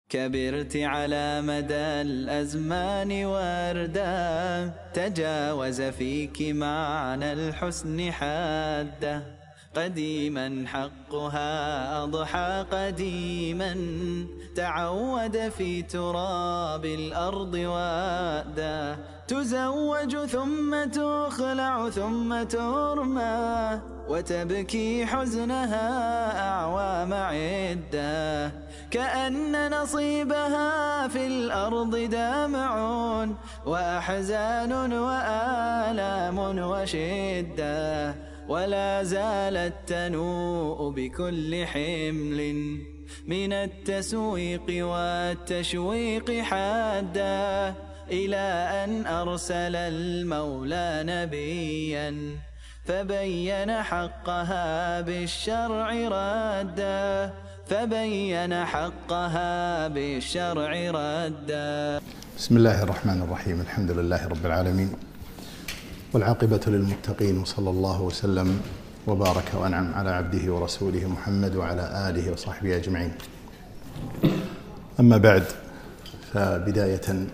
كبرت على مدى الأزمان واردا، تجاوز فيك معنى الحسن حاده. قديما حقها أضحى قديما، تعود في تراب الأرض وادا. تزوج ثم تخلع ثم ترمى، وتبكي حزنها أعوام عدة. كأن نصيبها في الأرض دمع وأحزان وآلام وشدة، ولا زالت تنوء بكل حمل من التسويق والتشويق حدا، إلى أن أرسل المولى نبيا فبين حقها بالشرع ردا. بسم الله الرحمن الرحيم. الحمد لله رب العالمين، والعاقبة للمتقين، وصلى الله وسلم وبارك وأنعم على عبده ورسوله محمد وعلى آله وصحبه أجمعين. أما بعد، فبداية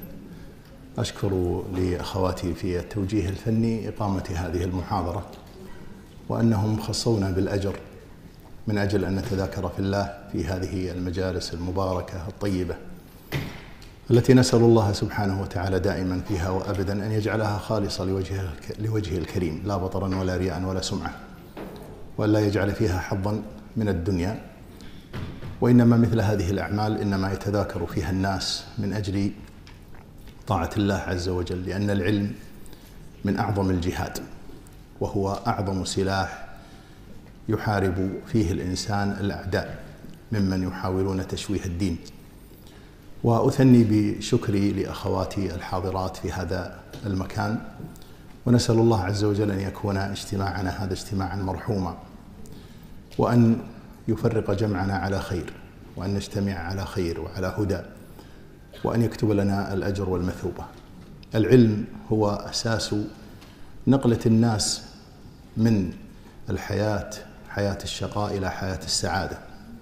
أشكر لأخواتي في التوجيه الفني إقامة هذه المحاضرة، وأنهم خصونا بالأجر من أجل أن نتذاكر في الله في هذه المجالس المباركة الطيبة، التي نسأل الله سبحانه وتعالى دائما فيها وأبدا أن يجعلها خالصة لوجهه الكريم، لا بطرا ولا رياء ولا سمعة، وأن لا يجعل فيها حظا من الدنيا. وإنما مثل هذه الأعمال إنما يتذاكر فيها الناس من أجل طاعة الله عز وجل، لأن العلم من أعظم الجهاد، وهو أعظم سلاح يحارب فيه الإنسان الأعداء ممن يحاولون تشويه الدين. وأثني بشكري لأخواتي الحاضرات في هذا المكان، ونسأل الله عز وجل أن يكون اجتماعنا هذا اجتماعا مرحوما، وأن يفرق جمعنا على خير، وأن نجتمع على خير وعلى هدى، وأن يكتب لنا الأجر والمثوبة. العلم هو أساس نقلة الناس من حياة الشقاء إلى حياة السعادة،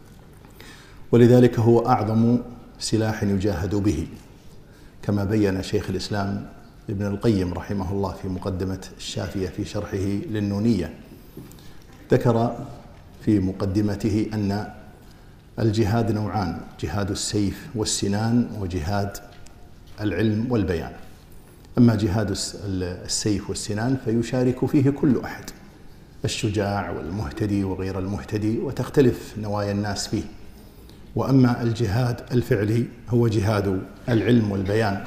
ولذلك هو أعظم سلاح يجاهد به، كما بين شيخ الإسلام ابن القيم رحمه الله في مقدمة الشافية في شرحه للنونية. ذكر في مقدمته أن الجهاد نوعان: جهاد السيف والسنان، وجهاد العلم والبيان. أما جهاد السيف والسنان فيشارك فيه كل أحد، الشجاع والمهتدي وغير المهتدي، وتختلف نوايا الناس فيه. وأما الجهاد الفعلي هو جهاد العلم والبيان،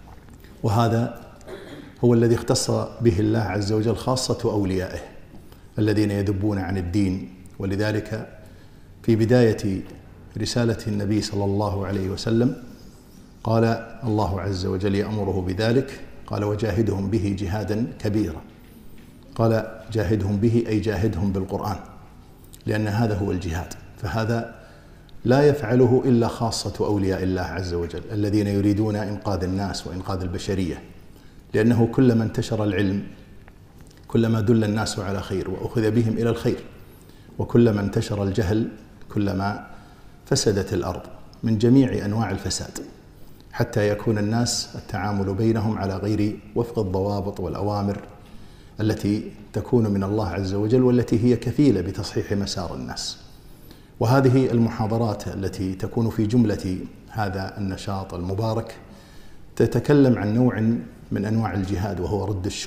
وهذا هو الذي اختص به الله عز وجل خاصة أوليائه الذين يذبون عن الدين. ولذلك في بداية رسالة النبي صلى الله عليه وسلم قال الله عز وجل يأمره بذلك، قال: وجاهدهم به جهادا كبيرا. قال: جاهدهم به أي جاهدهم بالقرآن، لأن هذا هو الجهاد. فهذا لا يفعله إلا خاصة أولياء الله عز وجل الذين يريدون إنقاذ الناس وإنقاذ البشرية، لأنه كلما انتشر العلم كلما دل الناس على خير وأخذ بهم إلى الخير، وكلما انتشر الجهل كلما فسدت الأرض من جميع أنواع الفساد، حتى يكون الناس التعامل بينهم على غير وفق الضوابط والأوامر التي تكون من الله عز وجل، والتي هي كفيلة بتصحيح مسار الناس. وهذه المحاضرات التي تكون في جملة هذا النشاط المبارك تتكلم عن نوع من أنواع الجهاد، وهو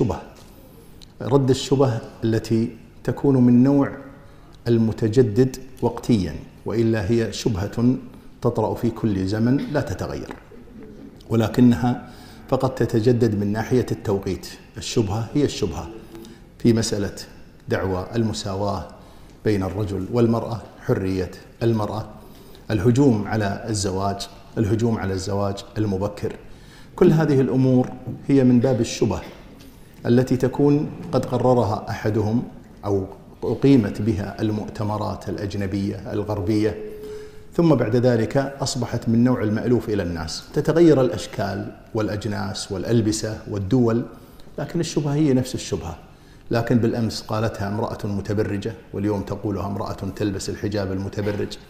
رد الشبه التي تكون من نوع المتجدد وقتيا، وإلا هي شبهة تطرأ في كل زمن لا تتغير، ولكنها فقط تتجدد من ناحية التوقيت. الشبهة هي الشبهة في مسألة دعوى المساواة بين الرجل والمرأة، حرية المرأة، الهجوم على الزواج، الهجوم على الزواج المبكر. كل هذه الأمور هي من باب الشبه التي تكون قد قررها أحدهم أو أقيمت بها المؤتمرات الأجنبية الغربية، ثم بعد ذلك أصبحت من نوع المألوف إلى الناس. تتغير الأشكال والأجناس والألبسة والدول، لكن الشبهة هي نفس الشبهة. لكن بالأمس قالتها امرأة متبرجة، واليوم تقولها امرأة تلبس الحجاب المتبرج.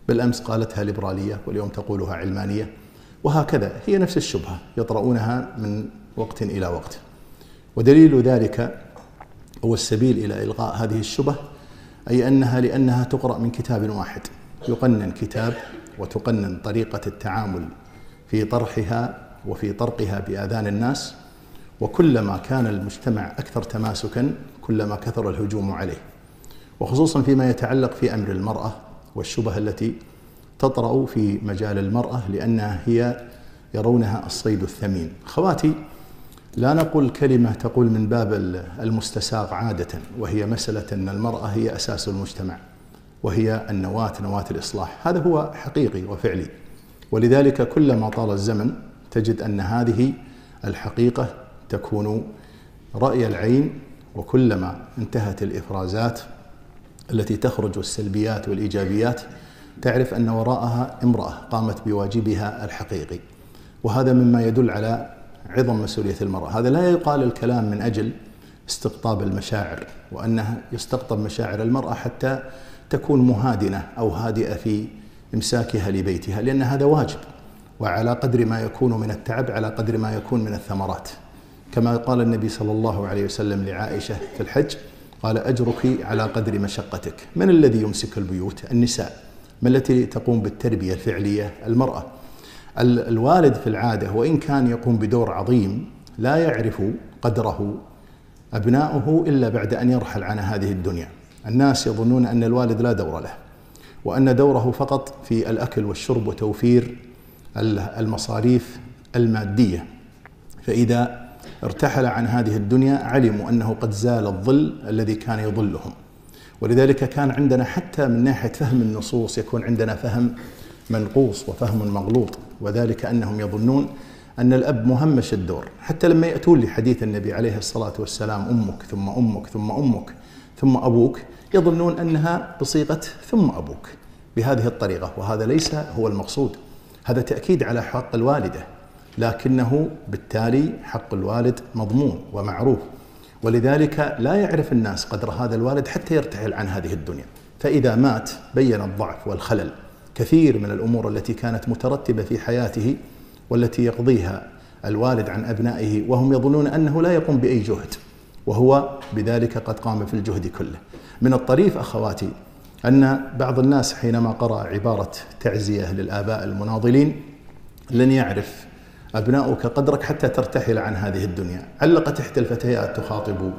بالأمس قالتها ليبرالية واليوم تقولها علمانية، وهكذا هي نفس الشبهة يطرؤونها من وقت إلى وقت. ودليل ذلك هو السبيل إلى إلغاء هذه الشبه، أي لأنها تقرأ من كتاب واحد، يقنن كتاب وتقنن طريقة التعامل في طرحها وفي طرقها بآذان الناس، وكلما كان المجتمع أكثر تماسكا كلما كثر الهجوم عليه، وخصوصا فيما يتعلق في أمر المرأة والشبه التي تطرأ في مجال المرأة، لأنها هي يرونها الصيد الثمين. خواتي، لا نقول كلمة تقول من باب المستساغ عادة، وهي مسألة أن المرأة هي أساس المجتمع وهي نواة الإصلاح، هذا هو حقيقي وفعلي، ولذلك كلما طال الزمن تجد أن هذه الحقيقة تكون رأي العين، وكلما انتهت الإفرازات التي تخرج السلبيات والإيجابيات تعرف أن وراءها امرأة قامت بواجبها الحقيقي، وهذا مما يدل على عظم مسؤولية المرأة. هذا لا يقال الكلام من أجل استقطاب المشاعر، وأنها يستقطب مشاعر المرأة حتى تكون مهادنة أو هادئة في إمساكها لبيتها، لأن هذا واجب، وعلى قدر ما يكون من التعب على قدر ما يكون من الثمرات، كما قال النبي صلى الله عليه وسلم لعائشة في الحج، قال: أجرك على قدر مشقتك. من الذي يمسك البيوت؟ النساء. ما التي تقوم بالتربية الفعلية؟ المرأة. الوالد في العادة وإن كان يقوم بدور عظيم لا يعرف قدره أبناؤه إلا بعد أن يرحل عن هذه الدنيا. الناس يظنون أن الوالد لا دور له، وأن دوره فقط في الأكل والشرب وتوفير المصاريف المادية، فإذا ارتحل عن هذه الدنيا علموا أنه قد زال الظل الذي كان يظلهم. ولذلك كان عندنا حتى من ناحية فهم النصوص يكون عندنا فهم منقوص وفهم مغلوط، وذلك أنهم يظنون أن الأب مهمش الدور، حتى لما يأتون لحديث النبي عليه الصلاة والسلام: أمك ثم أمك ثم أمك ثم أبوك، يظنون أنها بصيغة ثم أبوك بهذه الطريقة، وهذا ليس هو المقصود. هذا تأكيد على حق الوالدة، لكنه بالتالي حق الوالد مضمون ومعروف، ولذلك لا يعرف الناس قدر هذا الوالد حتى يرتحل عن هذه الدنيا. فإذا مات بين الضعف والخلل كثير من الأمور التي كانت مترتبة في حياته والتي يقضيها الوالد عن أبنائه، وهم يظنون أنه لا يقوم بأي جهد، وهو بذلك قد قام في الجهد كله. من الطريف أخواتي أن بعض الناس حينما قرأ عبارة تعزية للآباء المناضلين: لن يعرف أبناؤك قدرك حتى ترتحل عن هذه الدنيا. علقت إحدى الفتيات تخاطب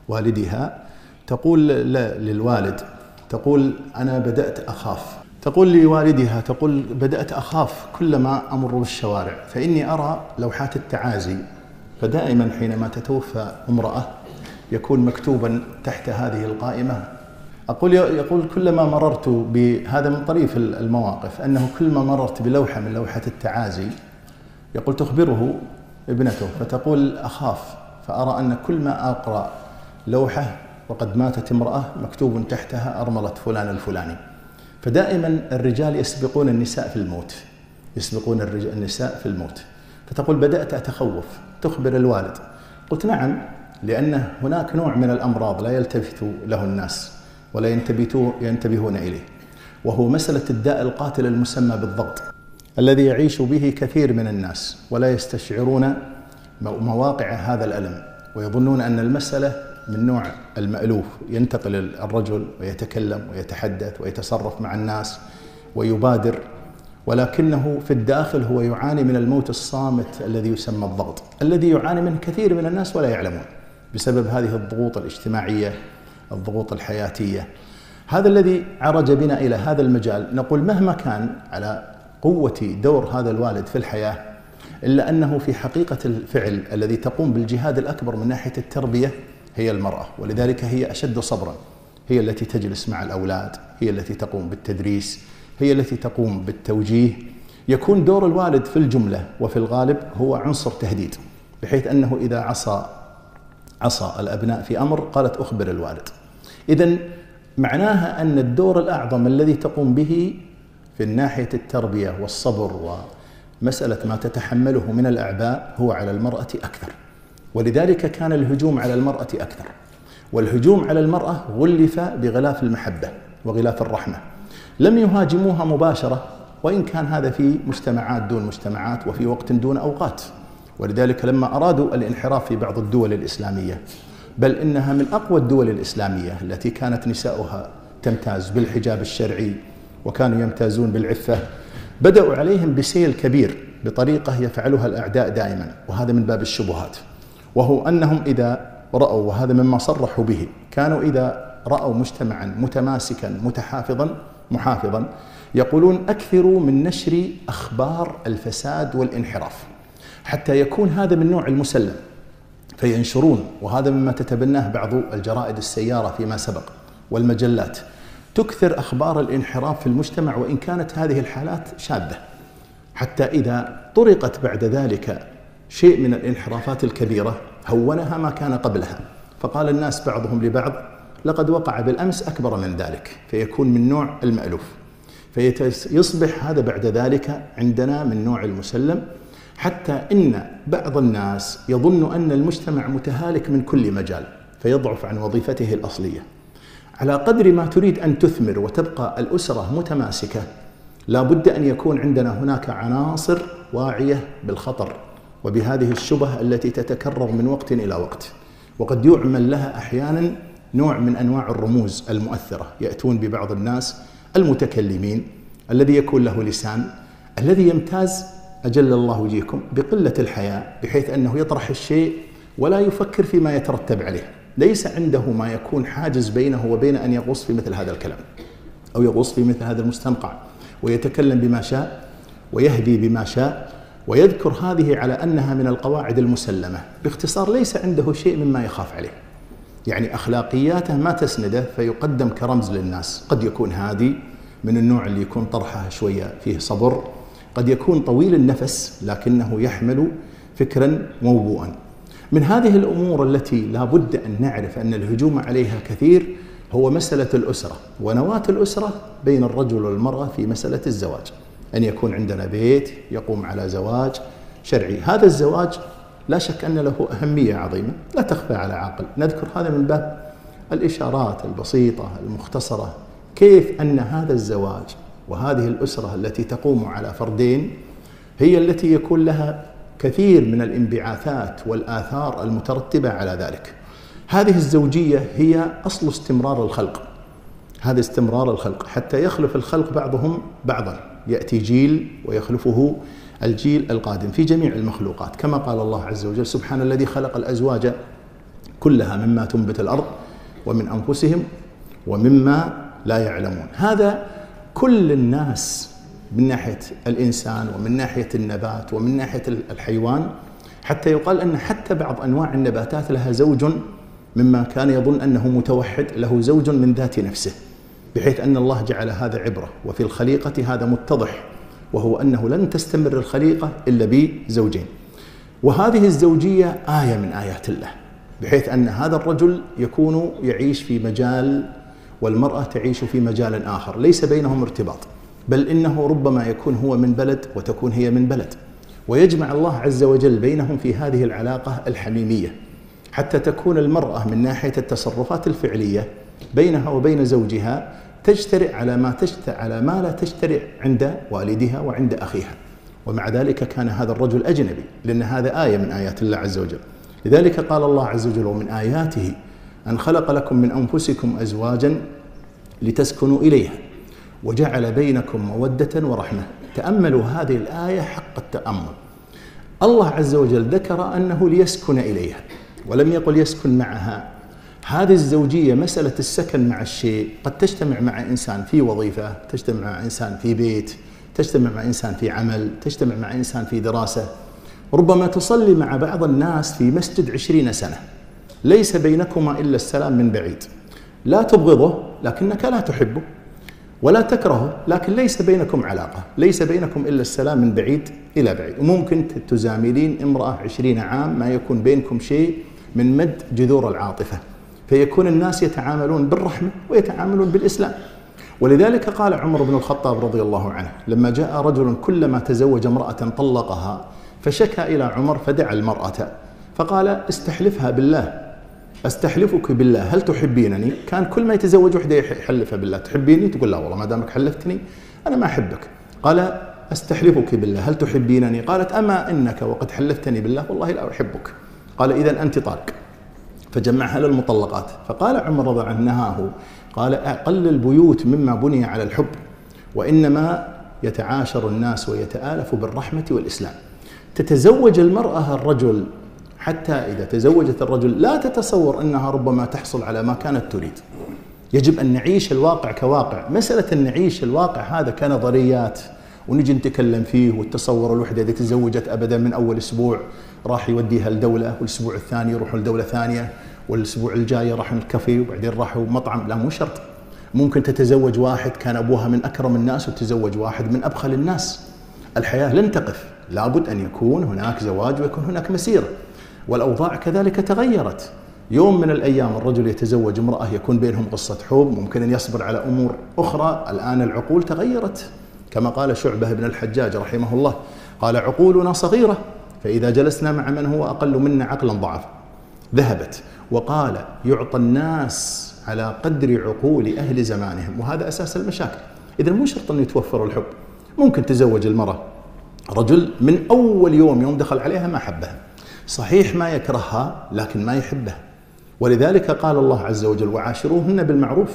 والدها تقول للوالد، تقول: أنا بدأت أخاف. تقول لوالدها، تقول: بدأت أخاف كلما أمر بالشوارع، فإني أرى لوحات التعازي، فدائما حينما تتوفى امرأة يكون مكتوبا تحت هذه القائمة. يقول: كلما مررت بهذا من طريف المواقف، أنه كلما مررت بلوحة من لوحة التعازي، يقول تخبره ابنته فتقول: أخاف، فأرى أن كل ما أقرأ لوحة وقد ماتت امرأة مكتوب تحتها أرملة فلان الفلاني. فدائما الرجال يسبقون النساء في الموت، يسبقون النساء في الموت. فتقول: بدأت أتخوف. تخبر الوالد. قلت: نعم، لأن هناك نوع من الأمراض لا يلتفت له الناس ولا ينتبهون إليه، وهو مسألة الداء القاتل المسمى بالضغط، الذي يعيش به كثير من الناس ولا يستشعرون مواقع هذا الألم، ويظنون أن المسألة من نوع المألوف، ينتقل الرجل ويتكلم ويتحدث ويتصرف مع الناس ويبادر، ولكنه في الداخل هو يعاني من الموت الصامت الذي يسمى الضغط، الذي يعاني منه كثير من الناس ولا يعلمون بسبب هذه الضغوط الاجتماعية، الضغوط الحياتية. هذا الذي عرج بنا إلى هذا المجال. نقول مهما كان على قوة دور هذا الوالد في الحياة، إلا أنه في حقيقة الفعل الذي تقوم بالجهاد الأكبر من ناحية التربية هي المرأة، ولذلك هي أشد صبرا، هي التي تجلس مع الأولاد، هي التي تقوم بالتدريس، هي التي تقوم بالتوجيه. يكون دور الوالد في الجملة وفي الغالب هو عنصر تهديد، بحيث أنه إذا عصى الأبناء في أمر قالت: أخبر الوالد. إذن معناها أن الدور الأعظم الذي تقوم به في ناحية التربية والصبر ومسألة ما تتحمله من الأعباء هو على المرأة أكثر، ولذلك كان الهجوم على المرأة أكثر. والهجوم على المرأة غلف بغلاف المحبة وغلاف الرحمة، لم يهاجموها مباشرة، وإن كان هذا في مجتمعات دون مجتمعات وفي وقت دون أوقات. ولذلك لما أرادوا الانحراف في بعض الدول الإسلامية، بل إنها من أقوى الدول الإسلامية التي كانت نساؤها تمتاز بالحجاب الشرعي وكانوا يمتازون بالعفة، بدأوا عليهم بسيل كبير بطريقة يفعلها الأعداء دائما، وهذا من باب الشبهات، وهو أنهم إذا رأوا، وهذا مما صرحوا به، كانوا إذا رأوا مجتمعا متماسكا محافظا يقولون أكثروا من نشر أخبار الفساد والانحراف حتى يكون هذا من نوع المسلم، فينشرون. وهذا مما تتبناه بعض الجرائد السيارة فيما سبق والمجلات، تكثر أخبار الانحراف في المجتمع وإن كانت هذه الحالات شاذة، حتى إذا طرقت بعد ذلك شيء من الانحرافات الكبيرة هونها ما كان قبلها، فقال الناس بعضهم لبعض لقد وقع بالأمس أكبر من ذلك، فيكون من نوع المألوف، فيصبح هذا بعد ذلك عندنا من نوع المسلم، حتى إن بعض الناس يظن أن المجتمع متهالك من كل مجال فيضعف عن وظيفته الأصلية. على قدر ما تريد أن تثمر وتبقى الأسرة متماسكة، لا بد أن يكون عندنا هناك عناصر واعية بالخطر وبهذه الشبه التي تتكرر من وقت إلى وقت، وقد يعمل لها أحيانا نوع من أنواع الرموز المؤثرة. يأتون ببعض الناس المتكلمين الذي يكون له لسان، الذي يمتاز أجل الله وجيكم بقلة الحياء، بحيث أنه يطرح الشيء ولا يفكر فيما يترتب عليه، ليس عنده ما يكون حاجز بينه وبين أن يغوص في مثل هذا الكلام أو يغوص في مثل هذا المستنقع، ويتكلم بما شاء ويهدي بما شاء ويذكر هذه على أنها من القواعد المسلمة. باختصار ليس عنده شيء مما يخاف عليه، يعني أخلاقياته ما تسنده، فيقدم كرمز للناس. قد يكون هادي من النوع اللي يكون طرحه شوية فيه صبر، قد يكون طويل النفس لكنه يحمل فكرا موبوءا. من هذه الأمور التي لا بد أن نعرف أن الهجوم عليها كثير هو مسألة الأسرة، ونواة الأسرة بين الرجل والمرأة في مسألة الزواج، أن يكون عندنا بيت يقوم على زواج شرعي. هذا الزواج لا شك أن له أهمية عظيمة لا تخفى على عاقل. نذكر هذا من باب الإشارات البسيطة المختصرة، كيف أن هذا الزواج وهذه الأسرة التي تقوم على فردين هي التي يكون لها كثير من الانبعاثات والآثار المترتبة على ذلك. هذه الزوجية هي أصل استمرار الخلق، هذا استمرار الخلق حتى يخلف الخلق بعضهم بعضا، يأتي جيل ويخلفه الجيل القادم في جميع المخلوقات، كما قال الله عز وجل: سبحان الذي خلق الأزواج كلها مما تنبت الأرض ومن أنفسهم ومما لا يعلمون. هذا كل الناس من ناحية الإنسان ومن ناحية النبات ومن ناحية الحيوان، حتى يقال أن حتى بعض أنواع النباتات لها زوج، مما كان يظن أنه متوحد له زوج من ذات نفسه، بحيث أن الله جعل هذا عبرة. وفي الخليقة هذا متضح، وهو أنه لن تستمر الخليقة إلا بزوجين. وهذه الزوجية آية من آيات الله، بحيث أن هذا الرجل يكون يعيش في مجال والمرأة تعيش في مجال آخر، ليس بينهم ارتباط، بل إنه ربما يكون هو من بلد وتكون هي من بلد، ويجمع الله عز وجل بينهم في هذه العلاقة الحميمية، حتى تكون المرأة من ناحية التصرفات الفعلية بينها وبين زوجها تجترئ على ما لا تجترئ عند والدها وعند أخيها. ومع ذلك كان هذا الرجل أجنبي، لأن هذا آية من آيات الله عز وجل. لذلك قال الله عز وجل: ومن آياته أن خلق لكم من أنفسكم أزواجا لتسكنوا إليها وجعل بينكم مودة ورحمة. تأملوا هذه الآية حق التأمل. الله عز وجل ذكر أنه ليسكن إليها ولم يقل يسكن معها. هذه الزوجية مسألة السكن مع الشيء قد تجتمع مع إنسان في وظيفة، تجتمع مع إنسان في بيت، تجتمع مع إنسان في عمل، تجتمع مع إنسان في دراسة. ربما تصلي مع بعض الناس في مسجد 20 سنة، ليس بينكما إلا السلام من بعيد، لا تبغضه لكنك لا تحبه، ولا تكرهه لكن ليس بينكم علاقة، ليس بينكم إلا السلام من بعيد إلى بعيد. وممكن تزاملين امرأة 20 عام ما يكون بينكم شيء من مد جذور العاطفة، فيكون الناس يتعاملون بالرحمة ويتعاملون بالإسلام. ولذلك قال عمر بن الخطاب رضي الله عنه لما جاء رجل كلما تزوج امرأة طلقها، فشكى إلى عمر فدعا المرأة فقال: استحلفها بالله أستحلفك بالله هل تحبينني؟ كان كل ما يتزوج وحده يحلفها بالله، تحبيني؟ تقول لا والله ما دامك حلفتني أنا ما أحبك. قال أستحلفك بالله هل تحبينني؟ قالت أما إنك وقد حلفتني بالله والله لا أحبك. قال إذن أنت طالق. فجمعها للمطلقات. فقال عمر رضي الله عنه نهاه، قال أقل البيوت مما بني على الحب، وإنما يتعاشر الناس ويتآلف بالرحمة والإسلام. تتزوج المرأة الرجل، حتى إذا تزوجت الرجل لا تتصور أنها ربما تحصل على ما كانت تريد. يجب أن نعيش الواقع كواقع. مسألة أن نعيش الواقع هذا كنظريات ونجي نتكلم فيه، والتصور الوحدة إذا تزوجت أبدا من أول أسبوع راح يوديها لدولة، والأسبوع الثاني يروحوا لدولة ثانية، والأسبوع الجاي راحوا الكافيه وبعدين راحوا مطعم. لا، مو شرط. ممكن تتزوج واحد كان أبوها من أكرم الناس وتزوج واحد من أبخل الناس. الحياة لن تقف، لابد أن يكون هناك زواج ويكون هناك مسيرة. والأوضاع كذلك تغيرت. يوم من الأيام الرجل يتزوج امرأة يكون بينهم قصة حب، ممكن أن يصبر على أمور أخرى. الآن العقول تغيرت، كما قال شعبة بن الحجاج رحمه الله، قال عقولنا صغيرة فإذا جلسنا مع من هو أقل منا عقلا ضعف ذهبت. وقال يعطى الناس على قدر عقول أهل زمانهم، وهذا أساس المشاكل. إذا مو شرط أن يتوفر الحب. ممكن تزوج المرأة رجل من أول يوم دخل عليها ما حبها، صحيح ما يكرهها لكن ما يحبها. ولذلك قال الله عز وجل وعاشروهن بالمعروف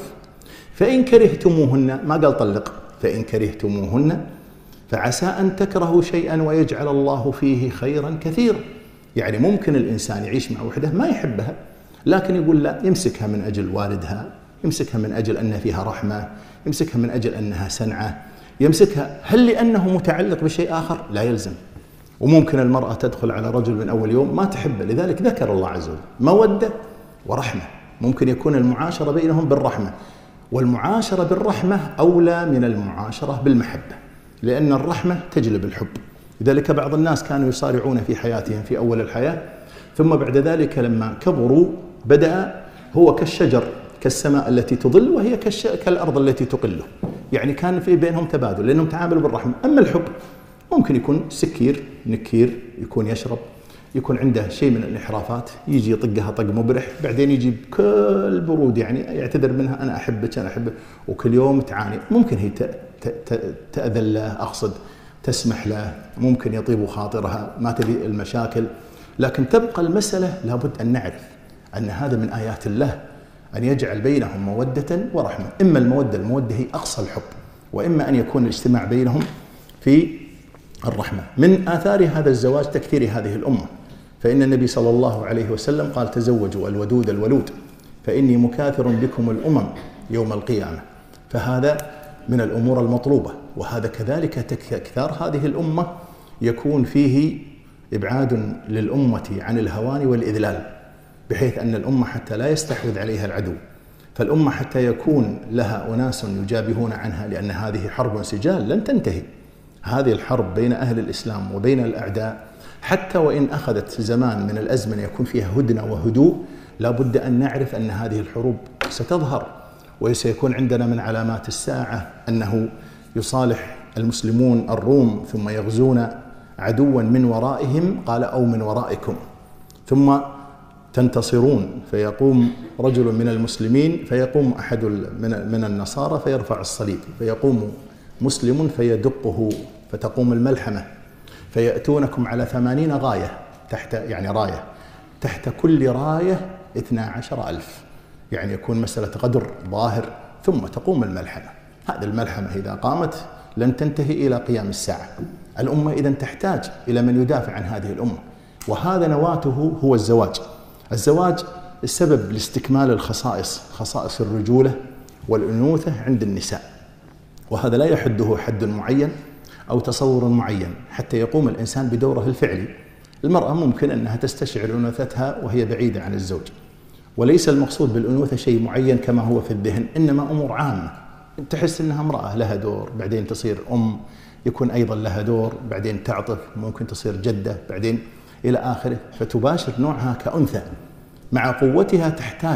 فإن كرهتموهن، ما قال طلق، فإن كرهتموهن فعسى أن تكرهوا شيئا ويجعل الله فيه خيرا كثيرا. يعني ممكن الإنسان يعيش مع وحده ما يحبها، لكن يقول لا، يمسكها من أجل والدها، يمسكها من أجل أن فيها رحمة، يمسكها من أجل أنها سنعة، يمسكها. هل لأنه متعلق بشيء آخر؟ لا يلزم. وممكن المرأة تدخل على رجل من أول يوم ما تحبه، لذلك ذكر الله عز وجل مودة ورحمة. ممكن يكون المعاشرة بينهم بالرحمة، والمعاشرة بالرحمة أولى من المعاشرة بالمحبة، لأن الرحمة تجلب الحب. لذلك بعض الناس كانوا يصارعون في حياتهم في أول الحياة، ثم بعد ذلك لما كبروا بدأ هو كالشجر، كالسماء التي تظل وهي كالأرض التي تقله. يعني كان في بينهم تبادل لأنهم تعاملوا بالرحمة. أما الحب ممكن يكون سكير نكير، يكون يشرب، يكون عنده شيء من الانحرافات، يجي يطقها طق مبرح، بعدين يجي بكل برود يعني يعتذر منها أنا أحبك أنا أحبك، وكل يوم تعاني. ممكن هي تأذن له، أقصد تسمح له، ممكن يطيب خاطرها، ما تبي المشاكل، لكن تبقى المسألة لابد أن نعرف أن هذا من آيات الله، أن يجعل بينهم مودة ورحمة. إما المودة هي أقصى الحب، وإما أن يكون الاجتماع بينهم في الرحمة. من آثار هذا الزواج تكثير هذه الأمة، فإن النبي صلى الله عليه وسلم قال تزوجوا الودود الولود فإني مكاثر بكم الأمم يوم القيامة. فهذا من الأمور المطلوبة. وهذا كذلك إكثار هذه الأمة يكون فيه إبعاد للأمة عن الهوان والإذلال، بحيث أن الأمة حتى لا يستحوذ عليها العدو، فالأمة حتى يكون لها أناس يجابهون عنها، لأن هذه حرب سجال لن تنتهي. هذه الحرب بين أهل الإسلام وبين الأعداء حتى وإن أخذت زمان من الأزمنة يكون فيها هدنة وهدوء، لا بد أن نعرف أن هذه الحروب ستظهر، وسيكون عندنا من علامات الساعة أنه يصالح المسلمون الروم ثم يغزون عدوا من ورائهم، قال أو من ورائكم، ثم تنتصرون فيقوم رجل من المسلمين فيقوم أحد من النصارى فيرفع الصليب، فيقوم مسلم فيدقه فتقوم الملحمة، فيأتونكم على 80 غاية تحت، يعني راية تحت كل راية 12,000، يعني يكون مسألة غدر ظاهر، ثم تقوم الملحمة. هذه الملحمة إذا قامت لن تنتهي إلى قيام الساعة. الأمة إذن تحتاج إلى من يدافع عن هذه الأمة، وهذا نواته هو الزواج. الزواج السبب لاستكمال الخصائص، خصائص الرجولة والأنوثة عند النساء، وهذا لا يحده حد معين أو تصور معين حتى يقوم الإنسان بدوره الفعلي. المرأة ممكن أنها تستشعر أنوثتها وهي بعيدة عن الزوج، وليس المقصود بالأنوثة شيء معين كما هو في الذهن، إنما أمور عامة. تحس أنها امرأة لها دور، بعدين تصير أم، يكون أيضا لها دور، بعدين تعطف، ممكن تصير جدة، بعدين إلى آخره، فتباشر نوعها كأنثى. مع قوتها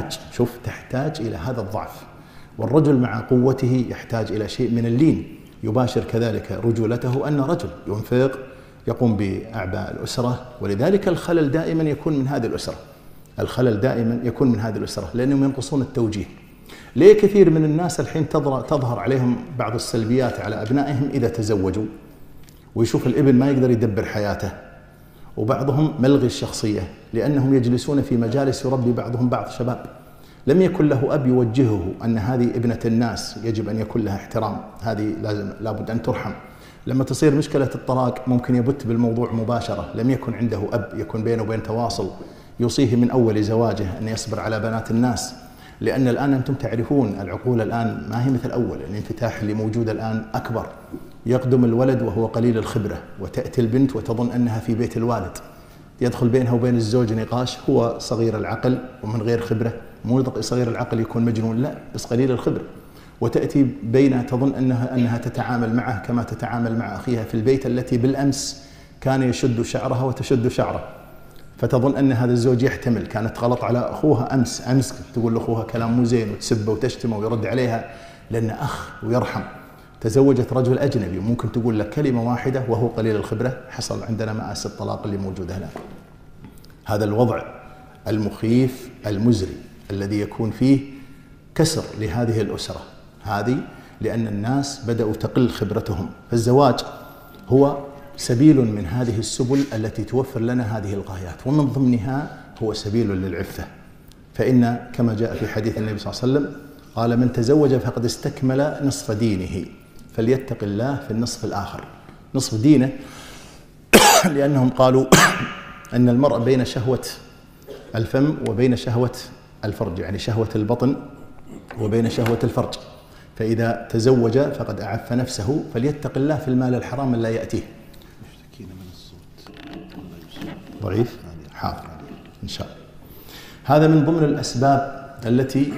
تحتاج إلى هذا الضعف، والرجل مع قوته يحتاج إلى شيء من اللين، يباشر كذلك رجولته أن رجل ينفق، يقوم بأعباء الأسرة، ولذلك الخلل دائما يكون من هذه الأسرة. الخلل دائما يكون من هذه الأسرة، لأنهم ينقصون التوجيه. ليه كثير من الناس الحين تظهر عليهم بعض السلبيات على أبنائهم إذا تزوجوا، ويشوف الابن ما يقدر يدبر حياته، وبعضهم ملغي الشخصية لأنهم يجلسون في مجالس يربي بعضهم بعض شباب لم يكن له أب يوجهه أن هذه ابنة الناس يجب أن يكون لها احترام، هذه لابد أن ترحم. لما تصير مشكلة الطلاق ممكن يبت بالموضوع مباشرة، لم يكن عنده أب يكون بينه وبين تواصل يوصيه من أول زواجه أن يصبر على بنات الناس. لأن الآن أنتم تعرفون العقول الآن ما هي مثل أول، الانفتاح اللي موجود الآن أكبر. يقدم الولد وهو قليل الخبرة، وتأتي البنت وتظن أنها في بيت الوالد، يدخل بينها وبين الزوج نقاش، هو صغير العقل ومن غير خبرة، مو صغير العقل يكون مجنون، لا، بس قليل الخبرة، وتأتي بينها تظن أنها تتعامل معه كما تتعامل مع أخيها في البيت التي بالأمس كان يشد شعرها وتشد شعره، فتظن أن هذا الزوج يحتمل، كانت غلط على أخوها أمس تقول لأخوها كلام مو زين وتسبه وتشتمه ويرد عليها لأنه أخ ويرحم. تزوجت رجل أجنبي ممكن تقول لك كلمة واحدة وهو قليل الخبرة، حصل عندنا مآسي الطلاق اللي موجودة الآن. هذا الوضع المخيف المزري الذي يكون فيه كسر لهذه الأسرة هذه، لأن الناس بدأوا تقل خبرتهم. فالزواج هو سبيل من هذه السبل التي توفر لنا هذه الغايات، ومن ضمنها هو سبيل للعفة. فإن كما جاء في حديث النبي صلى الله عليه وسلم قال: من تزوج فقد استكمل نصف دينه فليتق الله في النصف الآخر. نصف دينه لأنهم قالوا أن المرء بين شهوة الفم وبين شهوة الفرج، يعني شهوة البطن وبين شهوة الفرج، فإذا تزوج فقد أعف نفسه فليتق الله في المال الحرام لا يأتيه. ضعيف؟ حاضر إن شاء الله. هذا من ضمن الأسباب التي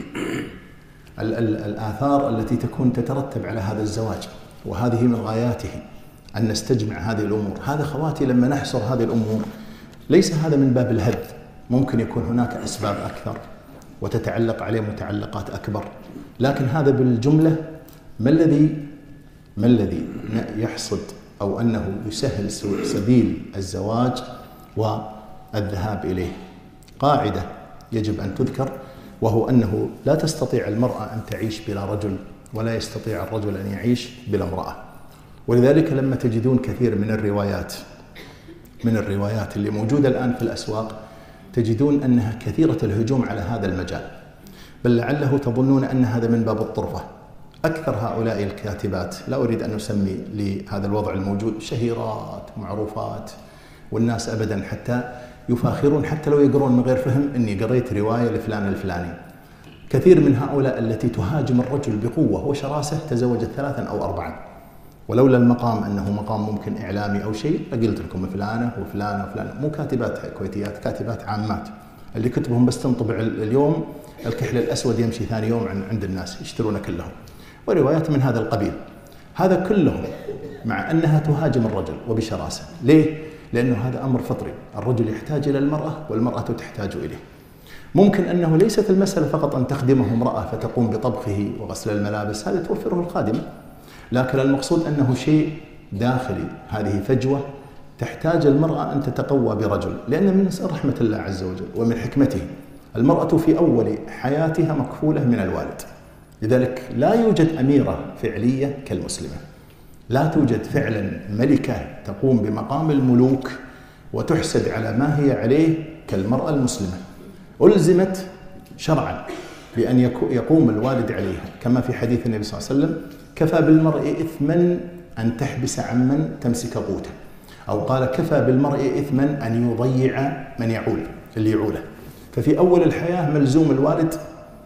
الآثار التي تكون تترتب على هذا الزواج، وهذه من غاياته أن نستجمع هذه الأمور. هذا خواتي لما نحصر هذه الأمور ليس هذا من باب الهذ، ممكن يكون هناك أسباب أكثر وتتعلق عليه متعلقات أكبر، لكن هذا بالجملة ما الذي يحصد أو أنه يسهل سبيل الزواج والذهاب إليه. قاعدة يجب أن تذكر، وهو أنه لا تستطيع المرأة أن تعيش بلا رجل، ولا يستطيع الرجل أن يعيش بلا امرأة. ولذلك لما تجدون كثير من الروايات اللي موجودة الآن في الأسواق تجدون أنها كثيرة الهجوم على هذا المجال، بل لعله تظنون أن هذا من باب الطرفة. أكثر هؤلاء الكاتبات، لا أريد أن أسمي لهذا الوضع الموجود، شهيرات معروفات، والناس أبدا حتى يفاخرون حتى لو يقرون من غير فهم إني قريت رواية لفلان الفلاني. كثير من هؤلاء التي تهاجم الرجل بقوة وشراسة تزوجت 3 أو 4، ولولا المقام أنه مقام ممكن إعلامي أو شيء لقلت لكم فلانة وفلانة وفلانة، مو كاتبات كويتيات، كاتبات عامات اللي كتبهم بس تنطبع اليوم الكحل الأسود يمشي ثاني يوم عند الناس يشترونه كلهم، وروايات من هذا القبيل. هذا كلهم مع أنها تهاجم الرجل وبشراسة. ليه؟ لأنه هذا أمر فطري، الرجل يحتاج إلى المرأة والمرأة تحتاج إليه. ممكن أنه ليست المسألة فقط أن تخدمه امرأة فتقوم بطبخه وغسل الملابس، هذا توفره الخادمة، لكن المقصود أنه شيء داخلي، هذه فجوة تحتاج المرأة أن تتقوى برجل، لأن من رحمة الله عز وجل ومن حكمته المرأة في أول حياتها مكفولة من الوالد، لذلك لا يوجد أميرة فعلية كالمسلمة، لا توجد فعلا ملكة تقوم بمقام الملوك وتحسد على ما هي عليه كالمرأة المسلمة. ألزمت شرعا بأن يقوم الوالد عليها، كما في حديث النبي صلى الله عليه وسلم: كفى بالمرء إثما أن تحبس عمن تمسك قوته، أو قال: كفى بالمرء إثما أن يضيع من يعول اللي يعوله. ففي أول الحياة ملزوم الوالد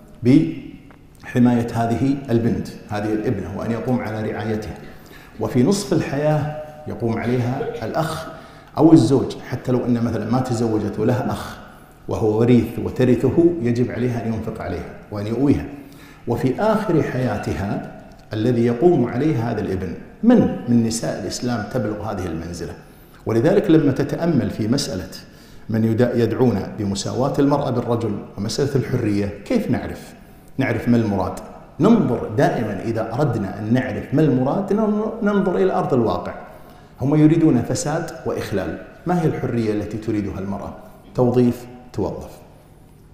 بحماية هذه البنت، هذه الابنة، وأن يقوم على رعايتها. وفي نصف الحياة يقوم عليها الأخ أو الزوج، حتى لو أن مثلا ما تزوجت ولها أخ وهو وريث وترثه، يجب عليها أن ينفق عليها وأن يؤويها. وفي آخر حياتها الذي يقوم عليها هذا الابن. من نساء الإسلام تبلغ هذه المنزلة؟ ولذلك لما تتأمل في مسألة من يدعون بمساواة المرأة بالرجل ومسألة الحرية، كيف نعرف ما المراد؟ ننظر دائما إذا أردنا أن نعرف ما المراد ننظر إلى أرض الواقع. هم يريدون فساد وإخلال. ما هي الحرية التي تريدها المرأة؟ توظيف، توظف.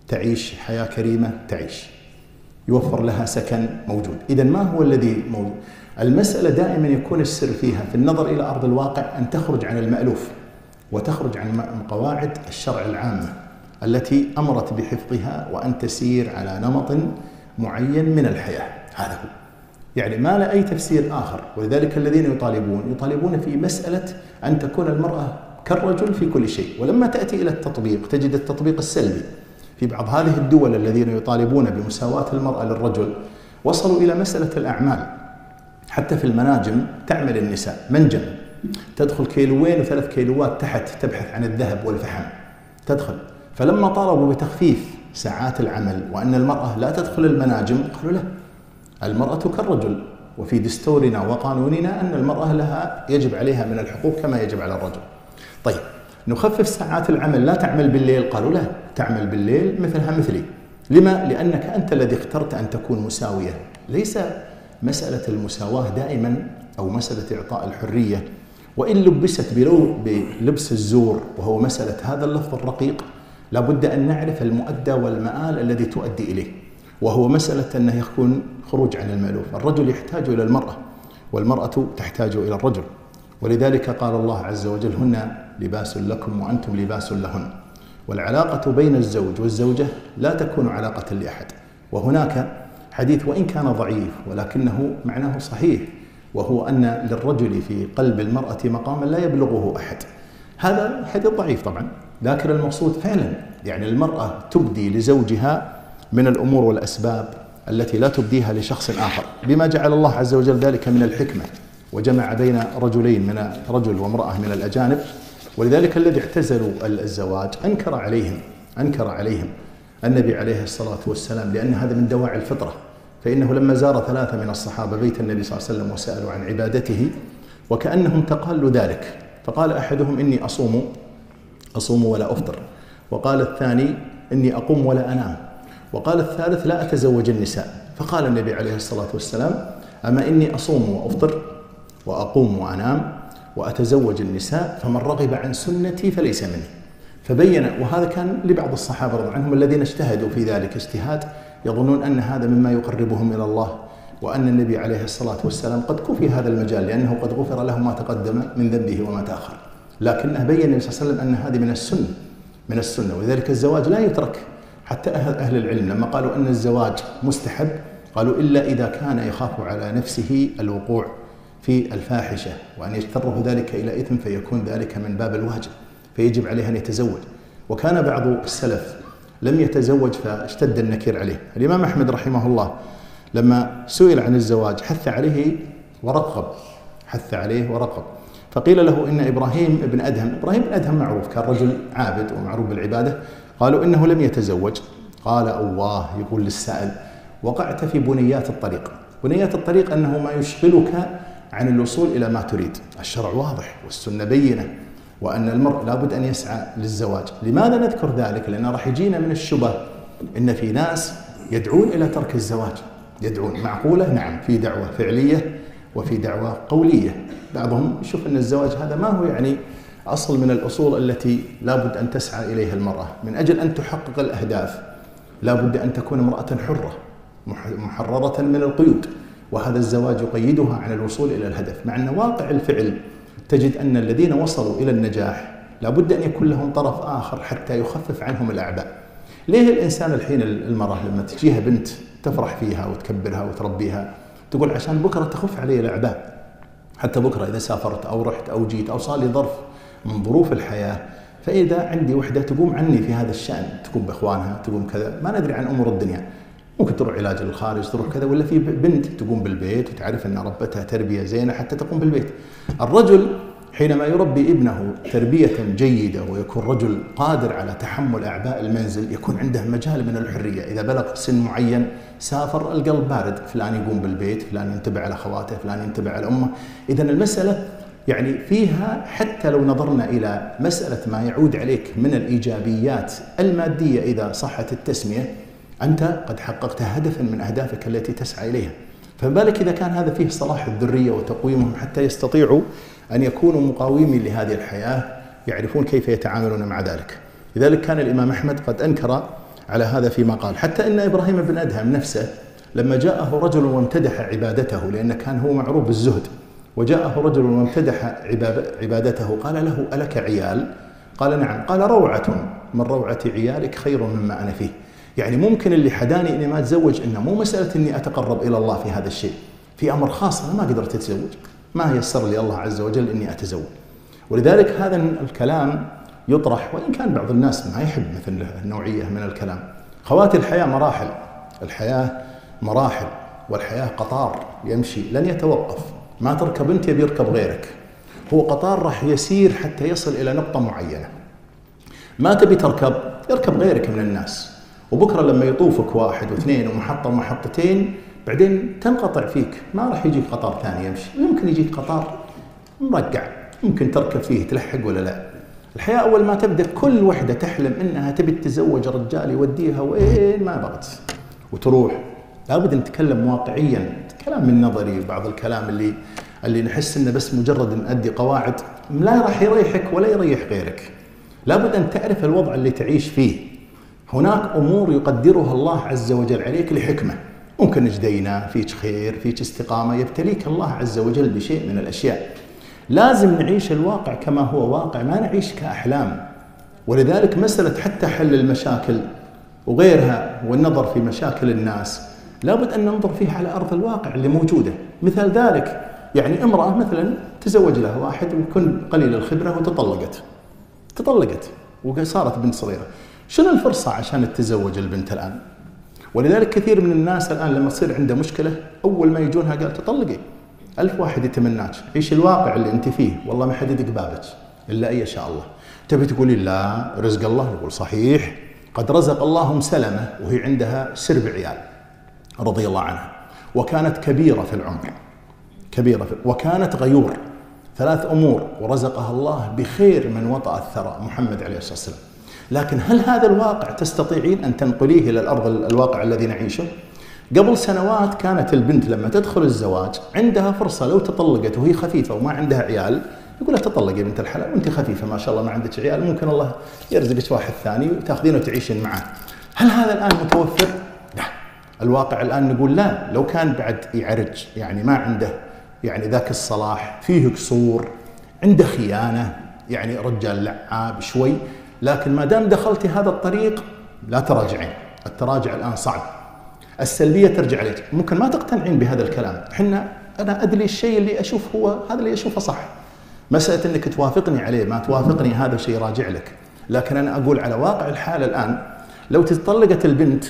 تعيش حياة كريمة، تعيش، يوفر لها سكن موجود. إذن ما هو الذي موجود؟ المسألة دائما يكون السر فيها في النظر إلى أرض الواقع أن تخرج عن المألوف وتخرج عن قواعد الشرع العامة التي أمرت بحفظها، وأن تسير على نمط معين من الحياة. هذا هو، يعني ما لا أي تفسير آخر. ولذلك الذين يطالبون في مسألة أن تكون المرأة كالرجل في كل شيء، ولما تأتي إلى التطبيق تجد التطبيق السلبي في بعض هذه الدول الذين يطالبون بمساواة المرأة للرجل. وصلوا إلى مسألة الأعمال، حتى في المناجم تعمل النساء منجم، تدخل كيلوين و3 كيلوات تحت تبحث عن الذهب والفحم تدخل. فلما طالبوا بتخفيف ساعات العمل وأن المرأة لا تدخل المناجم، قالوا لا، المرأة كالرجل، وفي دستورنا وقانوننا أن المرأة يجب عليها من الحقوق كما يجب على الرجل. طيب نخفف ساعات العمل، لا تعمل بالليل، قالوا لا، تعمل بالليل مثلها مثلي. لما؟ لأنك أنت الذي اخترت أن تكون مساوية. ليس مسألة المساواة دائما أو مسألة إعطاء الحرية، وإن لبست بلبس الزور وهو مسألة هذا اللفظ الرقيق، لابد أن نعرف المؤدى والمآل الذي تؤدي إليه، وهو مسألة أنه يكون خروج عن المألوف. الرجل يحتاج إلى المرأة والمرأة تحتاج إلى الرجل، ولذلك قال الله عز وجل: هن لباس لكم وأنتم لباس لهن. والعلاقة بين الزوج والزوجة لا تكون علاقة لأحد. وهناك حديث وإن كان ضعيف ولكنه معناه صحيح، وهو أن للرجل في قلب المرأة مقاما لا يبلغه أحد. هذا حديث ضعيف طبعا، لكن المقصود فعلا يعني المرأة تبدي لزوجها من الأمور والأسباب التي لا تبديها لشخص آخر، بما جعل الله عز وجل ذلك من الحكمة، وجمع بين رجلين من رجل وامرأة من الأجانب. ولذلك الذي اعتزلوا الزواج أنكر عليهم النبي عليه الصلاة والسلام، لأن هذا من دواعي الفطرة. فإنه لما زار 3 من الصحابة بيت النبي صلى الله عليه وسلم وسألوا عن عبادته وكأنهم تقالوا ذلك، فقال أحدهم: إني أصوم ولا أفطر، وقال الثاني: إني أقوم ولا أنام، وقال الثالث: لا أتزوج النساء. فقال النبي عليه الصلاة والسلام: أما إني أصوم وأفطر وأقوم وأنام وأتزوج النساء، فمن رغب عن سنتي فليس مني. فبين، وهذا كان لبعض الصحابة رضي الله عنهم الذين اجتهدوا في ذلك اجتهاد يظنون أن هذا مما يقربهم إلى الله، وأن النبي عليه الصلاة والسلام قد كفي هذا المجال، لأنه قد غفر له ما تقدم من ذنبه وما تأخر. لكنه بين النبي صلى الله عليه وسلم أن هذه من السنة. ولذلك الزواج لا يترك. حتى أهل العلم لما قالوا أن الزواج مستحب، قالوا إلا إذا كان يخاف على نفسه الوقوع في الفاحشة وأن يجتره ذلك إلى إثم، فيكون ذلك من باب الواجب، فيجب عليه أن يتزوج. وكان بعض السلف لم يتزوج فاشتد النكير عليه. الإمام أحمد رحمه الله لما سئل عن الزواج حث عليه ورقب، فقيل له إن إبراهيم بن أدهم معروف، كان رجل عابد ومعروف بالعبادة، قالوا إنه لم يتزوج. قال: أواه، يقول للسائل: وقعت في بنيات الطريق. بنيات الطريق أنه ما يشغلك عن الوصول إلى ما تريد. الشرع واضح والسنة بينة، وأن المرء لابد أن يسعى للزواج. لماذا نذكر ذلك؟ لأنه راح يجينا من الشبه إن في ناس يدعون إلى ترك الزواج، يدعون، معقولة؟ نعم، في دعوة فعلية وفي دعوة قولية. بعضهم يشوف أن الزواج هذا ما هو يعني أصل من الأصول التي لابد أن تسعى إليها المرأة. من أجل أن تحقق الأهداف لابد أن تكون امرأة حرة محررة من القيود، وهذا الزواج يقيدها عن الوصول إلى الهدف. مع أن واقع الفعل تجد أن الذين وصلوا إلى النجاح لابد أن يكون لهم طرف آخر حتى يخفف عنهم الأعباء. ليه الإنسان الحين المرأة لما تجيها بنت تفرح فيها وتكبرها وتربيها، تقول عشان بكرة تخف علي الأعباء، حتى بكرة إذا سافرت أو رحت أو جيت أو صار لي ظرف من ظروف الحياة، فإذا عندي وحدة تقوم عني في هذا الشأن، تقوم بإخوانها، تقوم كذا، ما ندري عن أمور الدنيا، ممكن تروح علاج للخارج، تروح كذا، ولا في بنت تقوم بالبيت وتعرف أن ربتها تربية زينة حتى تقوم بالبيت. الرجل حينما يربي ابنه تربية جيدة ويكون رجل قادر على تحمل أعباء المنزل، يكون عنده مجال من الحرية. إذا بلغ سن معين سافر، القلب بارد، فلان يقوم بالبيت، فلان ينتبه على أخواته، فلان ينتبه على أمه. إذن المسألة يعني فيها، حتى لو نظرنا إلى مسألة ما يعود عليك من الإيجابيات المادية إذا صحت التسمية، أنت قد حققت هدفا من أهدافك التي تسعى إليها. فما بالك إذا كان هذا فيه صلاح الذرية وتقويمهم حتى يستطيعوا أن يكونوا مقاومين لهذه الحياة، يعرفون كيف يتعاملون مع ذلك. لذلك كان الإمام أحمد قد أنكر على هذا فيما قال. حتى إن إبراهيم بن أدهم نفسه لما جاءه رجل وامتدح عبادته، لأنه كان هو معروف بالزهد، وجاءه رجل وامتدح عبادته قال له: ألك عيال؟ قال: نعم. قال: روعة من روعة عيالك خير مما أنا فيه. يعني ممكن اللي حداني إني ما أتزوج إنه مو مسألة إني أتقرب إلى الله في هذا الشيء، في أمر خاص أنا ما قدرت أتزوج، ما يسر لي الله عز وجل إني أتزوج. ولذلك هذا الكلام يطرح، وإن كان بعض الناس ما يحب مثل النوعية من الكلام. خواتي، الحياة مراحل، الحياة مراحل، والحياة قطار يمشي لن يتوقف. ما تركب أنت بيركب غيرك، هو قطار راح يسير حتى يصل إلى نقطة معينة. ما تبي تركب يركب غيرك من الناس، وبكرة لما يطوفك واحد واثنين ومحطة ومحطتين بعدين تنقطع فيك، ما راح يجيك قطار ثاني يمشي. يمكن يجيك قطار مرقع ممكن تركب فيه تلحق ولا لا. الحياة أول ما تبدأ كل وحدة تحلم إنها تبي تتزوج رجال يوديها وين ما بغت وتروح. لابد نتكلم واقعيا، كلام من نظري. بعض الكلام اللي نحس إنه بس مجرد نأدي قواعد لا راح يريحك ولا يريح غيرك. لابد أن تعرف الوضع اللي تعيش فيه. هناك أمور يقدرها الله عز وجل عليك لحكمة. ممكن جدينا فيك خير، فيك استقامة، يبتليك الله عز وجل بشيء من الأشياء. لازم نعيش الواقع كما هو واقع، ما نعيش كأحلام. ولذلك مسألة حتى حل المشاكل وغيرها والنظر في مشاكل الناس لابد أن ننظر فيها على أرض الواقع اللي موجودة. مثال ذلك يعني امرأة مثلا تزوج لها واحد ويكون قليل الخبرة وتطلقت وصارت بنت صغيرة. شنو الفرصة عشان تتزوج البنت الآن؟ ولذلك كثير من الناس الآن لما تصير عنده مشكلة أول ما يجونها قال تطلقي. 1000 واحد يتمناك. عيش الواقع اللي أنت فيه، والله ما حد يدق بابك إلا أن يشاء الله. تبي تقولي لا رزق الله، نقول صحيح، قد رزق الله أم سلمة وهي عندها 7 عيال رضي الله عنها، وكانت كبيرة في العمر، وكانت غيور. 3 أمور ورزقها الله بخير من وطأ الثرى، محمد عليه الصلاة والسلام. لكن هل هذا الواقع تستطيعين أن تنقليه إلى الأرض الواقع الذي نعيشه؟ قبل سنوات كانت البنت لما تدخل الزواج عندها فرصة لو تطلقت وهي خفيفة وما عندها عيال يقول لها تطلقي بنت الحلال وانت خفيفة ما شاء الله ما عندك عيال، ممكن الله يرزقك واحد ثاني وتاخذينه وتعيشين معه. هل هذا الآن متوفر؟ لا. الواقع الآن نقول لا. لو كان بعد يعرج يعني ما عنده يعني ذاك الصلاح، فيه قصور، عنده خيانة، يعني رجال لعاب شوي، لكن ما دام دخلتي هذا الطريق لا تراجعين. التراجع الآن صعب، السلبية ترجع عليك. ممكن ما تقتنعين بهذا الكلام، أنا أدري الشيء اللي أشوف هو هذا اللي أشوفه صح. مسألة أنك توافقني عليه ما توافقني هذا شيء راجع لك، لكن أنا أقول على واقع الحال الآن لو تطلقت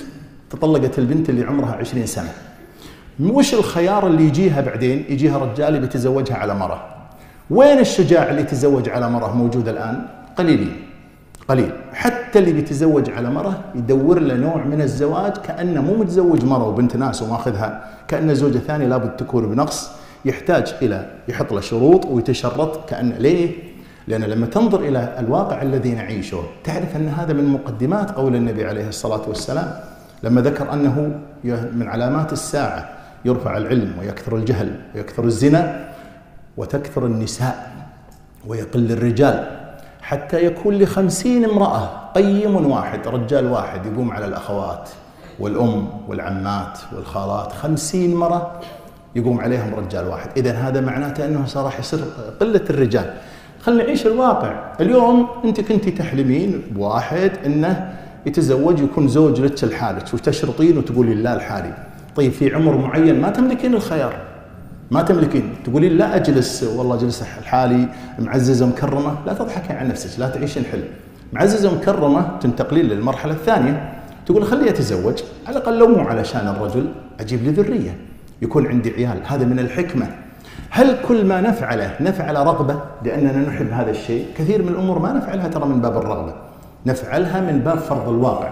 البنت اللي عمرها 20 سنة، وش الخيار اللي يجيها بعدين؟ يجيها رجال بيتزوجها على مرة. وين الشجاع اللي يتزوج على مرة موجود الآن؟ قليل. حتى اللي بيتزوج على مرة يدور له نوع من الزواج كأنه مو متزوج مرة وبنت ناس وماخذها، كأنه زوجة ثانية لابد تكون بنقص، يحتاج إلى يحط له شروط ويتشرط. كأن ليه؟ لأن لما تنظر إلى الواقع الذي نعيشه تعرف أن هذا من مقدمات قول النبي عليه الصلاة والسلام لما ذكر أنه من علامات الساعة يرفع العلم ويكثر الجهل ويكثر الزنا وتكثر النساء ويقل الرجال، حتى يكون ل50 امرأة قيم واحد، رجال واحد يقوم على الأخوات والأم والعمات والخالات. 50 مرة يقوم عليهم رجال واحد. إذن هذا معناته أنه راح يصير قلة الرجال. خلينا نعيش الواقع. اليوم أنت كنتي تحلمين بواحد أنه يتزوج يكون زوج لك لحالك وتشرطين وتقولين لا لحالي. طيب في عمر معين ما تملكين الخيار، ما تملكين، تقولين لا أجلس والله جلس لحالي معززة مكرمة. لا تضحكي عن نفسك، لا تعيشين حلم. معززة مكرمة تنتقلين للمرحلة الثانية، تقول خلي أتزوج على الأقل لو مو علشان الرجل أجيب لي ذرية يكون عندي عيال. هذا من الحكمة. هل كل ما نفعل رغبة لأننا نحب هذا الشيء؟ كثير من الأمور ما نفعلها ترى من باب الرغبة، نفعلها من باب فرض الواقع،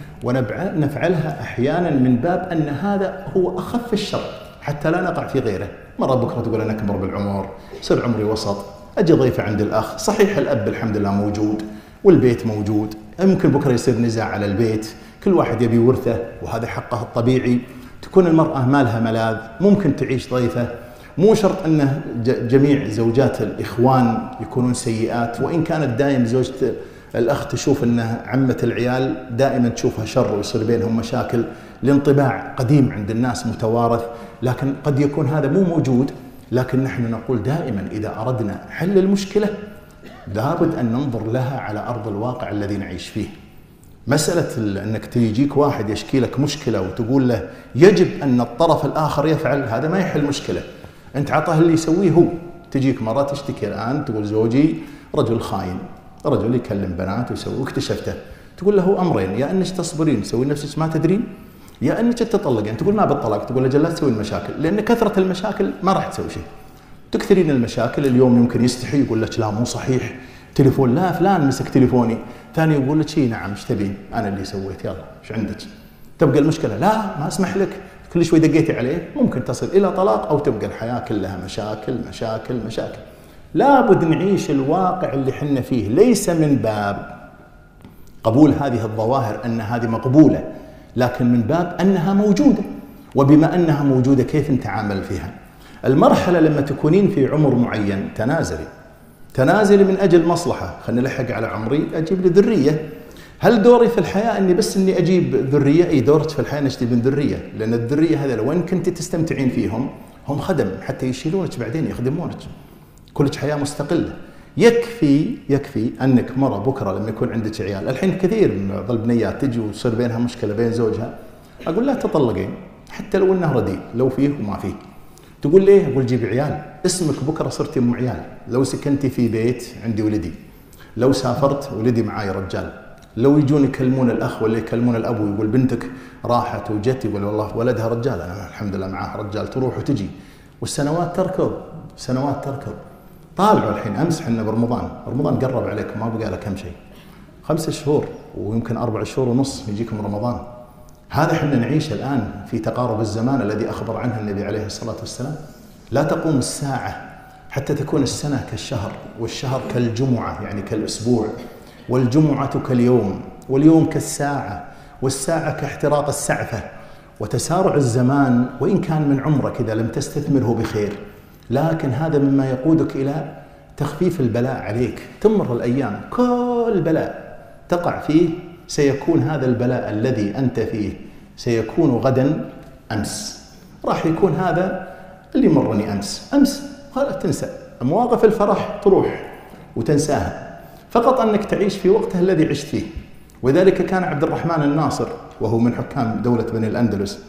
ونفعلها أحيانا من باب أن هذا هو أخف الشر حتى لا نقع في غيره. مرة بكرة تقول أنا أكبر بالعمر، صير عمري وسط، أجي ضيفة عند الأخ، صحيح الأب الحمد لله موجود والبيت موجود، ممكن بكرة يصير نزاع على البيت، كل واحد يبي ورثه وهذا حقه الطبيعي. تكون المرأة مالها ملاذ، ممكن تعيش ضيفة. مو شرط أن جميع زوجات الإخوان يكونون سيئات، وإن كانت دائم زوجة الأخ تشوف أنه عمة العيال دائما تشوفها شر ويصير بينهم مشاكل، لانطباع قديم عند الناس متوارث، لكن قد يكون هذا مو موجود. لكن نحن نقول دائما إذا أردنا حل المشكلة لابد أن ننظر لها على أرض الواقع الذي نعيش فيه. مسألة أنك تيجيك واحد يشكي لك مشكلة وتقول له يجب أن الطرف الآخر يفعل، هذا ما يحل مشكلة. أنت عطاه اللي يسويه هو. تجيك مرة تشتكي الآن تقول زوجي رجل خاين، رجل يكلم بنات ويسوي، واكتشفته. تقول له أمرين، يا أنك تصبرين تسوي نفسك ما تدرين، يا أنك تطلقين. تقول ما بالطلاق، تقول أجل لا تسوي المشاكل، لأن كثرة المشاكل ما راح تسوي شيء. تكثرين المشاكل. اليوم يمكن يستحي يقول لك لا مو صحيح، تليفون لا فلان مسك تليفوني، ثاني يقول لك اي نعم ايش تبين انا اللي سويت، يلا ايش عندك؟ تبقى المشكله لا ما اسمح لك، كل شوي دقيتي عليه ممكن تصل الى طلاق، او تبقى الحياه كلها مشاكل مشاكل مشاكل. لابد نعيش الواقع اللي حنا فيه، ليس من باب قبول هذه الظواهر ان هذه مقبوله، لكن من باب انها موجوده، وبما انها موجوده كيف نتعامل فيها. المرحله لما تكونين في عمر معين تنازلي من أجل مصلحة، خلني ألحق على عمري أجيب لي ذرية. هل دوري في الحياة أني بس أني أجيب ذرية؟ أي دورك في الحياة أنك تجيبين ذرية، لأن الذرية هذا وين كنت تستمتعين فيهم هم خدم حتى يشيلونك بعدين يخدمونك، كلك حياة مستقلة. يكفي أنك مرة بكرة لما يكون عندك عيال. الحين كثير من بعض البنيات تجي وتصير بينها مشكلة بين زوجها، أقول لا تطلقين حتى لو أنه رديء، لو فيه وما فيه. تقول ليه؟ أقول جيبي عيال، اسمك بكرة صرتي أم عيال. لو سكنتي في بيت عندي ولدي، لو سافرت ولدي معاي رجال، لو يجون يكلمون الأخ ولا يكلمون الأب ويقول بنتك راحت وجت، يقول والله ولدها رجال، أنا الحمد لله معاه رجال، تروح وتجي، والسنوات تركض سنوات تركض. طالعوا الحين أمس حنا برمضان قرب عليكم، ما بقى له كم شيء، 5 شهور ويمكن 4 شهور ونص يجيكم رمضان. هذا احنا نعيش الآن في تقارب الزمان الذي أخبر عنه النبي عليه الصلاة والسلام. لا تقوم الساعة حتى تكون السنة كالشهر، والشهر كالجمعة يعني كالأسبوع، والجمعة كاليوم، واليوم كالساعة، والساعة كاحتراق السعفة. وتسارع الزمان وإن كان من عمرك إذا لم تستثمره بخير، لكن هذا مما يقودك إلى تخفيف البلاء عليك. تمر الأيام، كل بلاء تقع فيه سيكون هذا البلاء الذي أنت فيه سيكون غدا أمس. راح يكون هذا اللي مرني أمس تنسى مواقف الفرح، تروح وتنساها، فقط أنك تعيش في وقتها الذي عشت فيه. وذلك كان عبد الرحمن الناصر وهو من حكام دولة بني الأندلس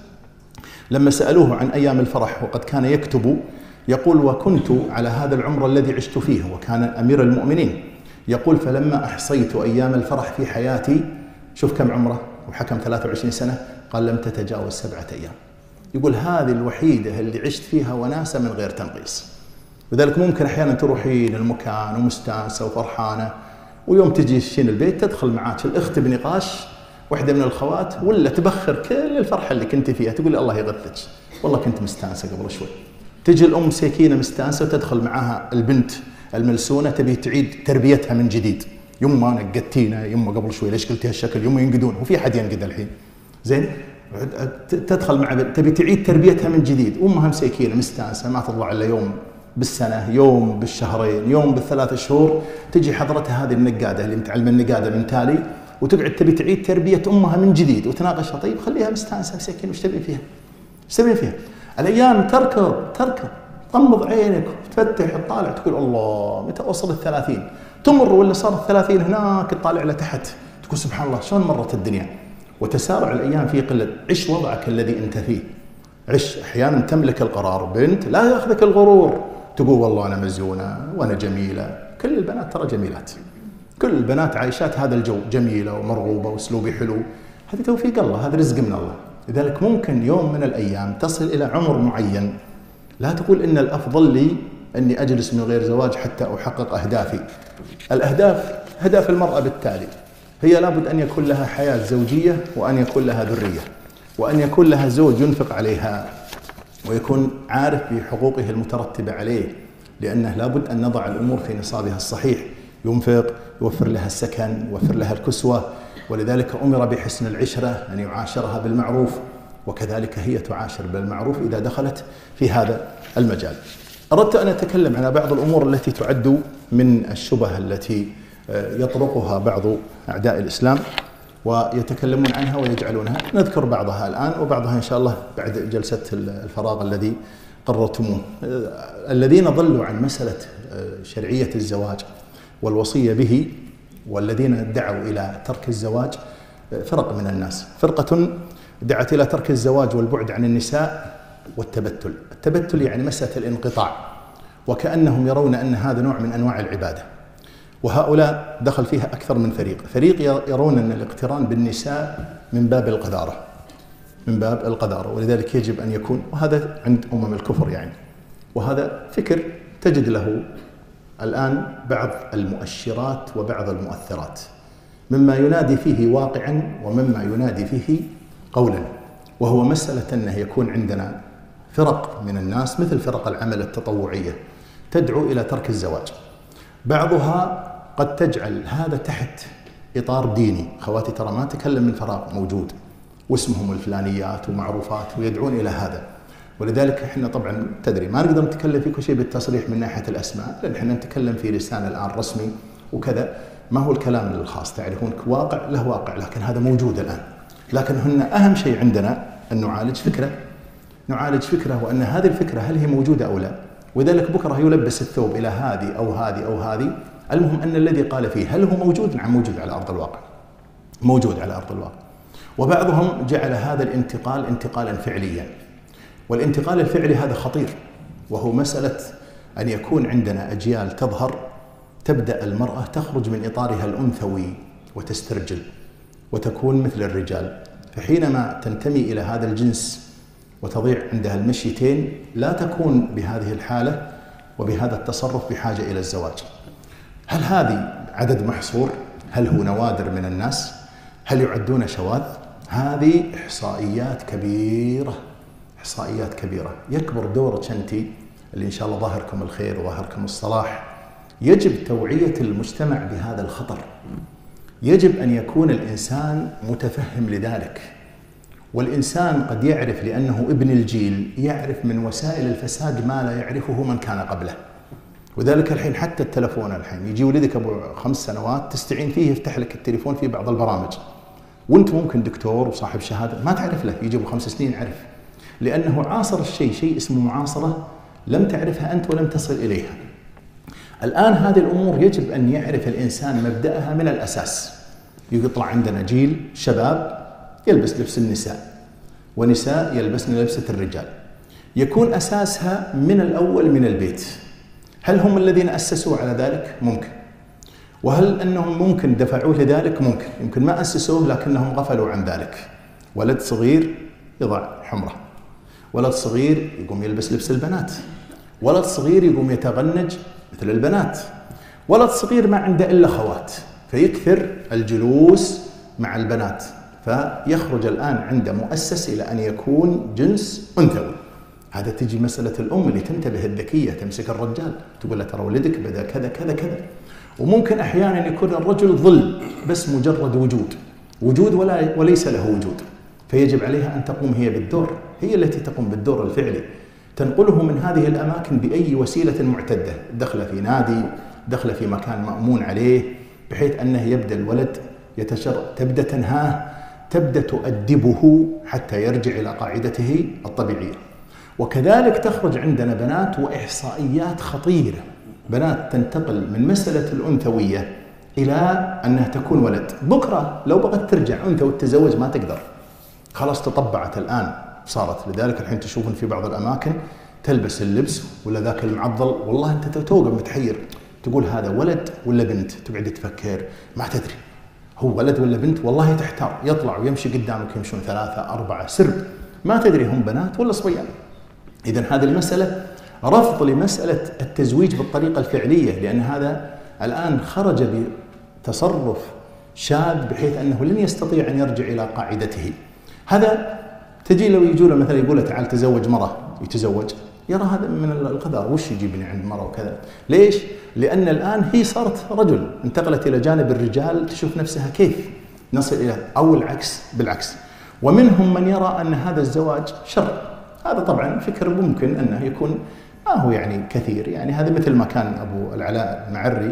لما سألوه عن أيام الفرح، وقد كان يكتب يقول وكنت على هذا العمر الذي عشت فيه، وكان أمير المؤمنين، يقول فلما أحصيت أيام الفرح في حياتي، شوف كم عمره وحكم 23 سنة، قال لم تتجاوز 7 أيام. يقول هذه الوحيدة اللي عشت فيها وناسة من غير تنقيص. وذلك ممكن أحيانا تروحين المكان ومستانسة وفرحانة، ويوم تجي تشين البيت تدخل معاك الأخت بنقاش واحدة من الخوات، ولا تبخر كل الفرحة اللي كنت فيها، تقول الله يغثك والله كنت مستانسة قبل شوي. تجي الأم سكينة مستانسة وتدخل معاها البنت الملسونة تبي تعيد تربيتها من جديد، يما نقدتينا، يما قبل شوي ليش قلتي هالشكل، يما ينقدون، وفي أحد ينقد الحين زين، تدخل مع تبي تعيد تربيتها من جديد، أمها مسكينة مستانسة ما تطلع إلا يوم بالسنة، يوم بالشهرين، يوم بال3 شهور، تجي حضرتها هذه النقادة اللي متعلمة النقادة من تالي، وتقعد تبي تعيد تربية أمها من جديد وتناقشها. طيب خليها مستانسة مسكينة، وش تبي فيها؟ وش تبي فيها؟ الأيام تركض طمض عينك وتفتح تطالع تقول الله متى أوصل 30، تمر ولا صارت 30 هناك تطالع لتحت تقول سبحان الله شلون مرت الدنيا. وتسارع الأيام في قلة. عش وضعك الذي أنت فيه، عش. أحيانا تملك القرار، بنت لا يأخذك الغرور تقول والله أنا مزيونة وأنا جميلة. كل البنات ترى جميلات، كل البنات عايشات هذا الجو، جميلة ومرغوبة وأسلوبي حلو، هذا توفيق الله، هذا رزق من الله. لذلك ممكن يوم من الأيام تصل إلى عمر معين لا تقول إن الأفضل لي أني أجلس من غير زواج حتى أحقق أهدافي. الأهداف هدف المرأة بالتالي هي لابد أن يكون لها حياة زوجية، وأن يكون لها ذرية، وأن يكون لها زوج ينفق عليها ويكون عارف بحقوقه المترتبة عليه، لأنه لابد أن نضع الأمور في نصابها الصحيح، ينفق، يوفر لها السكن، يوفر لها الكسوة. ولذلك أمر بحسن العشرة، أن يعاشرها بالمعروف، وكذلك هي تعاشر بالمعروف إذا دخلت في هذا المجال. أردت أن أتكلم عن بعض الأمور التي تعد من الشبه التي يطرقها بعض أعداء الإسلام ويتكلمون عنها ويجعلونها. نذكر بعضها الآن وبعضها إن شاء الله بعد جلسة الفراغ الذي قررتموه. الذين ضلوا عن مسألة شرعية الزواج والوصية به والذين دعوا إلى ترك الزواج فرق من الناس. فرقة دعت إلى ترك الزواج والبعد عن النساء والتبتل. التبتل يعني مسألة الانقطاع، وكأنهم يرون أن هذا نوع من أنواع العبادة، وهؤلاء دخل فيها أكثر من فريق. فريق يرون أن الاقتران بالنساء من باب القذارة، من باب القذارة، ولذلك يجب أن يكون، وهذا عند الكفر يعني، وهذا فكر تجد له الآن بعض المؤشرات وبعض المؤثرات، مما ينادي فيه واقعا ومما ينادي فيه قولا، وهو مسألة أنه يكون عندنا فرق من الناس مثل فرق العمل التطوعية تدعو إلى ترك الزواج. بعضها قد تجعل هذا تحت إطار ديني. خواتي ترى ما تكلم من فراغ، موجود واسمهم الفلانيات ومعروفات ويدعون إلى هذا. ولذلك احنا طبعا تدري ما نقدر نتكلم في كل شيء بالتصريح من ناحية الأسماء، لأن احنا نتكلم في لسان الآن رسمي وكذا، ما هو الكلام الخاص، تعرفون واقع له واقع، لكن هذا موجود الآن. لكن هنا أهم شيء عندنا أن نعالج فكرة وأن هذه الفكرة هل هي موجودة أو لا. وذلك بكرة يلبس الثوب إلى هذه أو هذه أو هذه. المهم أن الذي قال فيه هل هو موجود؟ نعم موجود على أرض الواقع، موجود على أرض الواقع. وبعضهم جعل هذا الانتقال انتقالا فعليا، والانتقال الفعلي هذا خطير، وهو مسألة أن يكون عندنا أجيال تظهر، تبدأ المرأة تخرج من إطارها الأنثوي وتسترجل وتكون مثل الرجال، فحينما تنتمي إلى هذا الجنس وتضيع عندها المشيتين لا تكون بهذه الحالة وبهذا التصرف بحاجة إلى الزواج. هل هذه عدد محصور؟ هل هو نوادر من الناس؟ هل يعدون شواذ؟ هذه إحصائيات كبيرة، إحصائيات كبيرة. يكبر دورك أنت اللي إن شاء الله ظاهركم الخير وظاهركم الصلاح. يجب توعية المجتمع بهذا الخطر، يجب أن يكون الإنسان متفهم لذلك. والإنسان قد يعرف لأنه ابن الجيل، يعرف من وسائل الفساد ما لا يعرفه من كان قبله. وذلك الحين حتى التلفون، الحين يجي ولدك أبو 5 سنوات تستعين فيه يفتح لك التليفون في بعض البرامج، وانت ممكن دكتور وصاحب شهادة ما تعرف له، يجي أبو 5 سنين يعرف، لأنه عاصر الشيء، شيء اسمه معاصرة لم تعرفها أنت ولم تصل إليها. الآن هذه الأمور يجب أن يعرف الإنسان مبدأها من الأساس. يطلع عندنا جيل شباب يلبس لبس النساء، ونساء يلبسن لبسة الرجال، يكون أساسها من الأول من البيت. هل هم الذين أسسوا على ذلك؟ ممكن. وهل أنهم ممكن دفعوه لذلك؟ ممكن. يمكن ما أسسوه لكنهم غفلوا عن ذلك. ولد صغير يضع حمرة، ولد صغير يقوم يلبس لبس البنات، ولد صغير يقوم يتغنج مثل البنات، ولد صغير ما عنده إلا خوات فيكثر الجلوس مع البنات، فيخرج الآن عند مؤسس إلى أن يكون جنس أنثوي. هذا تجي مسألة الأم اللي تنتبه الذكية تمسك الرجال تقول له ترى ولدك بدأ كذا كذا كذا. وممكن أحيانا يكون الرجل ظل بس مجرد وجود وليس له وجود، فيجب عليها أن تقوم هي بالدور، هي التي تقوم بالدور الفعلي، تنقله من هذه الأماكن بأي وسيلة معتدة، دخل في نادي، دخل في مكان مأمون عليه، بحيث أنه يبدأ الولد تبدأ تنهاه، تبدأ تؤدبه حتى يرجع إلى قاعدته الطبيعية. وكذلك تخرج عندنا بنات وإحصائيات خطيرة، بنات تنتقل من مسألة الأنثوية إلى أنها تكون ولد. بكرة لو بغت ترجع أنثى وتتزوج ما تقدر، خلاص تطبعت الآن صارت. لذلك الحين تشوفون في بعض الأماكن تلبس اللبس ولا ذاك المعضل، والله أنت توقف متحير تقول هذا ولد ولا بنت، تقعد تفكر ما تدري هو ولد ولا بنت، والله تحتار، يطلع ويمشي قدامك يمشون 3 4 سرب ما تدري هم بنات ولا صبيان. إذن هذه المسألة رفض لمسألة التزويج بالطريقة الفعلية، لأن هذا الآن خرج بتصرف شاذ بحيث أنه لن يستطيع أن يرجع إلى قاعدته. هذا تجي لو يجوا له مثلا يقول له تعال تزوج مرة، يتزوج يرى هذا من القدر، وش يجيبني عند مرة وكذا. ليش؟ لأن الآن هي صارت رجل، انتقلت إلى جانب الرجال، تشوف نفسها كيف نصل إلى، أو العكس بالعكس. ومنهم من يرى أن هذا الزواج شر. هذا طبعا فكر ممكن أنه يكون ما هو يعني كثير، يعني هذا مثل ما كان أبو العلاء المعري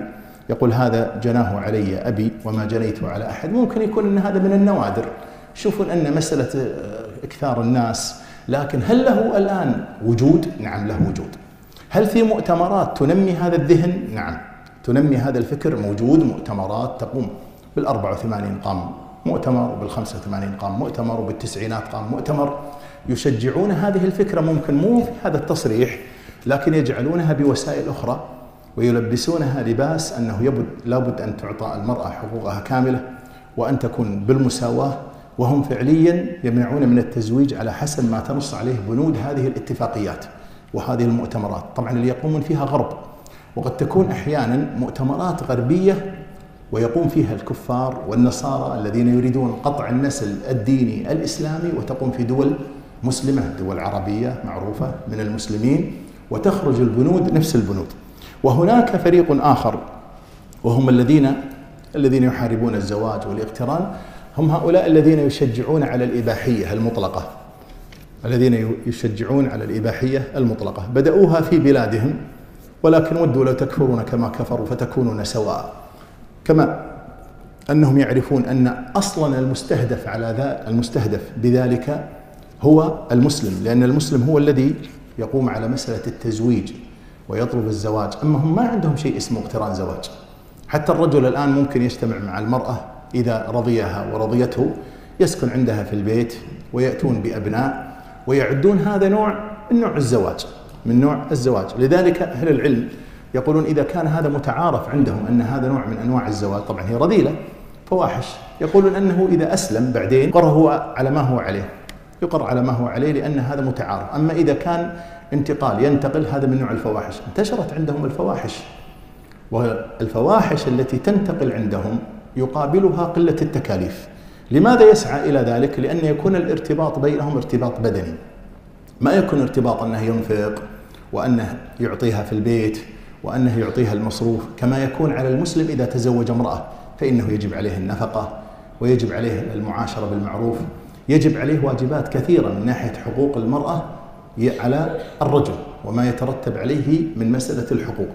يقول هذا جناه علي أبي وما جنيت على أحد. ممكن يكون أن هذا من النوادر. شوفوا أن مسألة إكثار الناس، لكن هل له الآن وجود؟ نعم له وجود. هل في مؤتمرات تنمي هذا الذهن؟ نعم تنمي هذا الفكر، موجود مؤتمرات تقوم بال84 قام مؤتمر، وبال85 قام مؤتمر، وبالتسعينات قام مؤتمر، يشجعون هذه الفكرة. ممكن مو هذا التصريح، لكن يجعلونها بوسائل أخرى ويلبسونها لباس أنه لابد أن تعطى المرأة حقوقها كاملة وأن تكون بالمساواة، وهم فعليا يمنعون من التزويج على حسب ما تنص عليه بنود هذه الاتفاقيات وهذه المؤتمرات. طبعا اللي يقومون فيها غرب، وقد تكون أحيانا مؤتمرات غربية ويقوم فيها الكفار والنصارى الذين يريدون قطع النسل الديني الإسلامي، وتقوم في دول مسلمة، دول عربية معروفة من المسلمين، وتخرج البنود نفس البنود. وهناك فريق آخر وهم الذين يحاربون الزواج والاقتران، هم هؤلاء الذين يشجعون على الإباحية المطلقة، الذين يشجعون على الإباحية المطلقة. بدأوها في بلادهم، ولكن ودوا لو تكفرون كما كفروا فتكونون سواء. كما أنهم يعرفون أن أصلا المستهدف بذلك هو المسلم، لأن المسلم هو الذي يقوم على مسألة التزويج ويطلب الزواج. أما هم ما عندهم شيء اسمه اقتران زواج. حتى الرجل الآن ممكن يجتمع مع المرأة إذا رضيها ورضيته، يسكن عندها في البيت ويأتون بأبناء، ويعدون هذا من نوع الزواج. لذلك أهل العلم يقولون إذا كان هذا متعارف عندهم أن هذا نوع من أنواع الزواج، طبعا هي رذيلة فواحش، يقولون أنه إذا أسلم بعدين يقر على ما هو عليه، لأن هذا متعارف. أما إذا كان ينتقل هذا من نوع الفواحش. انتشرت عندهم الفواحش، والفواحش التي تنتقل عندهم يقابلها قلة التكاليف. لماذا يسعى إلى ذلك؟ لأن يكون الارتباط بينهم ارتباط بدني، ما يكون ارتباط أنه ينفق وأنه يعطيها في البيت وأنه يعطيها المصروف، كما يكون على المسلم إذا تزوج امرأة فإنه يجب عليه النفقة، ويجب عليه المعاشرة بالمعروف، يجب عليه واجبات كثيرة من ناحية حقوق المرأة على الرجل وما يترتب عليه من مسألة الحقوق.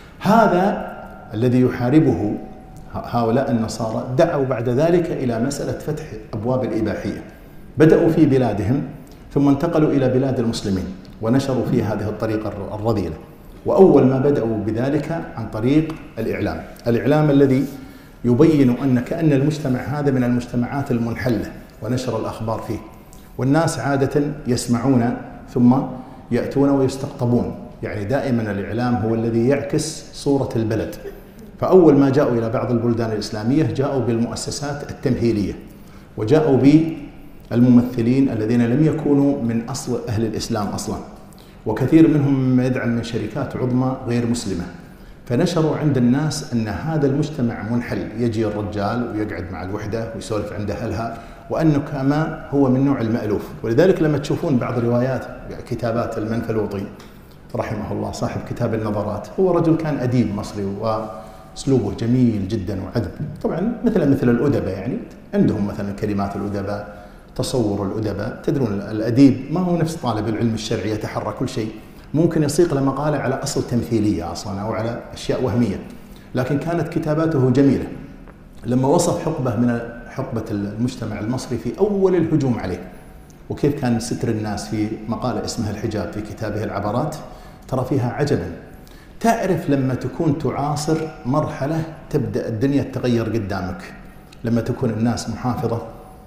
هذا الذي يحاربه هؤلاء النصارى. دعوا بعد ذلك إلى مسألة فتح أبواب الإباحية. بدأوا في بلادهم ثم انتقلوا إلى بلاد المسلمين ونشروا فيه هذه الطريقة الرذيلة. وأول ما بدأوا بذلك عن طريق الإعلام الذي يبين أن كأن المجتمع هذا من المجتمعات المنحلة، ونشر الأخبار فيه، والناس عادة يسمعون ثم يأتون ويستقطبون. يعني دائما الإعلام هو الذي يعكس صورة البلد. فأول ما جاءوا إلى بعض البلدان الإسلامية جاءوا بالمؤسسات التمهيلية، وجاءوا بالممثلين الذين لم يكونوا من أصل أهل الإسلام أصلا، وكثير منهم يدعم من شركات عظمى غير مسلمة. فنشروا عند الناس أن هذا المجتمع منحل، يجي الرجال ويقعد مع الوحدة ويسولف عند أهلها، وأنه كما هو من نوع المألوف. ولذلك لما تشوفون بعض روايات كتابات المنفلوطي رحمه الله صاحب كتاب النظرات، هو رجل كان أديب مصري وأسلوبه جميل جدا وعذب. طبعا مثل الأدباء، يعني عندهم مثلا كلمات الأدباء، تصور الأدباء. تدرون الأديب ما هو نفس طالب العلم الشرعي يتحرى كل شيء، ممكن يصيغ له مقالة على أصل تمثيلية أصلا أو على أشياء وهمية، لكن كانت كتاباته جميلة. لما وصف حقبة المجتمع المصري في أول الهجوم عليه، وكيف كان ستر الناس، في مقالة اسمها الحجاب في كتابه العبرات، ترى فيها عجبا. تعرف لما تكون تعاصر مرحلة تبدأ الدنيا تتغير قدامك، لما تكون الناس محافظة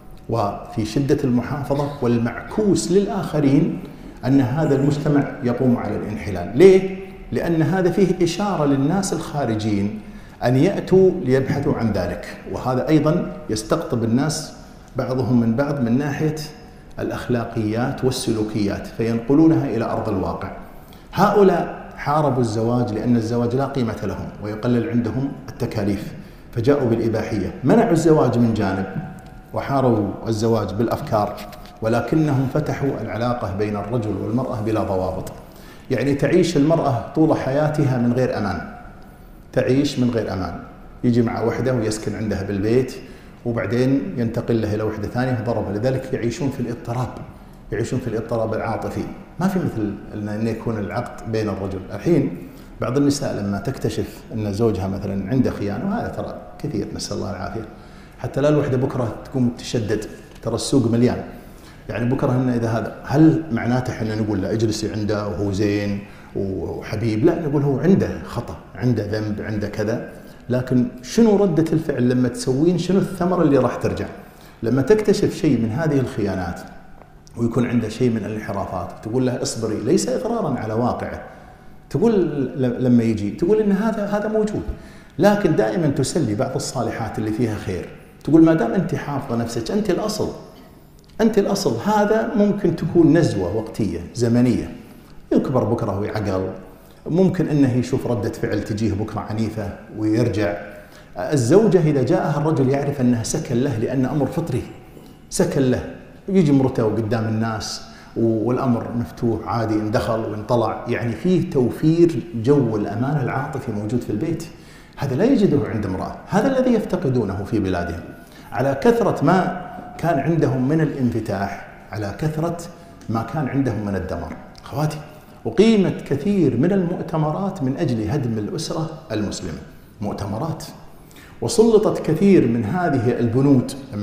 وفي شدة المحافظة، والمعكوس للآخرين أن هذا المجتمع يقوم على الانحلال. ليه؟ لأن هذا فيه إشارة للناس الخارجين أن يأتوا ليبحثوا عن ذلك، وهذا أيضا يستقطب الناس بعضهم من بعض من ناحية الأخلاقيات والسلوكيات، فينقلونها إلى أرض الواقع. هؤلاء حاربوا الزواج لأن الزواج لا قيمة لهم ويقلل عندهم التكاليف، فجاءوا بالإباحية. منعوا الزواج من جانب وحاربوا الزواج بالأفكار، ولكنهم فتحوا العلاقة بين الرجل والمرأة بلا ضوابط. يعني تعيش المرأة طول حياتها من غير أمان، يجي مع وحدة ويسكن عندها بالبيت، وبعدين ينتقل له إلى وحدة ثانية ضربة. لذلك يعيشون في الاضطراب العاطفي. ما في مثل أن يكون العقد بين الرجل. الحين بعض النساء لما تكتشف أن زوجها مثلا عنده خيانة، وهذا ترى كثير نسأل الله العافية، حتى لا الوحدة بكرة تقوم تشدد، ترى السوق مليان، يعني بكرة إن إذا هذا، هل معناته إحنا نقول لا اجلسي عنده وهو زين وحبيب؟ لا، نقول هو عنده خطأ، عنده ذنب، عنده كذا، لكن شنو ردة الفعل لما تسوين؟ شنو الثمرة اللي راح ترجع لما تكتشف شيء من هذه الخيانات ويكون عنده شيء من الانحرافات؟ تقول له اصبري، ليس إقرارا على واقعه، تقول لما يجي تقول إن هذا موجود، لكن دائما تسلي بعض الصالحات اللي فيها خير، تقول ما دام أنت حافظة نفسك، أنت الأصل، أنت الأصل. هذا ممكن تكون نزوة وقتية زمنية، يكبر بكرة ويعقل، ممكن أنه يشوف ردة فعل تجيه بكرة عنيفة ويرجع. الزوجة إذا جاءها الرجل يعرف أنها سكن له، لأن أمر فطري سكن له، يجي مرته قدام الناس والأمر مفتوح عادي، إن دخل وإن طلع، يعني فيه توفير جو الأمان العاطفي موجود في البيت، هذا لا يجده عند امرأة، هذا الذي يفتقدونه في بلادهم. على كثرة ما كان عندهم من الانفتاح، على كثرة ما كان عندهم من الدمار. أخواتي، أقيمت كثير من المؤتمرات من أجل هدم الأسرة المسلمة، مؤتمرات، وسلطت كثير من هذه البنود لما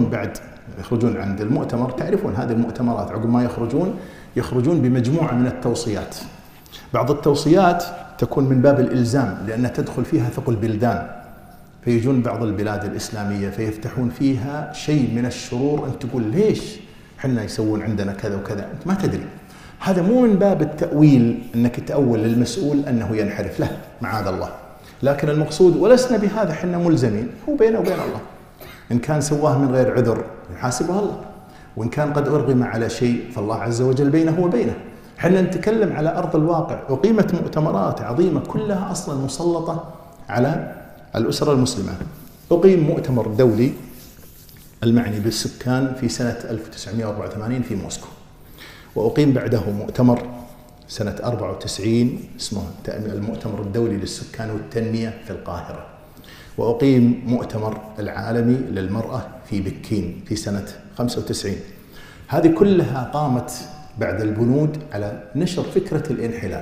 يخرجون عند المؤتمر. تعرفون هذه المؤتمرات عقب ما يخرجون بمجموعة من التوصيات، بعض التوصيات تكون من باب الإلزام لأنها تدخل فيها ثقل بلدان، فيجون بعض البلاد الإسلامية فيفتحون فيها شيء من الشرور، أنت تقول ليش حنا يسوون عندنا كذا وكذا، أنت ما تدري. هذا مو من باب التأويل أنك تأول للمسؤول أنه ينحرف له معاذ الله، لكن المقصود ولسنا بهذا حنا ملزمين، هو بينه وبين الله، إن كان سواه من غير عذر يحاسبه الله، وإن كان قد أرغم على شيء فالله عز وجل بينه وبينه. حنا نتكلم على أرض الواقع، أقيمت مؤتمرات عظيمة كلها أصلا مسلطة على الأسرة المسلمة. أقيم مؤتمر دولي المعني بالسكان في سنة 1984 في موسكو، وأقيم بعده مؤتمر سنة 94 اسمه المؤتمر الدولي للسكان والتنمية في القاهرة، وأقيم مؤتمر العالمي للمرأة في بكين في سنة 95. هذه كلها قامت بعد البنود على نشر فكرة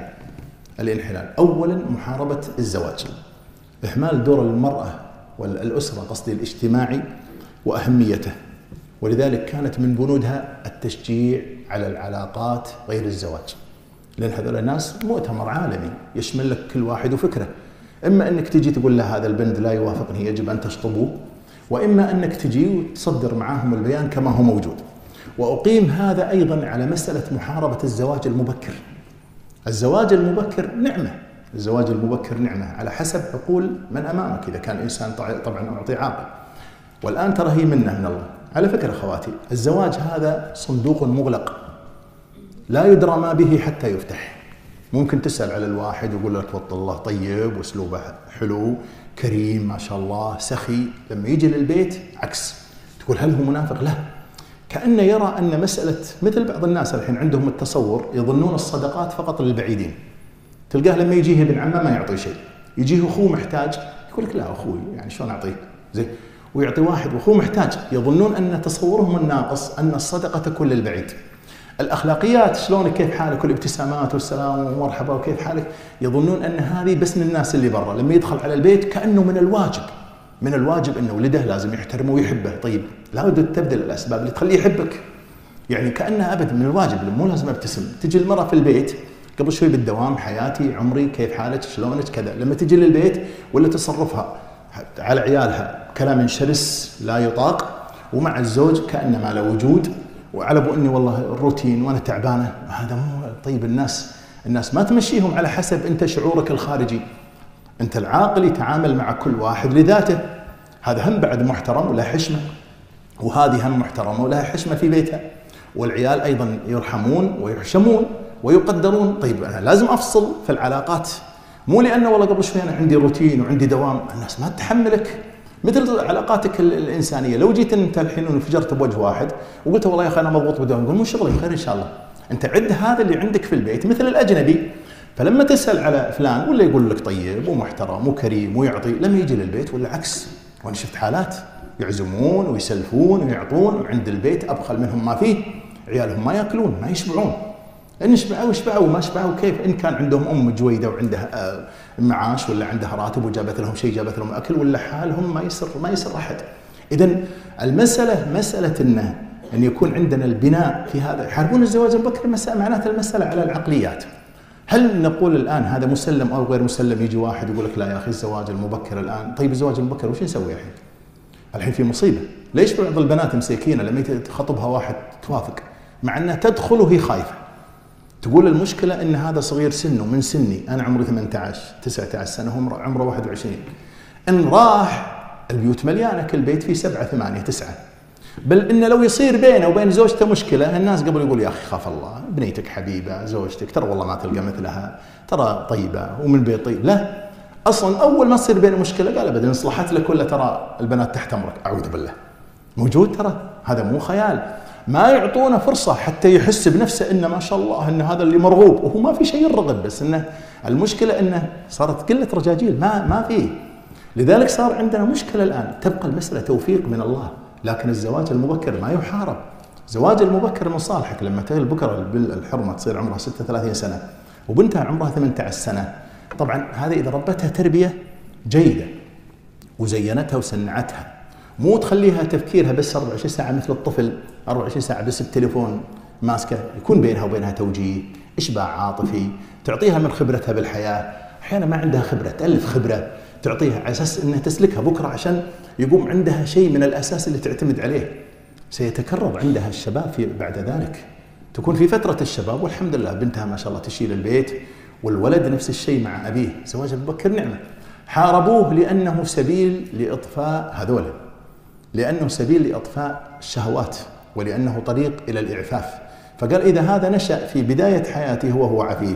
الانحلال. أولا محاربة الزواج، إهمال دور المرأة والأسرة قصدي الاجتماعي وأهميته، ولذلك كانت من بنودها التشجيع على العلاقات غير الزواج، لأن هذول الناس مؤتمر عالمي يشمل لك كل واحد وفكره، إما أنك تجي تقول له هذا البند لا يوافقني يجب أن تشطبوه، وإما أنك تجي وتصدر معاهم البيان كما هو موجود. وأقيم هذا أيضا على مسألة محاربة الزواج المبكر. الزواج المبكر نعمة، الزواج المبكر نعمة على حسب عقول من أمامك، إذا كان إنسان طبعا أعطي عاقل، والآن ترى هي منة من الله. على فكرة أخواتي، الزواج هذا صندوق مغلق لا يدرى ما به حتى يفتح. ممكن تسأل على الواحد ويقول لك والله الله طيب واسلوبه حلو كريم ما شاء الله سخي، لما يجي للبيت عكس، تقول هل هو منافق؟ لا، كأنه يرى أن مسألة مثل بعض الناس الحين عندهم التصور، يظنون الصدقات فقط للبعيدين. تلقاه لما يجيه ابن عمه ما يعطي شيء، يجيه أخوه محتاج يقول لك لا أخوي يعني شلون أعطيه زي، ويعطي واحد وأخوه محتاج. يظنون أن تصورهم الناقص أن الصدقة تكون للبعيد. الأخلاقيات شلونك كيف حالك والابتسامات والسلام ومرحبا وكيف حالك، يظنون أن هذه بس من الناس اللي برا، لما يدخل على البيت كأنه من الواجب أن ولده لازم يحترمه ويحبه. طيب لا بد تبذل الأسباب اللي تخليه يحبك، يعني كأنها أبد من الواجب، مو لازم ابتسم. تجي المرأة في البيت قبل شوي بالدوام حياتي عمري كيف حالك شلونك كذا، لما تجي للبيت ولا تصرفها على عيالها كلام شرس لا يطاق، ومع الزوج كأنما لا وجود، وعلى ابو اني والله الروتين وانا تعبانه. هذا مو طيب. الناس ما تمشيهم على حسب انت شعورك الخارجي، انت العاقل يتعامل مع كل واحد لذاته. هذا هم بعد محترم وله حشمه، وهذه هم محترمه ولها حشمه في بيتها، والعيال ايضا يرحمون ويحشمون ويقدرون. طيب انا لازم افصل في العلاقات، مو لانه والله قبل شوي انا عندي روتين وعندي دوام. الناس ما تحملك مثل علاقاتك الانسانيه. لو جيت انت الحين وانفجرت بوجه واحد وقلت والله يا اخي انا مضغوط بدوام، يقول مو شغلي خير ان شاء الله. انت عد هذا اللي عندك في البيت مثل الاجنبي، فلما تسال على فلان ولا يقول لك طيب ومحترم وكريم ويعطي، لما يجي للبيت ولا عكس. وانا شفت حالات يعزمون ويسلفون ويعطون، وعند البيت ابخل منهم ما فيه، عيالهم ما ياكلون ما يشبعون. ان شبعوا ما شبعوا كيف؟ ان كان عندهم ام جويده وعندها معاش ولا عندها راتب وجابت لهم شيء، جابت لهم اكل، ولا حالهم ما يسر احد. اذا المساله مساله ان يكون عندنا البناء في هذا. يحاربون الزواج المبكر معناته المساله على العقليات. هل نقول الان هذا مسلم او غير مسلم؟ يجي واحد يقول لك لا يا اخي الزواج المبكر الان. طيب الزواج المبكر وش نسوي الحين؟ الحين في مصيبه. ليش بعض البنات مسيكينه لما تخطبها واحد توافق مع انها تدخل وهي خايفه؟ تقول المشكله ان هذا صغير سنه من سني، انا عمري 18 19 سنه وهو عمره 21. ان راح البيوت مليانه، كل بيت فيه 7 8 9. بل انه لو يصير بينه وبين زوجته مشكله، الناس قبل يقول يا اخي خاف الله، بنيتك حبيبه، زوجتك ترى والله ما تلقى مثلها، ترى طيبه ومن بيت طيب. لا، اصلا اول ما تصير بينه مشكله قال ابدا صلحت لك ولا ترى البنات تحت امرك. اعوذ بالله، موجود ترى، هذا مو خيال. ما يعطونه فرصه حتى يحس بنفسه انه ما شاء الله ان هذا اللي مرغوب، وهو ما في شيء يرغب، بس انه المشكله انه صارت قله رجاجيل، ما فيه. لذلك صار عندنا مشكله الان. تبقى المساله توفيق من الله، لكن الزواج المبكر ما يحارب. الزواج المبكر من صالحك. لما تهل بكره الحرمه تصير عمرها 36 سنه وبنتها عمرها 18 سنه، طبعا هذه اذا ربتها تربيه جيده وزينتها وسنعتها، مو تخليها تفكيرها بس 24 ساعه مثل الطفل، 24 ساعه بس التليفون ماسكه. يكون بينها وبينها توجيه، اشباع عاطفي، تعطيها من خبرتها بالحياه. احيانا ما عندها خبره، تالف خبره تعطيها على اساس انها تسلكها بكره، عشان يقوم عندها شيء من الاساس اللي تعتمد عليه. سيتكرر عندها الشباب بعد ذلك، تكون في فتره الشباب والحمد لله بنتها ما شاء الله تشيل البيت، والولد نفس الشيء مع ابيه. زواج المبكر نعمه. حاربوه لانه سبيل لاطفاء هذول، لانه سبيل لاطفاء الشهوات، ولانه طريق الى الاعفاف. فقال اذا هذا نشا في بدايه حياته وهو عفيف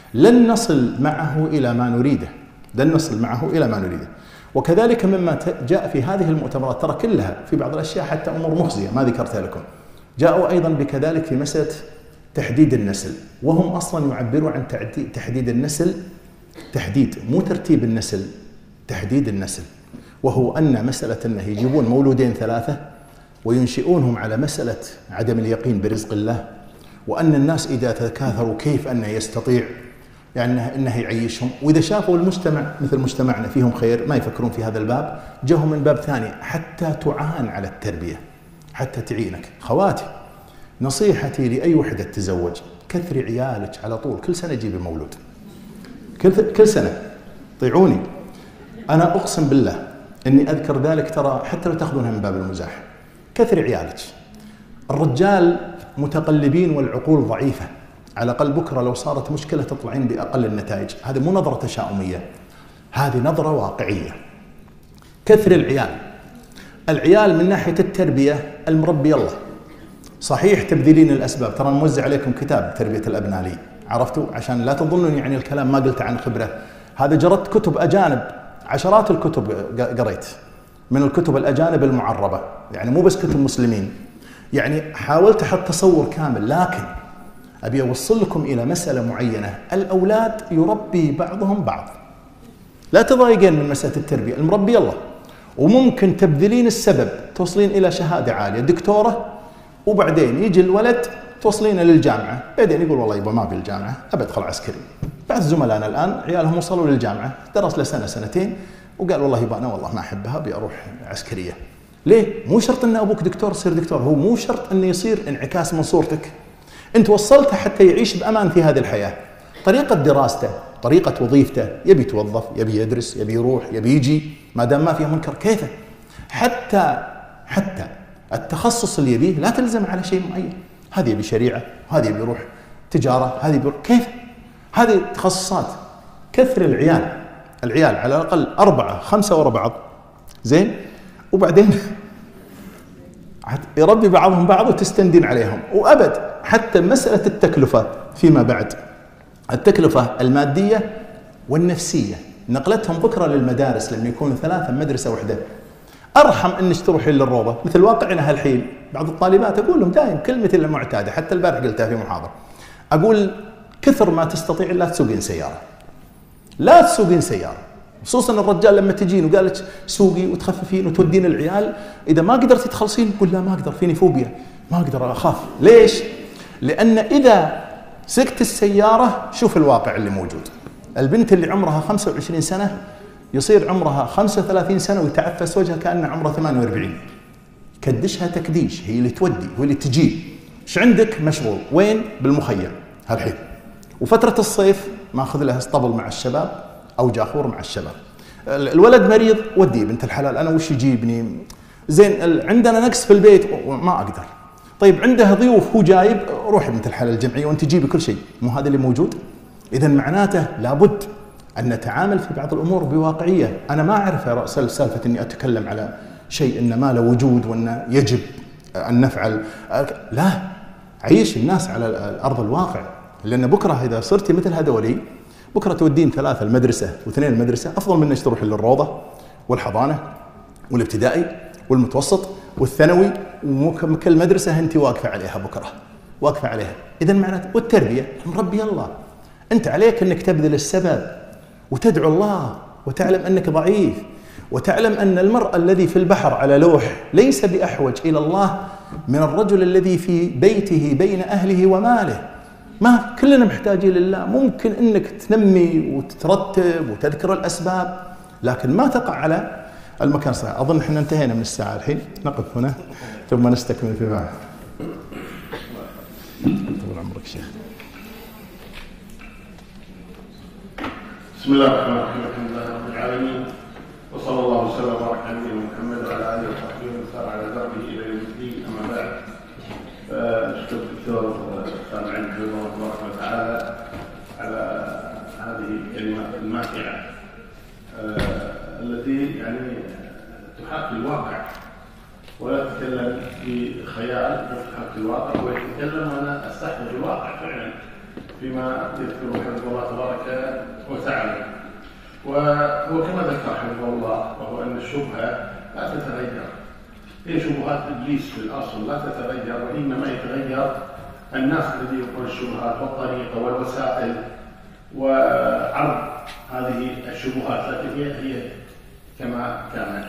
لن نصل معه الى ما نريده، لن نصل معه الى ما نريده. وكذلك مما جاء في هذه المؤتمرات، ترى كلها في بعض الاشياء حتى امور مخزيه ما ذكرتها لكم، جاءوا ايضا بكذلك في مساله تحديد النسل. وهم اصلا يعبروا عن تحديد النسل، تحديد مو ترتيب النسل، تحديد النسل. وهو ان مساله انه يجيبون مولودين 3 وينشئونهم على مساله عدم اليقين برزق الله، وان الناس اذا تكاثروا كيف انه يستطيع يعني انه يعيشهم. واذا شافوا المجتمع مثل مجتمعنا فيهم خير ما يفكرون في هذا الباب، جاهم من باب ثاني حتى تعان على التربيه، حتى تعينك. خواتي، نصيحتي لاي وحده تتزوج، كثري عيالك على طول، كل سنه جيبي مولود، كل سنه. طيعوني، انا اقسم بالله اني اذكر ذلك، ترى حتى لو تاخذونها من باب المزاح، كثري عيالك. الرجال متقلبين والعقول ضعيفه، على الأقل بكرة لو صارت مشكلة تطلعين بأقل النتائج. هذه مو نظرة تشاؤمية، هذه نظرة واقعية. كثر العيال من ناحية التربية، المربي الله. صحيح تبذلين الأسباب، ترى موزع عليكم كتاب تربية الأبناء لي، عرفتوا؟ عشان لا تظنون يعني الكلام ما قلت عن خبرة. هذا جردت كتب أجانب، عشرات الكتب قريت من الكتب الأجانب المعربة، يعني مو بس كتب مسلمين. يعني حاولت أحط تصور كامل، لكن أبي أوصل لكم إلى مسألة معينة. الأولاد يربي بعضهم بعض، لا تضايقين من مسألة التربية، المربي الله. وممكن تبذلين السبب توصلين إلى شهادة عالية دكتورة، وبعدين يجي الولد توصلينه للجامعة، بعدين يقول والله يبا ما أبي الجامعة، أبي أدخل عسكري. بعض زملائنا الآن عيالهم وصلوا للجامعة، درس له سنة سنتين وقال والله يبا أنا والله ما أحبها، أبي أروح عسكرية. ليه؟ مو شرط أن أبوك دكتور تصير دكتور، هو مو شرط أنه يصير انعكاس من صورتك. أنت وصلته حتى يعيش بأمان في هذه الحياة. طريقة دراسته، طريقة وظيفته، يبي يتوظف، يبي يدرس، يبي يروح، يبي يجي، ما دام ما فيها منكر كيفه. حتى التخصص اللي يبيه لا تلزم على شيء معين. هذا يبي شريعة، وهذا يبي يروح تجارة، هذا يبي كيف. هذه تخصصات. كثر العيال على الأقل 4 5 ورا بعض، زين، وبعدين يربي بعضهم بعض وتستندين عليهم. وأبد حتى مسألة التكلفة فيما بعد، التكلفة المادية والنفسية، نقلتهم بكرة للمدارس لما يكونوا 3 مدرسة واحدة. أرحم أنك تروحين للروضة مثل واقعنا هالحين. بعض الطالبات أقول لهم دائما كلمتي المعتادة، حتى البارح قلتها في محاضرة، أقول كثر ما تستطيع لا تسوقين سيارة، لا تسوقين سيارة، خصوصا الرجال لما تجين وقالت سوقي وتخففين وتودين العيال، إذا ما قدرتي تخلصين قل لا ما أقدر، فيني فوبيا، ما أقدر، أخاف. ليش؟ لأن إذا سكت السيارة، شوف الواقع اللي موجود. البنت اللي عمرها 25 سنة يصير عمرها 35 سنة ويتعفس وجهها كأنه عمرها 48. كدشها تكديش، هي اللي تودي هي اللي تجيب. ايش عندك؟ مشغول. وين؟ بالمخيم هالحين. وفترة الصيف ماخذ لها اسطبل مع الشباب أو جاخور مع الشباب. الولد مريض، وديه بنت الحلال، أنا وش يجيبني؟ زين عندنا نقص في البيت ما أقدر. طيب عنده ضيوف هو جايب، روحي بنت الحلال الجمعية وأنت تجيبي كل شيء. مو هذا اللي موجود؟ إذا معناته لابد أن نتعامل في بعض الأمور بواقعية. أنا ما أعرف سالفة أني أتكلم على شيء إن ما له وجود وأن يجب أن نفعل. لا، عيش الناس على الأرض الواقع. لأن بكرة إذا صرتي مثل هذولي، بكرة تودين 3 المدرسة و2 المدرسة، أفضل من أنك تروح للروضة والحضانة والابتدائي والمتوسط والثانوي، وكل مدرسة أنت واقفة عليها بكرة، واقفة عليها. إذا معناته والتربية مربي الله. أنت عليك أنك تبذل السبب وتدعو الله وتعلم أنك ضعيف، وتعلم أن المرء الذي في البحر على لوح ليس بأحوج إلى الله من الرجل الذي في بيته بين أهله وماله. ما كلنا محتاجين لله. ممكن أنك تنمي وتترتب وتذكر الأسباب، لكن ما تقع على المكان الصحيح. أظن احنا انتهينا من الساعة الحين، نقف هنا ثم نستكمل في بعض. طول عمرك شيخ. بسم الله الرحمن الرحيم، الحمد لله رب العالمين، وصلى الله وسلم وبارك على نبينا محمد وعلى اله وصحبه ومن سار على دربه الى يوم الدين. اما بعد، فنشكر الدكتور سامع حفظه الله تبارك وتعالى على هذه الكلمات الماتعه التي يعني تحاكي الواقع ولا تتكلم بخيال، بل تحاكي الواقع ويتكلم. وانا استحضر الواقع فعلا فيما يذكره حفظه الله تبارك وتعالى. وهو كما ذكر حفظه الله، وهو ان الشبهه لا تتغير. هي شبهات ابليس في الاصل لا تتغير، وانما يتغير الناس الذين يلقون الشبهات والطريقه والوسائل وعرض هذه الشبهات، لكن هي كما كانت.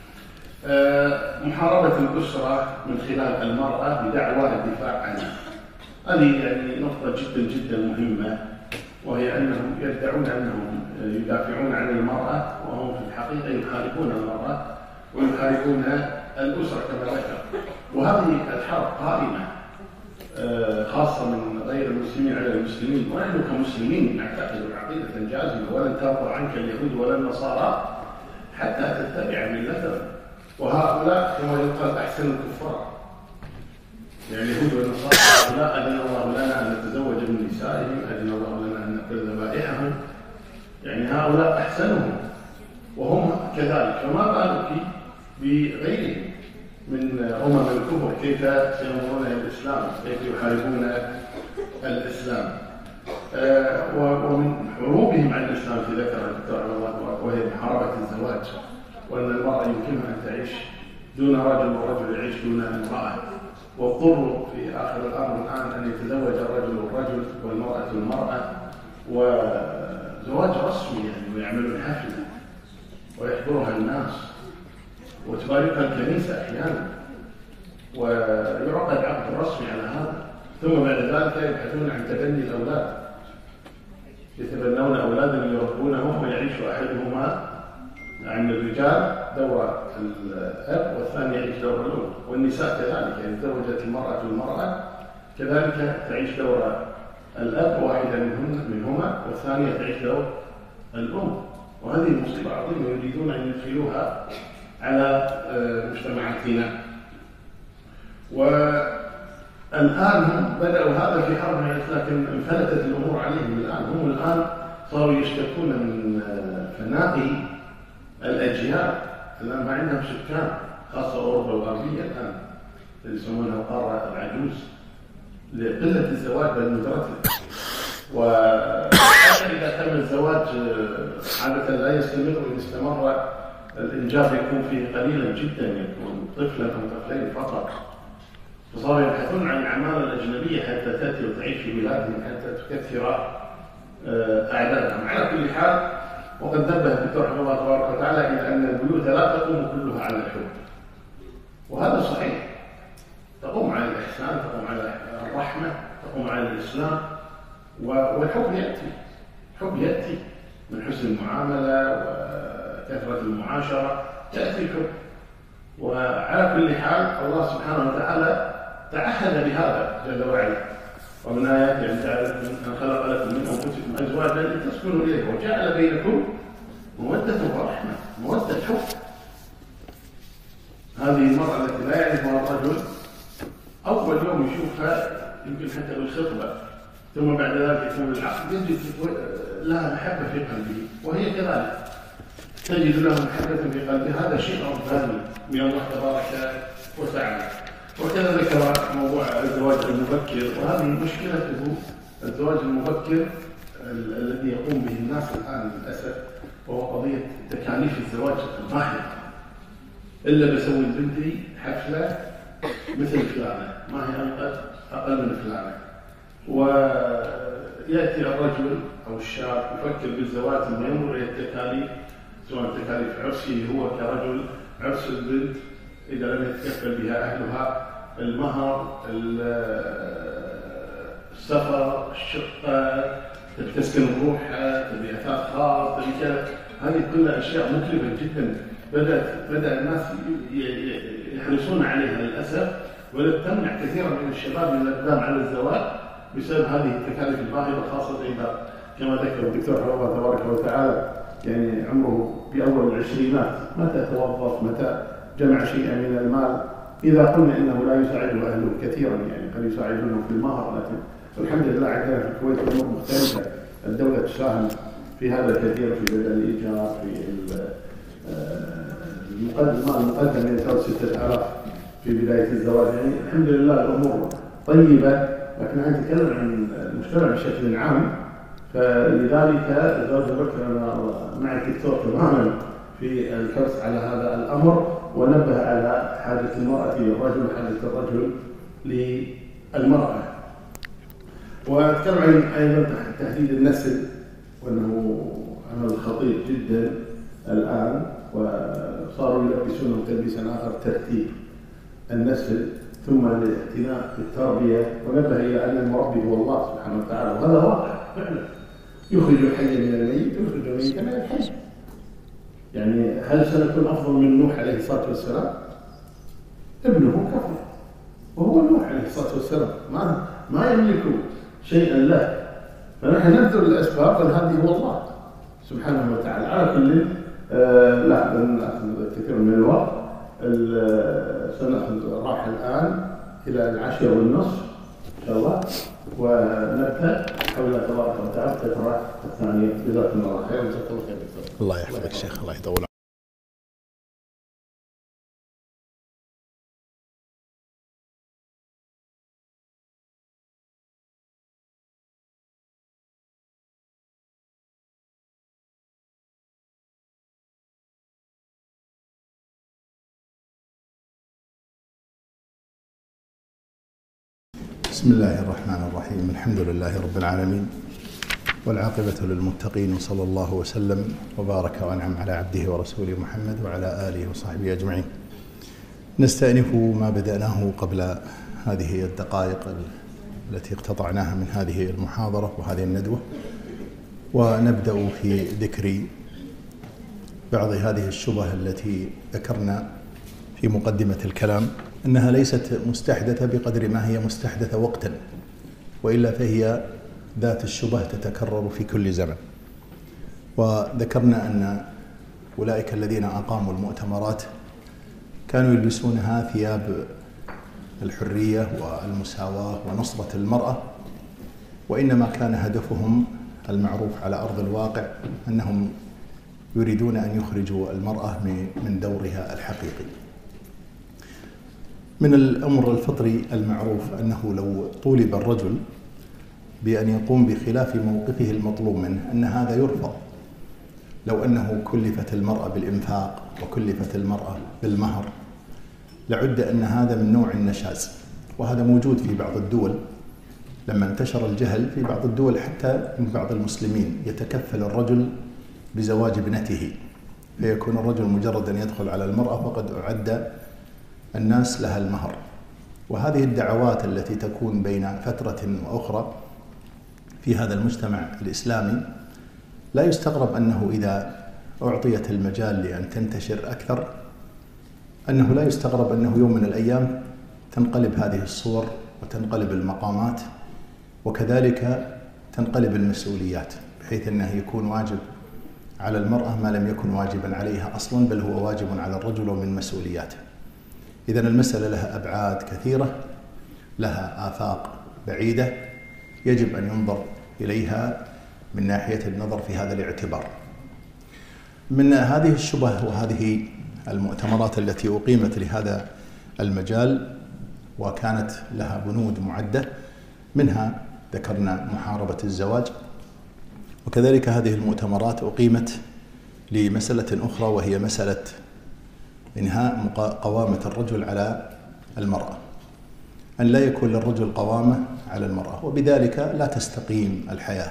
محاربه الاسره من خلال المراه بدعوى الدفاع عنها، هذه يعني نقطه جدا جدا مهمه، وهي انهم يدعون انهم يدافعون عن المراه وهم في الحقيقه يحاربون المراه ويحاربون الاسره كما ذكر. وهذه الحرب قائمه خاصه من غير المسلمين على المسلمين، ونحن كمسلمين نعتقد عقيده جازمه: ولن ترضى عنك اليهود ولا النصارى حتى تتبع ملتهم. وهؤلاء كما يقال احسن الكفار، يعني اليهود والنصارى هؤلاء اذن الله لنا ان نتزوج من نسائهم، اذن الله لنا ان ناكل ذبائحهم، يعني هؤلاء احسنهم وهم كذلك. فما بالك بغيرهم من الكفر، كيف سينظرون الى الاسلام، كيف يحاربون الاسلام. ومن حروبهم عن الاسلام في ذكر الدكتور عبد الله، وهي محاربه الزواج، وان المراه يمكنها ان تعيش دون رجل والرجل يعيش دون امراه. واضطروا في آخر الأمر الآن أن يتزوج الرجل والرجل والمرأة المرأة، وزواج رسمي يعني، ويعملون حفلة ويحضرها الناس وتباركها الكنيسة أحيانا، ويعقد عقد رسمي على هذا. ثم بعد ذلك يبحثون عن تبني الأولاد، يتبنون أولادا يربونهم ويعيش أحدهما عن الرجال دور الأب والثاني يعيش دور الأم، والنساء كذلك، يعني تزوجت المرأة المرأة كذلك تعيش دور الأب، واحدة منهما، والثانية تعيش دور الأم. وهذه مصيبة عظيمة يريدون أن يدخلوها على مجتمعاتنا. والآن هم بدأوا هذا في حرب، لكن انفلتت الأمور عليهم الآن. هم الآن صاروا يشتكون من فناء الأجيال. الآن ما عندهم سكان، خاصة أوروبا الغربية الآن اللي يسمونها القارة العجوز، لقلة الزواج بين ندرته. وإذا تم الزواج عادة لا يستمر، وإن استمر الإنجاب يكون فيه قليلا جدا، يكون طفلا أو طفلين فقط. فصاروا يبحثون عن العمالة الأجنبية حتى تأتي وتعيش في بلادهم حتى تكثر أعدادهم. على كل حال، وقد نبه الدكتور حفظه الله تبارك وتعالى الى ان البيوت لا تقوم كلها على الحب، وهذا صحيح. تقوم على الاحسان، تقوم على الرحمه، تقوم على الاسلام، والحب يأتي، الحب يأتي من حسن المعاملة وكثرة المعاشرة، تأتي الحب. وعلى كل حال الله سبحانه وتعالى تعهد بهذا جل وعلا، ومن آياته أن خلق لكم من أنفسكم أزواجا لتسكنوا إليها وجعل بينكم مودة ورحمة، مودة حب. هذه المرأة التي لا يعرفها الرجل أول يوم يشوفها يمكن حتى بالخطبة، ثم بعد ذلك يكون العقد، يجد لها محبة في قلبه، وهي كذلك تجد له محبة في قلبه. هذا شيء رباني من الله تبارك وتعالى. وكذا ذكر موضوع الزواج المبكر، وهذه مشكلته الزواج المبكر الذي يقوم به الناس الآن للأسف، وهو قضية تكاليف الزواج الظاهرة. إلا بسوي لبنتي حفلة مثل فلانة، ما هي أقل من فلانة. ويأتي الرجل أو الشاب يفكر بالزواج ثم ينظر إلى التكاليف، سواء تكاليف عرسه هو كرجل، عرس البنت إذا لم يتكفل بها أهلها، المهر، السفر، الشقة، تسكن روحها، تبي أثاث خاص، تبي كذا. هذه كلها أشياء مكلفة جدا. بدأ الناس يحرصون عليها للأسف، وتمنع كثيرا من الشباب من الإقدام على الزواج بسبب هذه التكاليف الباهظة، خاصة إذا كما ذكر الدكتور حفظه الله تبارك وتعالى يعني عمره بأول العشرينات، متى توظف، متى جمع شيئا من المال. إذا قلنا إنه لا يساعده أهله كثيرا، يعني قد يساعدونه في المهر، لكن الحمد لله عندنا في الكويت أمور مختلفة. الدولة تساهم في هذا كثير، في بدء الإيجار، في المقدم من 6,000 في بداية الزواج. يعني الحمد لله الأمور طيبة، لكن أنا أتكلم عن المجتمع بشكل عام. فلذلك الزواج المبكر أنا مع الدكتور تماما في الحرص على هذا الأمر، ونبه على حاجة المرأة للرجل وحاجة الرجل للمرأة. وأتكلم عن أيضا تحديد النسل، وأنه عمل خطير جدا الآن، وصاروا يلبسونه تلبيسا آخر، ترتيب النسل ثم الاعتناء بالتربية. ونبه إلى أن المربي هو الله سبحانه وتعالى، وهذا واقع فعلا. يخرج الحي من الميت ويخرج الميت من الحي. يعني هل سنكون أفضل من نوح عليه الصلاة والسلام؟ ابنه كفر وهو نوح عليه الصلاة والسلام، ما يملك شيئا له. فنحن نبذل الأسباب، هذه هو الله سبحانه وتعالى. على كل لا نأخذ كثير من الوقت، سنأخذ راحة الآن إلى 10:30 إن شاء الله، ونبدأ حول الله تبارك وتعالى الفترة الثانية. جزاكم الله خير. جزاك الله خير. الله يحفظك شيخ، الله يطول. بسم الله الرحمن الرحيم. الحمد لله رب العالمين، والعاقبة للمتقين، وصلى الله وسلم وبارك وأنعم على عبده ورسوله محمد وعلى آله وصحبه أجمعين. نستأنف ما بدأناه قبل هذه الدقائق التي اقتطعناها من هذه المحاضرة وهذه الندوة، ونبدأ في ذكر بعض هذه الشبه التي ذكرنا في مقدمة الكلام أنها ليست مستحدثة بقدر ما هي مستحدثة وقتا، وإلا فهي ذات الشبه تتكرر في كل زمن. وذكرنا أن أولئك الذين أقاموا المؤتمرات كانوا يلبسونها ثياب الحرية والمساواة ونصرة المرأة، وإنما كان هدفهم المعروف على أرض الواقع أنهم يريدون أن يخرجوا المرأة من دورها الحقيقي. من الأمر الفطري المعروف أنه لو طولب الرجل بأن يقوم بخلاف موقفه المطلوب منه أن هذا يرفض. لو أنه كلفت المرأة بالإنفاق وكلفت المرأة بالمهر لعد أن هذا من نوع النشاز، وهذا موجود في بعض الدول. لما انتشر الجهل في بعض الدول حتى من بعض المسلمين يتكفل الرجل بزواج ابنته، فيكون الرجل مجرد أن يدخل على المرأة فقد أعد الناس لها المهر. وهذه الدعوات التي تكون بين فترة وأخرى في هذا المجتمع الإسلامي، لا يستغرب أنه إذا أعطيت المجال لأن تنتشر أكثر، أنه لا يستغرب أنه يوم من الأيام تنقلب هذه الصور وتنقلب المقامات، وكذلك تنقلب المسؤوليات، بحيث أنه يكون واجب على المرأة ما لم يكن واجبا عليها أصلا، بل هو واجب على الرجل ومن مسؤولياته. إذن المسألة لها أبعاد كثيرة، لها آفاق بعيدة، يجب أن ينظر إليها من ناحية النظر في هذا الاعتبار. من هذه الشبه وهذه المؤتمرات التي أقيمت لهذا المجال وكانت لها بنود معدة، منها ذكرنا محاربة الزواج، وكذلك هذه المؤتمرات أقيمت لمسألة أخرى، وهي مسألة إنهاء قوامة الرجل على المرأة، أن لا يكون للرجل قوامة على المرأة، وبذلك لا تستقيم الحياة،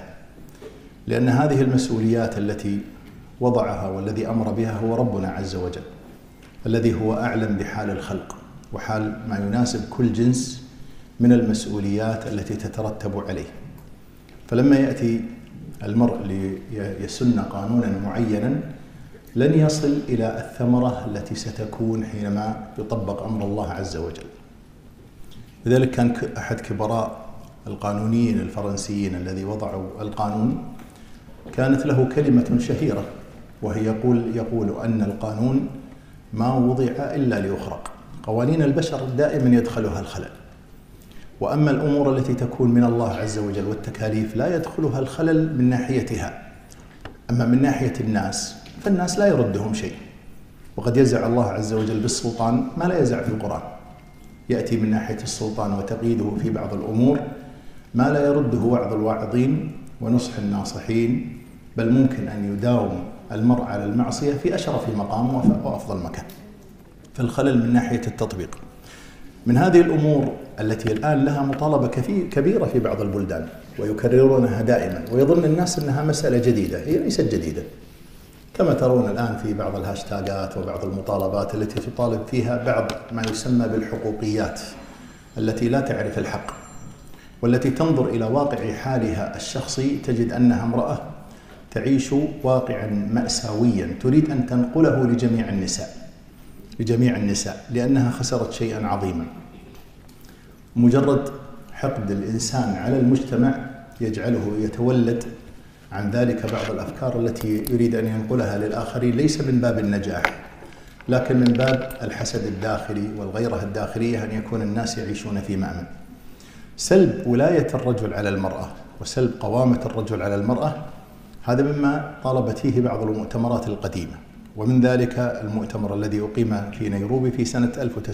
لأن هذه المسؤوليات التي وضعها والذي أمر بها هو ربنا عز وجل، الذي هو أعلم بحال الخلق وحال ما يناسب كل جنس من المسؤوليات التي تترتب عليه. فلما يأتي المرء ليسن قانونا معينا لن يصل إلى الثمرة التي ستكون حينما يطبق أمر الله عز وجل. لذلك كان أحد كبراء القانونيين الفرنسيين الذي وضعوا القانون كانت له كلمة شهيرة، وهي يقول أن القانون ما وضع إلا ليخرق. قوانين البشر دائما يدخلها الخلل، وأما الأمور التي تكون من الله عز وجل والتكاليف لا يدخلها الخلل من ناحيتها. أما من ناحية الناس فالناس لا يردهم شيء، وقد يزع الله عز وجل بالسلطان ما لا يزع في القرآن. يأتي من ناحية السلطان وتقييده في بعض الأمور ما لا يرده وعظ الواعظين ونصح الناصحين، بل ممكن أن يداوم المرء على المعصية في أشرف مقام وأفضل مكان. فالخلل من ناحية التطبيق. من هذه الأمور التي الآن لها مطالبة كبيرة في بعض البلدان ويكررونها دائما، ويظن الناس أنها مسألة جديدة، هي ليست جديدة، كما ترون الآن في بعض الهاشتاجات وبعض المطالبات التي تطالب فيها بعض ما يسمى بالحقوقيات التي لا تعرف الحق، والتي تنظر إلى واقع حالها الشخصي تجد أنها امرأة تعيش واقعا مأساويا تريد أن تنقله لجميع النساء لأنها خسرت شيئا عظيما. مجرد حقد الإنسان على المجتمع يجعله يتولد عن ذلك بعض الأفكار التي يريد أن ينقلها للآخرين، ليس من باب النجاح لكن من باب الحسد الداخلي والغيرة الداخلية، أن يكون الناس يعيشون في مأمن. سلب ولاية الرجل على المرأة وسلب قوامة الرجل على المرأة، هذا مما طالبت فيه بعض المؤتمرات القديمة، ومن ذلك المؤتمر الذي أقيم في نيروبي في سنة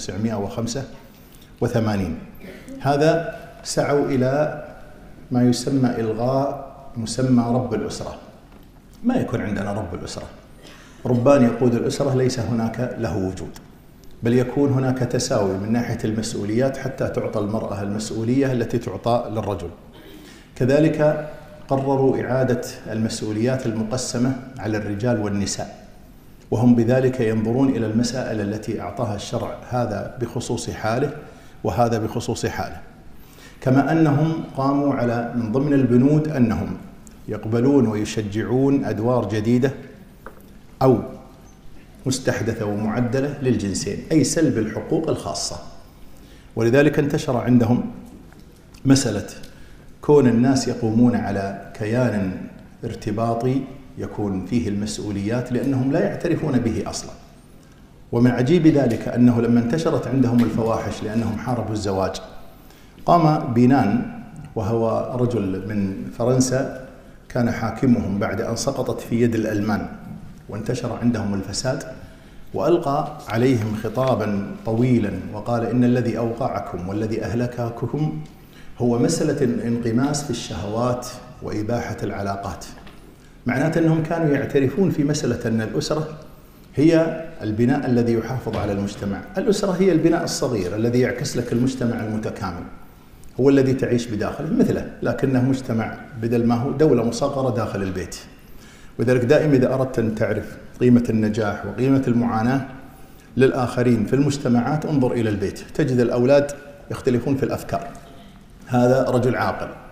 1985. هذا سعوا إلى ما يسمى إلغاء مسمى رب الأسرة. ما يكون عندنا رب الأسرة، ربان يقود الأسرة ليس هناك له وجود، بل يكون هناك تساوي من ناحية المسؤوليات حتى تعطى المرأة المسؤولية التي تعطى للرجل. كذلك قرروا إعادة المسؤوليات المقسمة على الرجال والنساء، وهم بذلك ينظرون إلى المسائل التي أعطاها الشرع، هذا بخصوص حاله وهذا بخصوص حاله. كما أنهم قاموا على من ضمن البنود أنهم يقبلون ويشجعون أدوار جديدة أو مستحدثة ومعدلة للجنسين، أي سلب الحقوق الخاصة. ولذلك انتشر عندهم مسألة كون الناس يقومون على كيان ارتباطي يكون فيه المسؤوليات لأنهم لا يعترفون به أصلا. ومن عجيب ذلك أنه لما انتشرت عندهم الفواحش لأنهم حاربوا الزواج، قام بينان وهو رجل من فرنسا كان حاكمهم بعد أن سقطت في يد الألمان وانتشر عندهم الفساد، وألقى عليهم خطابا طويلا وقال إن الذي أوقعكم والذي أهلككم هو مسألة الانغماس في الشهوات وإباحة العلاقات. معناته أنهم كانوا يعترفون في مسألة أن الأسرة هي البناء الذي يحافظ على المجتمع. الأسرة هي البناء الصغير الذي يعكس لك المجتمع المتكامل، هو الذي تعيش بداخله مثله، لكنه مجتمع بدل ما هو دولة مصغرة داخل البيت. ولذلك دائما إذا أردت أن تعرف قيمة النجاح وقيمة المعاناة للآخرين في المجتمعات انظر إلى البيت، تجد الأولاد يختلفون في الأفكار. هذا رجل عاقل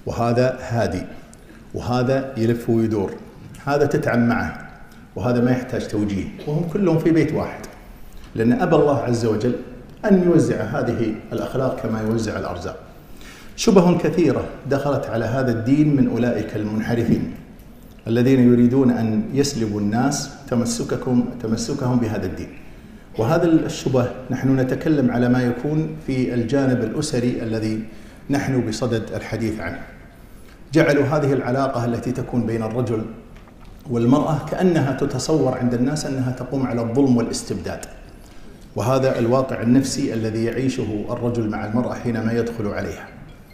وهذا هادي، وهذا يلف ويدور، هذا تتعب معه، وهذا ما يحتاج توجيه، وهم كلهم في بيت واحد، لأن أبى الله عز وجل أن يوزع هذه الأخلاق كما يوزع الأرزاق. شبه كثيرة دخلت على هذا الدين من أولئك المنحرفين الذين يريدون أن يسلبوا الناس تمسكهم بهذا الدين. وهذا الشبه نحن نتكلم على ما يكون في الجانب الأسري الذي نحن بصدد الحديث عنه. جعلوا هذه العلاقة التي تكون بين الرجل والمرأة كأنها تتصور عند الناس أنها تقوم على الظلم والاستبداد، وهذا الواقع النفسي الذي يعيشه الرجل مع المرأة حينما يدخل عليها،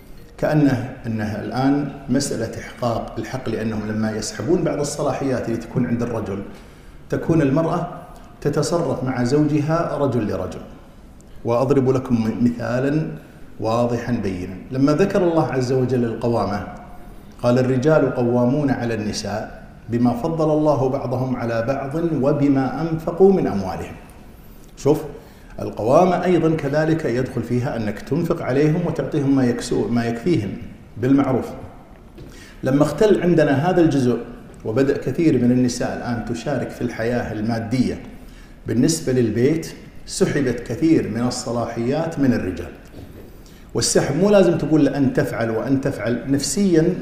كأنها الآن مسألة إحقاق الحق، لأنهم لما يسحبون بعض الصلاحيات اللي تكون عند الرجل تكون المرأة تتصرف مع زوجها رجل لرجل. وأضرب لكم مثالا واضحا بينا. لما ذكر الله عز وجل القوامة قال الرجال قوامون على النساء بما فضل الله بعضهم على بعض وبما أنفقوا من أموالهم. شوف القوامة أيضا كذلك يدخل فيها أنك تنفق عليهم وتعطيهم ما يكفيهم بالمعروف. لما اختل عندنا هذا الجزء وبدأ كثير من النساء الآن تشارك في الحياة المادية بالنسبة للبيت، سحبت كثير من الصلاحيات من الرجال. والسحب مو لازم تقول له أن تفعل وأن تفعل، نفسيا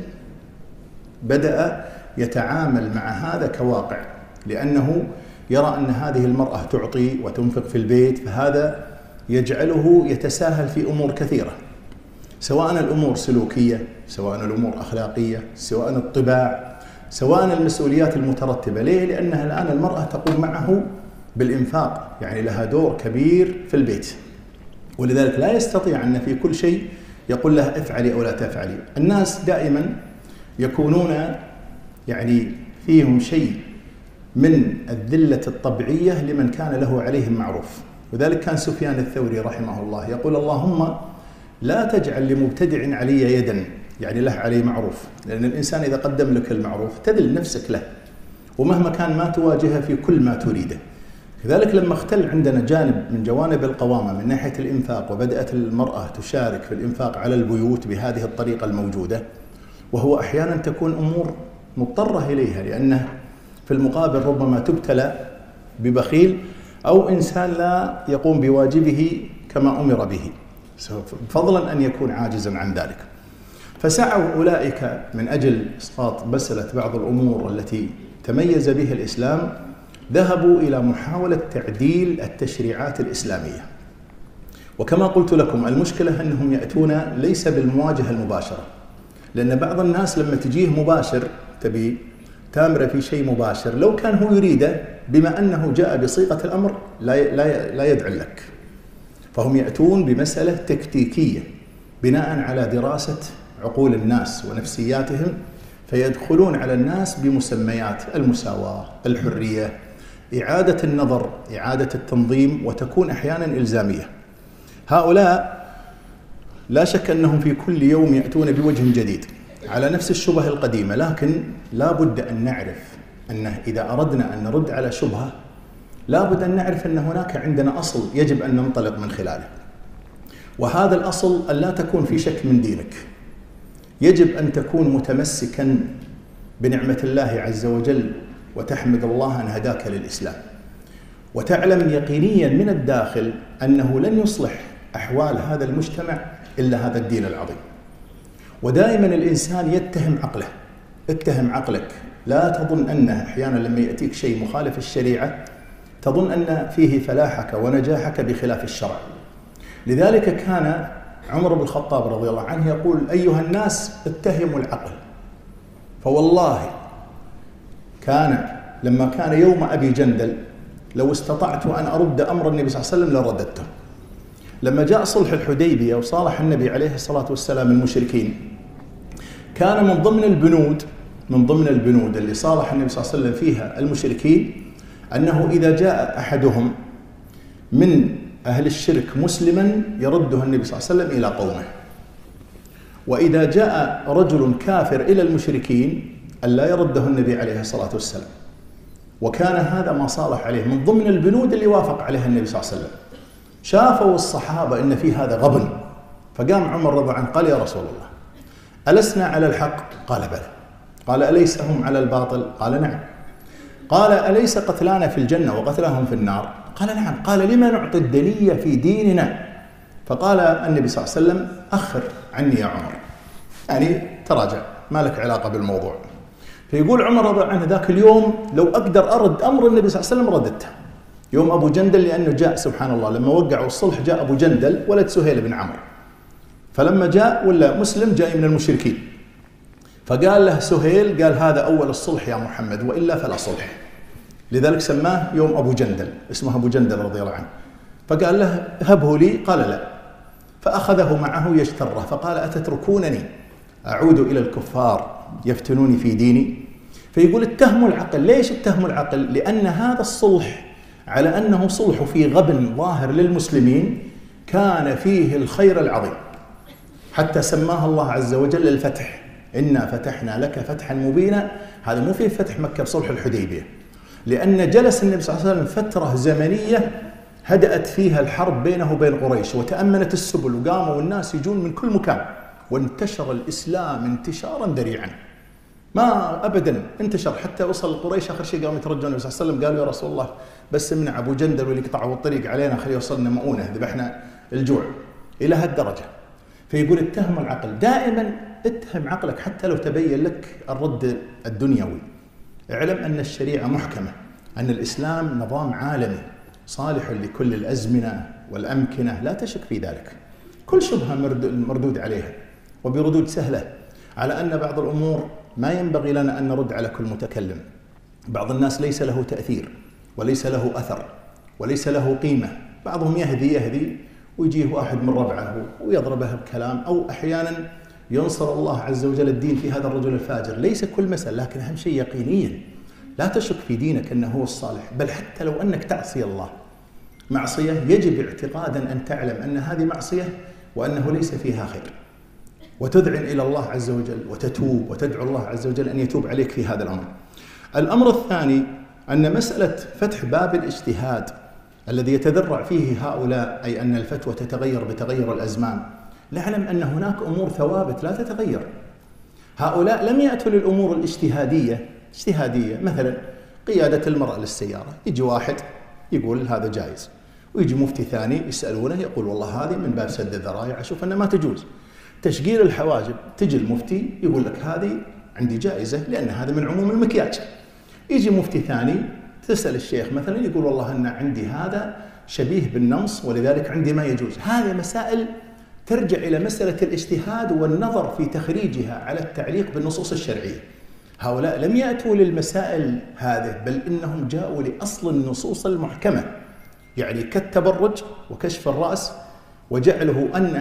بدأ يتعامل مع هذا كواقع، لأنه يرى أن هذه المرأة تعطي وتنفق في البيت، فهذا يجعله يتساهل في أمور كثيرة، سواء الأمور سلوكية، سواء الأمور أخلاقية، سواء الطباع، سواء المسؤوليات المترتبة. ليه؟ لأنها الآن المرأة تقوم معه بالإنفاق، يعني لها دور كبير في البيت، ولذلك لا يستطيع أن في كل شيء يقول لها افعلي أو لا تفعلي. الناس دائما يكونون يعني فيهم شيء من الذلة الطبيعية لمن كان له عليهم معروف. وذلك كان سفيان الثوري رحمه الله يقول اللهم لا تجعل لمبتدع علي يدا، يعني له علي معروف، لأن الإنسان إذا قدم لك المعروف تذل نفسك له، ومهما كان ما تواجهه في كل ما تريده. كذلك لما اختل عندنا جانب من جوانب القوامة من ناحية الإنفاق، وبدأت المرأة تشارك في الإنفاق على البيوت بهذه الطريقة الموجودة، وهو أحيانا تكون أمور مضطرة إليها، لأنه في المقابل ربما تبتلى ببخيل أو إنسان لا يقوم بواجبه كما أمر به، فضلا أن يكون عاجزا عن ذلك. فسعوا أولئك من أجل إسقاط مسألة بعض الأمور التي تميز بها الإسلام، ذهبوا إلى محاولة تعديل التشريعات الإسلامية. وكما قلت لكم المشكلة أنهم يأتون ليس بالمواجهة المباشرة، لأن بعض الناس لما تجيه مباشر تبي تامر في شيء مباشر، لو كان هو يريده بما أنه جاء بصيغة الأمر لا يدعي لك. فهم يأتون بمسألة تكتيكية بناء على دراسة عقول الناس ونفسياتهم، فيدخلون على الناس بمسميات المساواة، الحرية، إعادة النظر، إعادة التنظيم، وتكون أحيانا إلزامية. هؤلاء لا شك أنهم في كل يوم يأتون بوجه جديد على نفس الشبهة القديمة، لكن لا بد أن نعرف أنه إذا أردنا أن نرد على شبهة لا بد أن نعرف أن هناك عندنا أصل يجب أن ننطلق من خلاله، وهذا الأصل أن لا تكون في شك من دينك. يجب أن تكون متمسكا بنعمة الله عز وجل وتحمد الله أن هداك للإسلام، وتعلم يقينيا من الداخل أنه لن يصلح أحوال هذا المجتمع إلا هذا الدين العظيم. ودائما الإنسان يتهم عقله، اتهم عقلك، لا تظن أنه أحيانا لما يأتيك شيء مخالف الشريعة تظن أن فيه فلاحك ونجاحك بخلاف الشرع. لذلك كان عمر بن الخطاب رضي الله عنه يقول أيها الناس اتهموا العقل، فوالله لما كان يوم أبي جندل لو استطعت أن أرد أمر النبي صلى الله عليه وسلم لرددته. لما جاء صلح الحديبية وصالح النبي عليه الصلاة والسلام المشركين، كان من ضمن البنود اللي صالح النبي صلى الله عليه وسلم فيها المشركين أنه إذا جاء أحدهم من أهل الشرك مسلما يرده النبي صلى الله عليه وسلم إلى قومه، وإذا جاء رجل كافر إلى المشركين ألا يرده النبي عليه الصلاة والسلام. وكان هذا ما صالح عليه من ضمن البنود اللي وافق عليها النبي صلى الله عليه وسلم. شافوا الصحابة إن في هذا غبن، فقام عمر رضي الله عنه قال يا رسول الله ألسنا على الحق؟ قال بلى. قال أليس هم على الباطل؟ قال نعم. قال أليس قتلانا في الجنة وقتلهم في النار؟ قال نعم. قال لما نعطي الدنية في ديننا؟ فقال النبي صلى الله عليه وسلم أخر عني يا عمر، يعني تراجع، ما لك علاقة بالموضوع. فيقول عمر رضي الله عنه ذاك اليوم لو أقدر أرد أمر النبي صلى الله عليه وسلم رددته. يوم أبو جندل، لأنه جاء سبحان الله لما وقعوا الصلح جاء أبو جندل ولد سهيل بن عمرو، فلما جاء ولا مسلم جاي من المشركين، فقال له سهيل، قال هذا أول الصلح يا محمد وإلا فلا صلح، لذلك سماه يوم أبو جندل، اسمه أبو جندل رضي الله عنه. فقال له هبه لي، قال لا، فأخذه معه يجتره، فقال أتتركونني أعود إلى الكفار يفتنوني في ديني؟ فيقول اتهموا العقل. ليش اتهموا العقل؟ لأن هذا الصلح على أنه صلح في غبن ظاهر للمسلمين كان فيه الخير العظيم، حتى سماها الله عز وجل الفتح، إنا فتحنا لك فتحا مبينا. هذا مو في فتح مكة بصلح الحديبية، لأن جلس النبي صلى الله عليه وسلم فترة زمنية هدأت فيها الحرب بينه وبين قريش، وتأمنت السبل، وقاموا الناس يجون من كل مكان، وانتشر الإسلام انتشارا ذريعا، ما أبدا انتشر حتى وصل قريش. آخر شيء قاموا يترجون النبي صلى الله عليه وسلم، قالوا يا رسول الله بس منع أبو جندل واللي قطعوا الطريق علينا، خليه يوصلنا مؤونة ذبحنا الجوع، إلى هالدرجة. فيقول اتهم العقل. دائما اتهم عقلك حتى لو تبين لك الرد الدنيوي. اعلم أن الشريعة محكمة، أن الإسلام نظام عالمي صالح لكل الأزمنة والأمكنة، لا تشك في ذلك. كل شبهة مردود عليها، وبردود سهلة، على أن بعض الأمور ما ينبغي لنا أن نرد على كل متكلم. بعض الناس ليس له تأثير وليس له أثر وليس له قيمة، بعضهم يهدي ويجيه واحد من ربعه ويضربه بكلام، أو أحيانا ينصر الله عز وجل الدين في هذا الرجل الفاجر. ليس كل مسألة، لكن أهم شيء يقينيا لا تشك في دينك أنه هو الصالح، بل حتى لو أنك تعصي الله معصية يجب اعتقادا أن تعلم أن هذه معصية وأنه ليس فيها خير، وتذعن إلى الله عز وجل وتتوب وتدعو الله عز وجل أن يتوب عليك في هذا الأمر. الأمر الثاني أن مسألة فتح باب الاجتهاد الذي يتذرع فيه هؤلاء، أي أن الفتوى تتغير بتغير الأزمان، نعلم أن هناك أمور ثوابت لا تتغير. هؤلاء لم يأتوا للأمور اجتهادية، مثلا قيادة المرأة للسيارة، يجي واحد يقول هذا جائز، ويجي مفتي ثاني يسألونه يقول والله هذه من باب سد الذرائع، أشوف أنها ما تجوز. تشقير الحواجب، تجي المفتي يقول لك هذه عندي جائزة لأن هذا من عموم المكياج. يجي مفتي ثاني تسأل الشيخ مثلا يقول والله أن عندي هذا شبيه بالنمص ولذلك عندي ما يجوز. هذه مسائل ترجع إلى مسألة الاجتهاد والنظر في تخريجها على التعليق بالنصوص الشرعية. هؤلاء لم يأتوا للمسائل هذه، بل إنهم جاءوا لأصل النصوص المحكمة، يعني كالتبرج وكشف الرأس، وجعله أن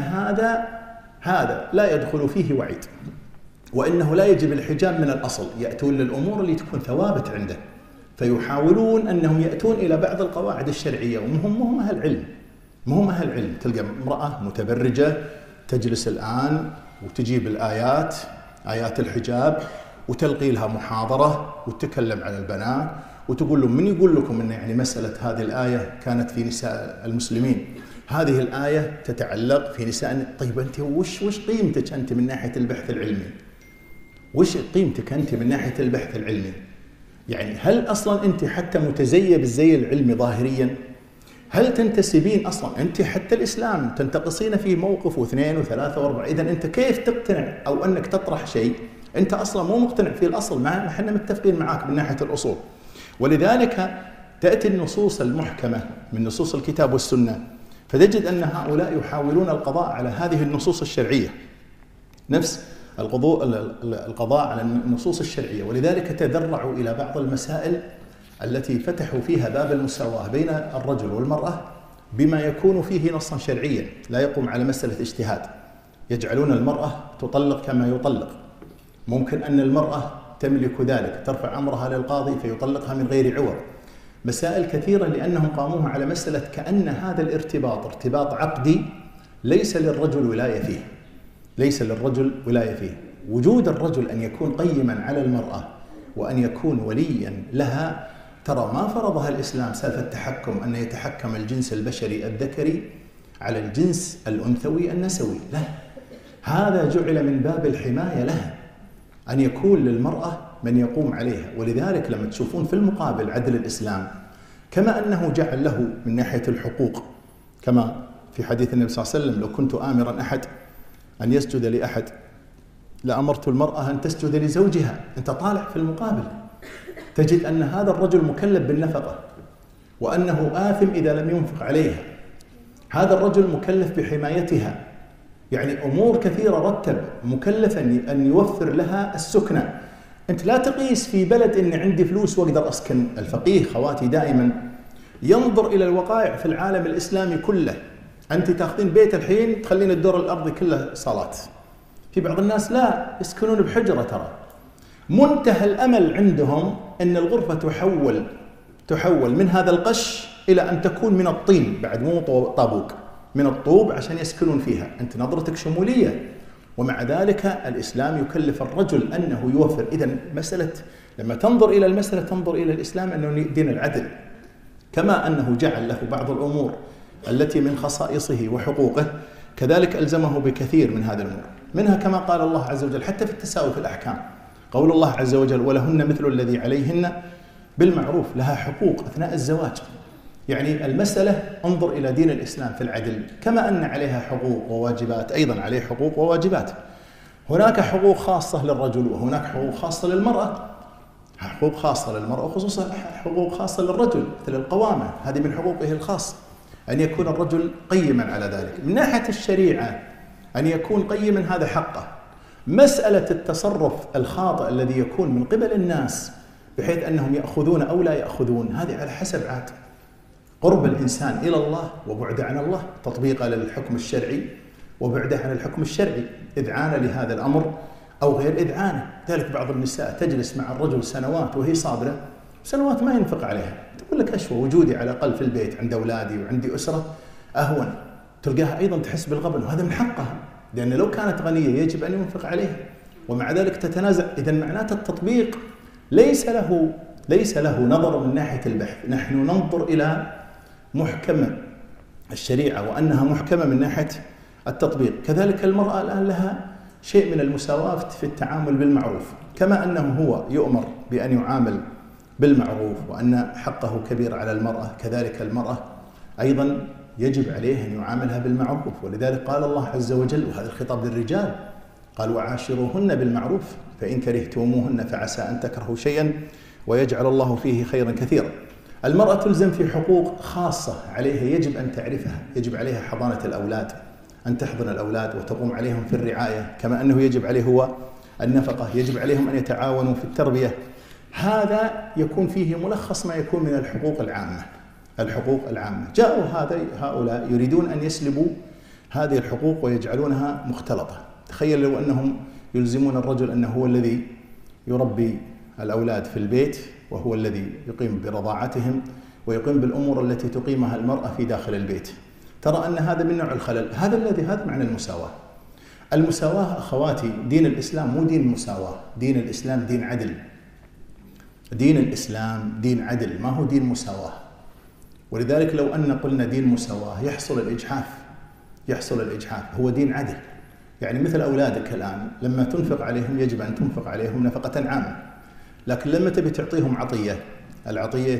هذا لا يدخل فيه وعيد، وإنه لا يجب الحجاب من الأصل. يأتون للأمور اللي تكون ثوابت عنده، فيحاولون أنهم يأتون إلى بعض القواعد الشرعية، وهم أهل علم. تلقى امرأة متبرجة تجلس الآن وتجيب الآيات، آيات الحجاب، وتلقي لها محاضرة وتتكلم على البنات، وتقول لهم من يقول لكم أن يعني مسألة هذه الآية كانت في نساء المسلمين، هذه الآية تتعلق في نساء. طيب أنت وش قيمتك أنت من ناحية البحث العلمي؟ وش قيمتك أنت من ناحية البحث العلمي؟ يعني هل أصلا أنت حتى متزية بالزي العلمي ظاهريا؟ هل تنتسبين أصلا أنت حتى الإسلام تنتقصين فيه موقف واثنين وثلاثة وأربعة؟ إذن أنت كيف تقتنع أو أنك تطرح شيء أنت أصلا مو مقتنع فيه الأصل؟ ما احنا متفقين معاك من ناحية الأصول. ولذلك تأتي النصوص المحكمة من نصوص الكتاب والسنة، فتجد أن هؤلاء يحاولون القضاء على هذه النصوص الشرعية، نفس القضاء على النصوص الشرعية. ولذلك تذرعوا إلى بعض المسائل التي فتحوا فيها باب المساواة بين الرجل والمرأة بما يكون فيه نصا شرعيا لا يقوم على مسألة اجتهاد. يجعلون المرأة تطلق كما يطلق، ممكن أن المرأة تملك ذلك، ترفع أمرها للقاضي فيطلقها من غير عوض. مسائل كثيرة لأنهم قاموها على مسألة كأن هذا الارتباط ارتباط عقدي ليس للرجل ولاية فيه. وجود الرجل أن يكون قيما على المرأة وأن يكون وليا لها، ترى ما فرضها الإسلام سالفة التحكم أن يتحكم الجنس البشري الذكري على الجنس الأنثوي النسوي، لا، هذا جعل من باب الحماية لها، أن يكون للمرأة من يقوم عليها. ولذلك لما تشوفون في المقابل عدل الإسلام، كما أنه جعل له من ناحية الحقوق، كما في حديث النبي صلى الله عليه وسلم: لو كنت آمرا أحد أن يسجد لأحد لأمرت المرأة أن تسجد لزوجها. أنت طالع في المقابل تجد أن هذا الرجل مكلف بالنفقة، وأنه آثم إذا لم ينفق عليها. هذا الرجل مكلف بحمايتها، يعني أمور كثيرة رتب، مكلف أن يوفر لها السكنة. أنت لا تقيس في بلد أن عندي فلوس وأقدر أسكن. الفقيه خواتي دائما ينظر إلى الوقائع في العالم الإسلامي كله. أنت تأخذين بيت الحين تخلين الدور الأرضي كله صالات، في بعض الناس لا يسكنون بحجرة. ترى منتهى الأمل عندهم أن الغرفة تحول من هذا القش إلى أن تكون من الطين، بعد مو طابوق، من الطوب عشان يسكنون فيها. أنت نظرتك شمولية، ومع ذلك الإسلام يكلف الرجل أنه يوفر. إذن مسألة لما تنظر إلى المسألة تنظر إلى الإسلام أنه دين العدل، كما أنه جعل له بعض الأمور التي من خصائصه وحقوقه، كذلك ألزمه بكثير من هذه الأمور. منها كما قال الله عز وجل حتى في التساوي في الأحكام، قول الله عز وجل: ولهن مثل الذي عليهن بالمعروف. لها حقوق أثناء الزواج. يعني المسألة انظر إلى دين الإسلام في العدل، كما أن عليها حقوق وواجبات أيضا عليه حقوق وواجبات. هناك حقوق خاصة للرجل وهناك حقوق خاصة للمرأة. حقوق خاصة للمرأة وخصوصا حقوق خاصة للرجل مثل القوامة، هذه من حقوقه الخاصة، أن يكون الرجل قيما على ذلك. من ناحية الشريعة أن يكون قيما، هذا حقه. مسألة التصرف الخاطئ الذي يكون من قبل الناس بحيث أنهم يأخذون أو لا يأخذون، هذه على حسب عاد قرب الإنسان إلى الله وبعده عن الله، تطبيقه للحكم الشرعي وبعده عن الحكم الشرعي، إذعانه لهذا الأمر أو غير إذعانه. ذلك بعض النساء تجلس مع الرجل سنوات وهي صابرة، سنوات ما ينفق عليها، تقول لك أشوى وجودي على الأقل في البيت عند أولادي وعندي أسرة أهون. تلقاها أيضا تحس بالغبن، وهذا من حقها، لأن لو كانت غنية يجب أن ينفق عليها، ومع ذلك تتنازع. إذن معناته التطبيق ليس له نظر من ناحية البحث. نحن ننظر إلى محكمة الشريعة وأنها محكمة من ناحية التطبيق. كذلك المرأة الآن لها شيء من المساواة في التعامل بالمعروف، كما أنه هو يؤمر بأن يعامل بالمعروف وأن حقه كبير على المرأة، كذلك المرأة أيضا يجب عليه أن يعاملها بالمعروف. ولذلك قال الله عز وجل، وهذا الخطاب للرجال، قال: وعاشروهن بالمعروف فإن كرهتموهن فعسى أن تكرهوا شيئا ويجعل الله فيه خيرا كثيرا. المرأة تلزم في حقوق خاصة عليها يجب أن تعرفها. يجب عليها حضانة الأولاد، أن تحضن الأولاد وتقوم عليهم في الرعاية، كما أنه يجب عليه هو النفقة. يجب عليهم أن يتعاونوا في التربية. هذا يكون فيه ملخص ما يكون من الحقوق العامة. الحقوق العامة جاءوا هؤلاء يريدون أن يسلبوا هذه الحقوق ويجعلونها مختلطة. تخيل لو أنهم يلزمون الرجل أنه هو الذي يربي الأولاد في البيت، وهو الذي يقيم برضاعتهم ويقيم بالأمور التي تقيمها المرأة في داخل البيت. ترى أن هذا من نوع الخلل. هذا معنى المساواة. المساواة أخواتي، دين الإسلام مو دين مساواة، دين الإسلام دين عدل. دين الإسلام دين عدل، ما هو دين مساواة. ولذلك لو أن قلنا دين مساواة يحصل الإجحاف. هو دين عدل. يعني مثل أولادك الآن لما تنفق عليهم يجب أن تنفق عليهم نفقة عامة، لكن لما تبي تعطيهم عطية، العطية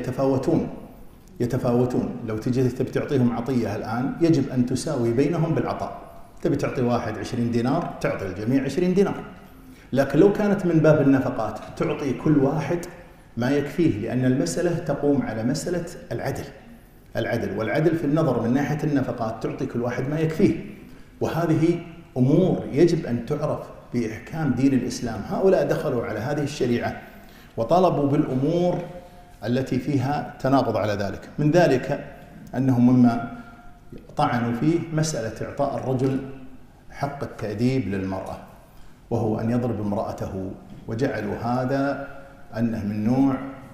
يتفاوتون. لو تجي تبي تعطيهم عطية الآن يجب أن تساوي بينهم بالعطاء. تبي تعطي واحد 20 دينار تعطي الجميع 20 دينار. لكن لو كانت من باب النفقات تعطي كل واحد ما يكفيه، لأن المسألة تقوم على مسألة العدل. والعدل في النظر من ناحية النفقات تعطي كل واحد ما يكفيه. وهذه أمور يجب أن تعرف بإحكام دين الإسلام. هؤلاء دخلوا على هذه الشريعة وطالبوا بالأمور التي فيها تناقض على ذلك. من ذلك أنهم مما طعنوا فيه مسألة إعطاء الرجل حق التأديب للمرأة، وهو أن يضرب امرأته، وجعلوا هذا أنه من نوع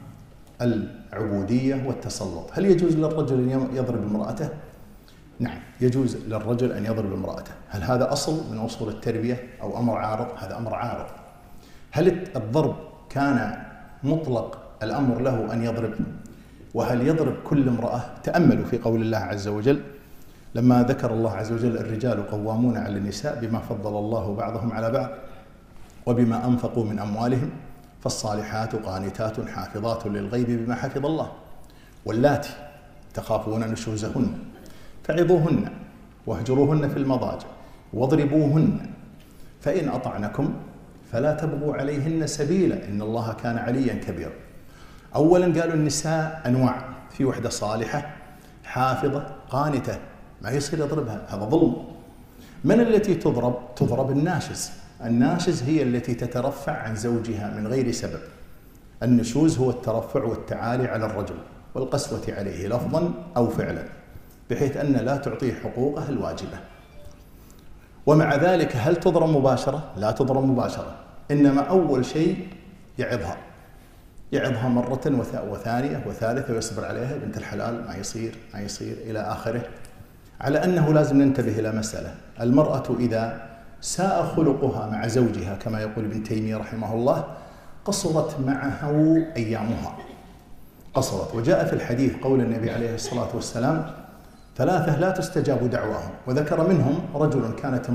العبودية والتسلط. هل يجوز للرجل أن يضرب امرأته؟ نعم، يجوز للرجل أن يضرب امرأته. هل هذا أصل من أصول التربية أو أمر عارض؟ هذا أمر عارض. هل الضرب كان مطلق الأمر له أن يضرب؟ وهل يضرب كل امرأة؟ تأملوا في قول الله عز وجل: لما ذكر الله عز وجل الرجال قوامون على النساء بما فضل الله بعضهم على بعض وبما أنفقوا من أموالهم، فالصالحات قانتات حافظات للغيب بما حفظ الله، واللاتي تخافون نشوزهن فعظوهن واهجروهن في المضاجع واضربوهن، فإن أطعنكم فلا تبغوا عليهن سبيلا إن الله كان عليا كبيرا. أولا قالوا النساء أنواع، في وحدة صالحة حافظة قانتة، ما يصير يضربها، هذا ظلم. من التي تضرب؟ تضرب الناشز. الناشز هي التي تترفع عن زوجها من غير سبب. النشوز هو الترفع والتعالي على الرجل والقسوة عليه لفظا أو فعلا، بحيث أن لا تعطيه حقوقه الواجبة. ومع ذلك هل تضرب مباشرة؟ لا تضرب مباشرة، إنما أول شيء يعظها مرة وثانية وثالثة ويصبر عليها، بنت الحلال ما يصير إلى آخره. على أنه لازم ننتبه إلى مسألة، المرأة إذا ساء خلقها مع زوجها كما يقول ابن تيمية رحمه الله قصرت معه أيامها، قصرت. وجاء في الحديث قول النبي عليه الصلاة والسلام: 3 لا تستجاب دعواهم، وذكر منهم رجل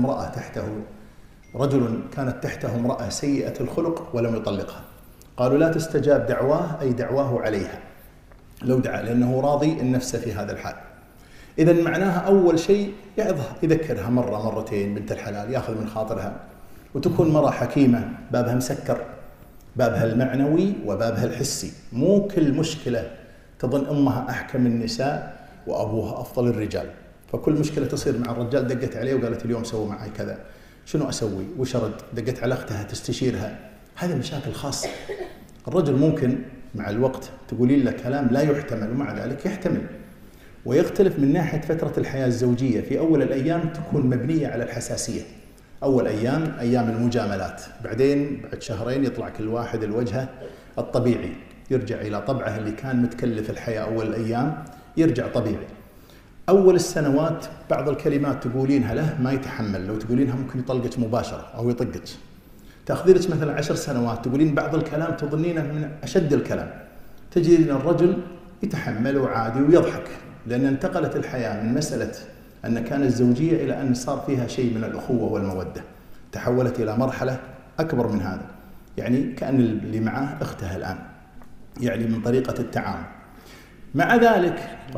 كانت تحته امرأة سيئة الخلق ولم يطلقها، قالوا لا تستجاب دعواه أي دعواه عليها لو دعا، لأنه راضي النفس في هذا الحال. إذن معناها أول شيء يعظها، يذكرها مرة مرتين بنت الحلال، يأخذ من خاطرها، وتكون مرة حكيمة، بابها مسكر، بابها المعنوي وبابها الحسي. مو كل مشكلة تظن أمها أحكم النساء وأبوها أفضل الرجال، فكل مشكلة تصير مع الرجال دقت عليه وقالت اليوم سووا معي كذا، شنو أسوي؟ وش أرد؟ دقت على أختها تستشيرها، هذه مشاكل خاصة. الرجل ممكن مع الوقت تقولين له كلام لا يحتمل، ومع ذلك يحتمل. ويختلف من ناحية فترة الحياة الزوجية. في أول الأيام تكون مبنية على الحساسية، أول أيام المجاملات، بعدين بعد شهرين يطلع كل واحد الوجهة الطبيعي، يرجع إلى طبعه اللي كان متكلف الحياة. أول الأيام يرجع طبيعي. أول السنوات بعض الكلمات تقولينها له ما يتحمل، لو تقولينها ممكن يطلقك مباشرة أو يطقك. تأخذينك مثلا 10 سنوات تقولين بعض الكلام تظنينه من أشد الكلام، تجدين الرجل يتحمل وعادي ويضحك، لأن انتقلت الحياة من مسألة أن كان الزوجية إلى أن صار فيها شيء من الأخوة والمودة، تحولت إلى مرحلة أكبر من هذا، يعني كأن اللي معاه أختها الآن، يعني من طريقة التعامل. مع ذلك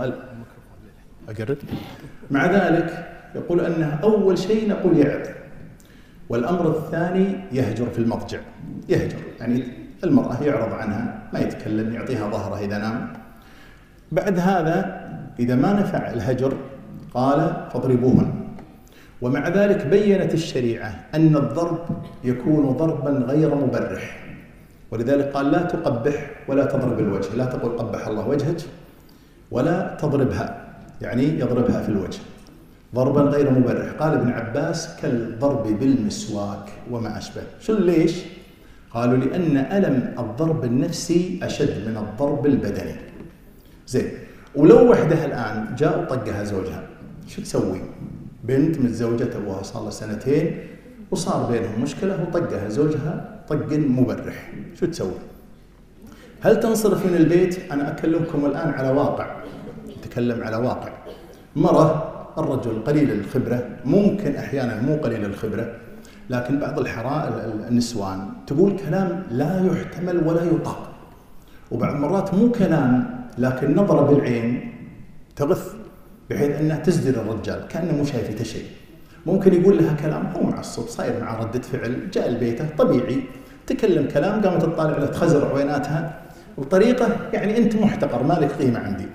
مع ذلك يقول أنها أول شيء نقول يعظ، والأمر الثاني يهجر في المضجع. يهجر يعني المرأة يعرض عنها، ما يتكلم، يعطيها ظهره إذا نام. بعد هذا إذا ما نفع الهجر قال فاضربوهن. ومع ذلك بيّنت الشريعة أن الضرب يكون ضربا غير مبرح، ولذلك قال لا تقبح ولا تضرب الوجه، لا تقول قبح الله وجهك ولا تضربها، يعني يضربها في الوجه ضربا غير مبرح. قال ابن عباس كالضرب بالمسواك وما أشبه. شو ليش؟ قالوا لأن ألم الضرب النفسي أشد من الضرب البدني. زين، ولو وحدها الآن جاء وطقها زوجها، شو تسوي؟ بنت متزوجة أبوها صار لها 2 سنين وصار بينهم مشكلة وطقها زوجها طق مبرح، شو تسوي؟ هل تنصرف من البيت؟ أنا أكلمكم الآن على واقع، أتكلم على واقع. مرة الرجل قليل الخبرة، ممكن أحيانا مو قليل الخبرة، لكن بعض النسوان تقول كلام لا يحتمل ولا يطاق، وبعض مرات مو كلام لكن نظرة بالعين تغث، بحيث أنها تزدر الرجال كأنه مو شايفته شيء. ممكن يقول لها كلام هو معصب، صاير مع ردة فعل، جاء البيته طبيعي تكلم كلام، قامت تطالع له تخزر عويناتها بطريقة يعني أنت محتقر، ما لك قيمة عندي،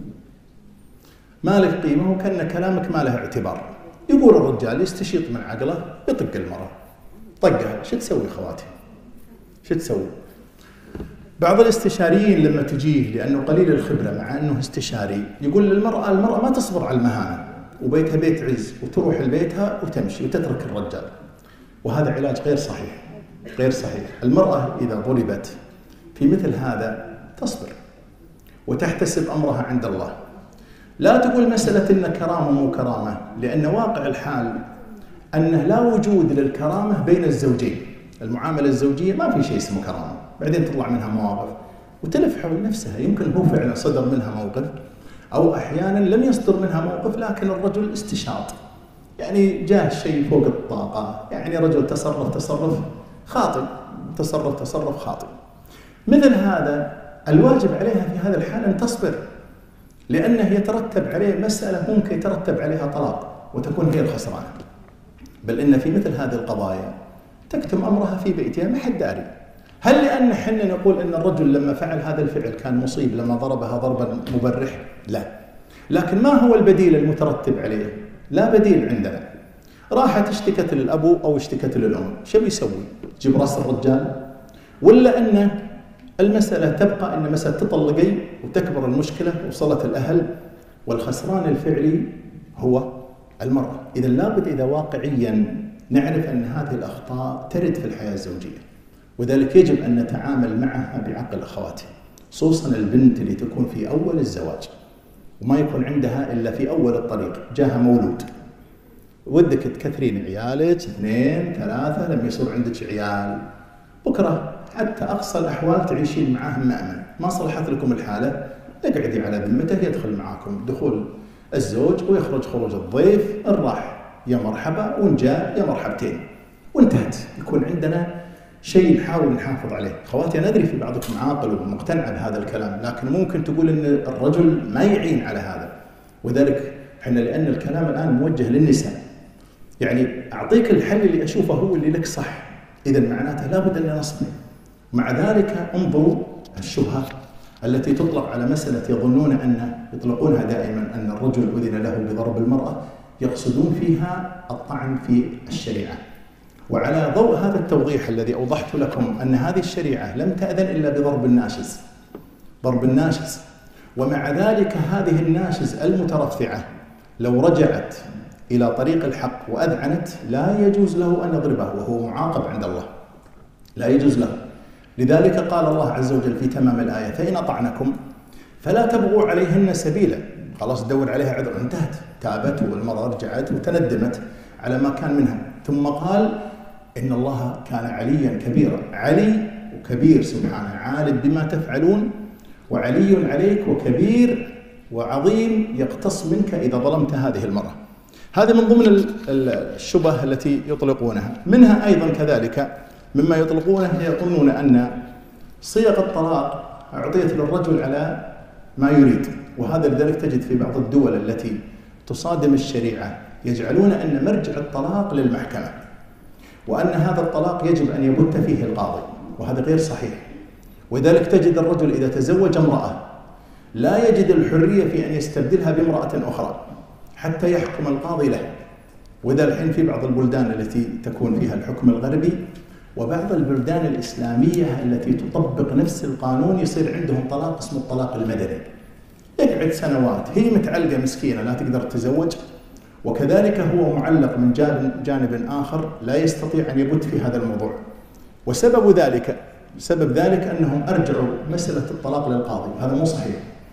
ما لك قيمة، وكأن كلامك ما له اعتبار. يقول الرجال يستشيط من عقله يطق المرأة، طقها. شو تسوي خواتي؟ شو تسوي؟ بعض الاستشاريين لما تجيه لأنه قليل الخبرة مع أنه استشاري يقول للمرأة المرأة ما تصبر على المهانة، وبيتها بيت عز، وتروح لبيتها وتمشي وتترك الرجال، وهذا علاج غير صحيح، غير صحيح. المرأة إذا ضربت في مثل هذا تصبر وتحتسب أمرها عند الله. لا تقول مسألة إن كرامة مو كرامة، لأن واقع الحال أنه لا وجود للكرامة بين الزوجين. المعاملة الزوجية ما في شيء اسمه كرامة، بعدين تطلع منها مواقف وتلف حول نفسها. يمكن هو فعلا صدر منها موقف أو أحيانا لم يصدر منها موقف لكن الرجل استشاط، يعني جاء الشيء فوق الطاقة، يعني رجل تصرف خاطئ، تصرف خاطئ. مثل هذا الواجب عليها في هذا الحال أن تصبر، لأنه يترتب عليه مسألة ممكن يترتب عليها طلاق وتكون هي الخسرانة. بل إن في مثل هذه القضايا تكتم أمرها في بيتها ما حد داري. هل لأن حنا نقول أن الرجل لما فعل هذا الفعل كان مصيب لما ضربها ضربا مبرح؟ لا. لكن ما هو البديل المترتب عليه؟ لا بديل عندنا. راحت اشتكت للأبو أو اشتكت للأم، شو بيسوي؟ تجيب رأس الرجال؟ ولا أن المسألة تبقى أن مسألة تطلقي وتكبر المشكلة وصلت الأهل والخسران الفعلي هو المرأة؟ إذا لابد إذا واقعيا نعرف أن هذه الأخطاء ترد في الحياة الزوجية، وذلك يجب أن نتعامل معها بعقل أخواتي، خصوصا البنت اللي تكون في أول الزواج وما يكون عندها إلا في أول الطريق، جاها مولود ودك تكثرين عيالك 2 3 لما يصير عندك عيال، بكرة حتى أقصى الأحوال تعيشين معاهم مأمن، ما صلحت لكم الحالة اقعدي على ذمته، يدخل معاكم دخول الزوج ويخرج خروج الضيف، إن راح يا مرحبا وإن جاء يا مرحبتين وانتهت. يكون عندنا شيء نحاول نحافظ عليه. خواتي أنا أدري في بعضكم عاقل ومقتنع بهذا الكلام، لكن ممكن تقول أن الرجل ما يعين على هذا، وذلك احنا لأن الكلام الآن موجه للنساء، يعني أعطيك الحل اللي أشوفه هو اللي لك صح، إذا معناته لابد أن نصبر. مع ذلك انظروا الشبهة التي تطلق على مسألة يطلقونها دائما أن الرجل أذن له بضرب المرأة، يقصدون فيها الطعن في الشريعة. وعلى ضوء هذا التوضيح الذي أوضحت لكم أن هذه الشريعة لم تأذن إلا بضرب الناشز، ضرب الناشز، ومع ذلك هذه الناشز المترفعة لو رجعت إلى طريق الحق وأذعنت لا يجوز له أن يضربه وهو معاقب عند الله، لا يجوز له. لذلك قال الله عز وجل في تمام الآية: فإن أطعنكم فلا تبغوا عليهن سبيلا. خلاص دور عليها عذر، انتهت، تابت والمرأة رجعت وتندمت على ما كان منها. ثم قال: إن الله كان عليا كبيرا، علي وكبير سبحانه، عالم بما تفعلون وعلي عليك وكبير وعظيم يقتص منك إذا ظلمت هذه المرأة. هذا من ضمن الشبه التي يطلقونها. منها أيضا كذلك مما يطلقونه يظنون أن صيغ الطلاق أعطيت للرجل على ما يريد، وهذا لذلك تجد في بعض الدول التي تصادم الشريعة يجعلون أن مرجع الطلاق للمحكمة، وأن هذا الطلاق يجب أن يبت فيه القاضي، وهذا غير صحيح. وذلك تجد الرجل إذا تزوج امرأة لا يجد الحرية في أن يستبدلها بامرأة أخرى حتى يحكم القاضي له. وذا الحين في بعض البلدان التي تكون فيها الحكم الغربي وبعض البلدان الإسلامية التي تطبق نفس القانون يصير عندهم طلاق اسمه الطلاق المدني، يقعد سنوات، هي متعلقة مسكينة لا تقدر تتزوج، وكذلك هو معلق من جانب آخر لا يستطيع أن يبت في هذا الموضوع. وسبب ذلك أنهم أرجعوا مسألة الطلاق للقاضي، هذا مو صحيح.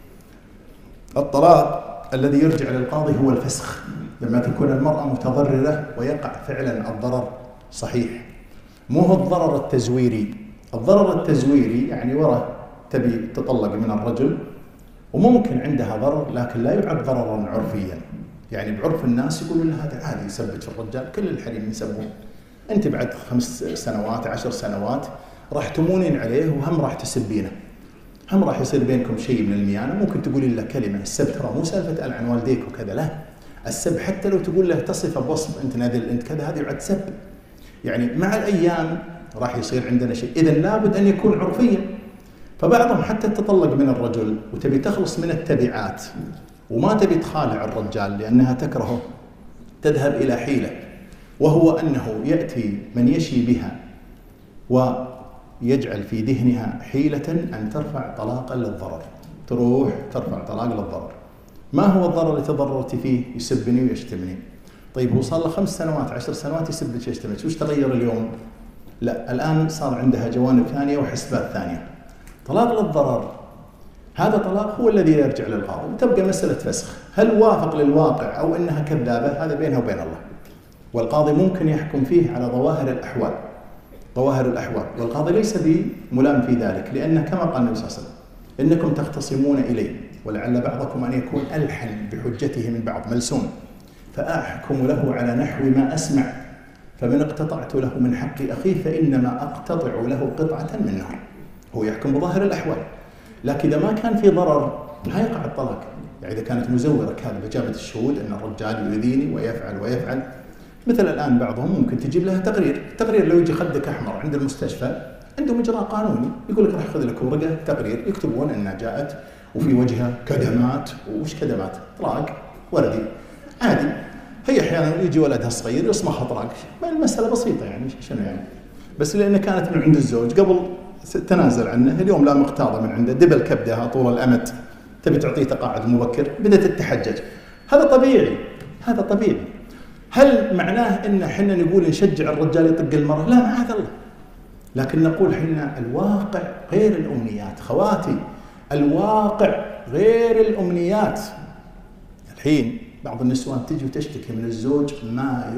الطلاق الذي يرجع للقاضي هو الفسخ، لما تكون المرأة متضررة ويقع فعلا الضرر صحيح، مو هو الضرر التزويري. الضرر التزويري يعني ورا تبي تطلق من الرجل وممكن عندها ضرر لكن لا يعد ضررا عرفيا، يعني بعرف الناس يقولون له هذا عادي يسبج الرجال، كل الحريم يسبون، انت بعد 5 سنوات 10 سنوات راح تمونين عليه وهم راح تسبينه، هم راح يصير بينكم شيء من الميانة. ممكن تقولين له كلمة، السب ترى مو سالفة عن والديك وكذا، لا، السب حتى لو تقول له تصفه بوصف انت نذل انت كذا، هذا يعد سب. يعني مع الأيام راح يصير عندنا شيء، إذن لابد أن يكون عرفيا. فبعضهم حتى تطلق من الرجل وتبي تخلص من التبعات وما تبي تخالع الرجال لأنها تكرهه، تذهب إلى حيلة، وهو أنه يأتي من يشي بها ويجعل في ذهنها حيلة أن ترفع طلاقا للضرر، تروح ترفع طلاق للضرر. ما هو الضرر اللي تضررت فيه؟ يسبني ويشتمني. طيب وصل له 5 سنوات 10 سنوات يسبك ويشتمك، وش تغير اليوم؟ لا، الآن صار عندها جوانب ثانية وحسبات ثانية. طلاق للضرر هذا طلاق هو الذي يرجع للقاضي، تبقى مسألة فسخ، هل وافق للواقع أو إنها كذابة هذا بينها وبين الله، والقاضي ممكن يحكم فيه على ظواهر الأحوال، والقاضي ليس بملام في ذلك، لأنه كما قال النبي صلى الله عليه وسلم: إنكم تختصمون إلي ولعل بعضكم أن يكون ألحن بحجته من بعض ملسون، فأحكم له على نحو ما أسمع، فمن اقتطعت له من حق أخيه فإنما أقتطع له قطعة من نار. هو يحكم بظاهر الأحوال، لكن إذا ما كان في ضرر لا يقع الطلاق. يعني إذا كانت مزورة كاذبة جابت الشهود أن الرجال يؤذيني ويفعل، مثل الآن بعضهم ممكن تجيب لها تقرير لو يجي خدك أحمر عند المستشفى عندهم إجراء قانوني، يقول لك راح خذ لك ورقة تقرير يكتبون أنها جاءت وفي وجهها كدمات. وش كدمات؟ طلاق وردي عادي. هي أحيانا يجي ولدها الصغير يصمخ طلاق، المسألة بسيطة يعني شنو يعني، بس لأنها كانت من عند الزوج قبل تنازل عنه، اليوم لا مقتاضة من عنده، دبل كبدها طول الأمد، تبي تعطيه تقاعد مبكر، بدأت تتحجج. هذا طبيعي. هل معناه ان احنا نقول نشجع الرجال يطق المرأة؟ لا معاذ الله، لكن نقول احنا الواقع غير الأمنيات. خواتي، الواقع غير الأمنيات. الحين بعض النسوان تجي وتشتكي من الزوج ما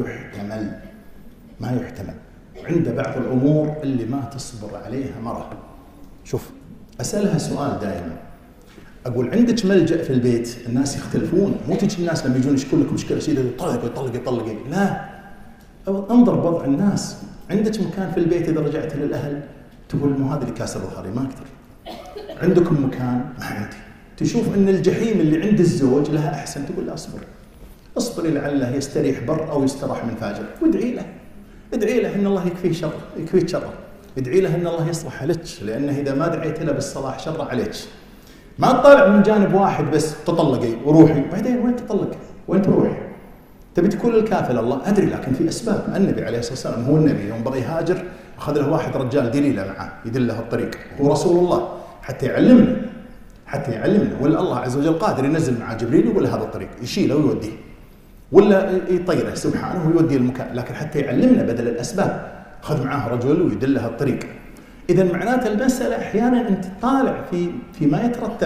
يحتمل، عند بعض الأمور اللي ما تصبر عليها مرة. شوف، أسألها سؤال دائما، أقول عندك ملجأ في البيت؟ الناس يختلفون، مو تجي الناس لما يجون يشكون لك مشكلة سيدة طلقي، لا، انظر بوضع الناس. عندك مكان في البيت إذا رجعت للأهل تقول مو هذا اللي كاسر ظهري ما أقدر. عندكم مكان؟ ما عندي. تشوف أن الجحيم اللي عند الزوج لها أحسن، تقول لا اصبري لعله يستريح بر أو يستراح من فاجر، ادعي له أن الله يكفيك شره، ادعي له أن الله يصلح لك، لأنه إذا ما دعيت له بالصلاح شر عليك. ما تطالع من جانب واحد بس، تطلقي وروحي، بعدين وين تطلق؟ وين تروحي؟ تبي تكون الكافل الله أدري، لكن في أسباب. النبي عليه الصلاة والسلام هو النبي، يوم بغى يهاجر أخذ له واحد رجال دليله معه يدله الطريق، هو رسول الله حتى يعلمنا. ولا الله عز وجل قادر ينزل معه جبريل يقول له هذا الطريق، يشيله ويوديه، ولا يطيره سبحانه ويوديه المكان، لكن حتى يعلمنا بدل الأسباب أخذ معه رجل ويدله الطريق. إذا معناته المسألة أحيانا أنت تطالع فيما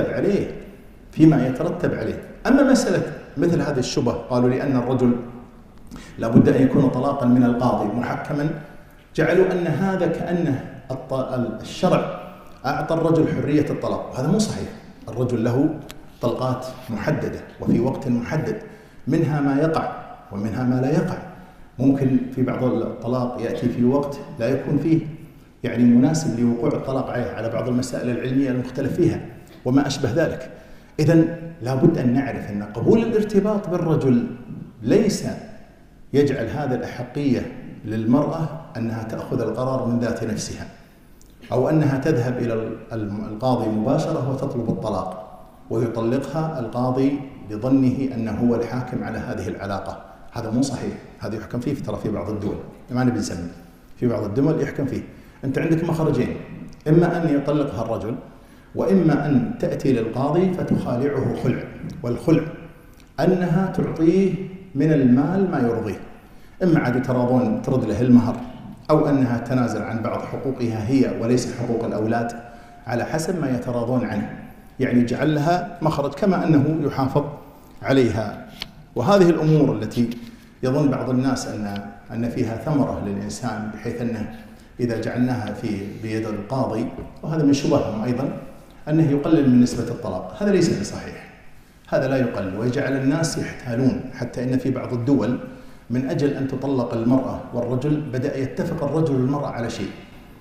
يترتب عليه. أما مسألة مثل هذه الشبه، قالوا لأن الرجل لابد أن يكون طلاقا من القاضي محكما، جعلوا أن هذا كأنه الشرع أعطى الرجل حرية الطلاق، وهذا مو صحيح. الرجل له طلقات محددة وفي وقت محدد، منها ما يقع ومنها ما لا يقع. ممكن في بعض الطلاق يأتي في وقت لا يكون فيه يعني مناسب لوقوع الطلاق على بعض المسائل العلمية المختلف فيها وما أشبه ذلك. إذن لابد أن نعرف أن قبول الارتباط بالرجل ليس يجعل هذا الأحقية للمرأة أنها تأخذ القرار من ذات نفسها، أو أنها تذهب إلى القاضي مباشرة وتطلب الطلاق ويطلقها القاضي بظنه أنه هو الحاكم على هذه العلاقة. هذا مو صحيح، هذا يحكم فيه ترى في بعض الدول، ما نبي نسمي، في بعض الدول يحكم فيه. أنت عندك مخرجين، إما أن يطلقها الرجل، وإما أن تأتي للقاضي فتخالعه خلع، والخلع أنها تعطيه من المال ما يرضيه، إما عاد تراضون ترد له المهر، أو أنها تنازل عن بعض حقوقها هي وليس حقوق الأولاد، على حسب ما يتراضون عنه. يعني جعل لها مخرج كما أنه يحافظ عليها. وهذه الأمور التي يظن بعض الناس أن فيها ثمرة للإنسان، بحيث أنه إذا جعلناها بيد القاضي، وهذا من شبههم أيضا، أنه يقلل من نسبة الطلاق. هذا ليس بصحيح، هذا لا يقلل، ويجعل الناس يحتالون، حتى إن في بعض الدول من أجل أن تطلق المرأة والرجل بدأ يتفق الرجل والمرأة على شيء،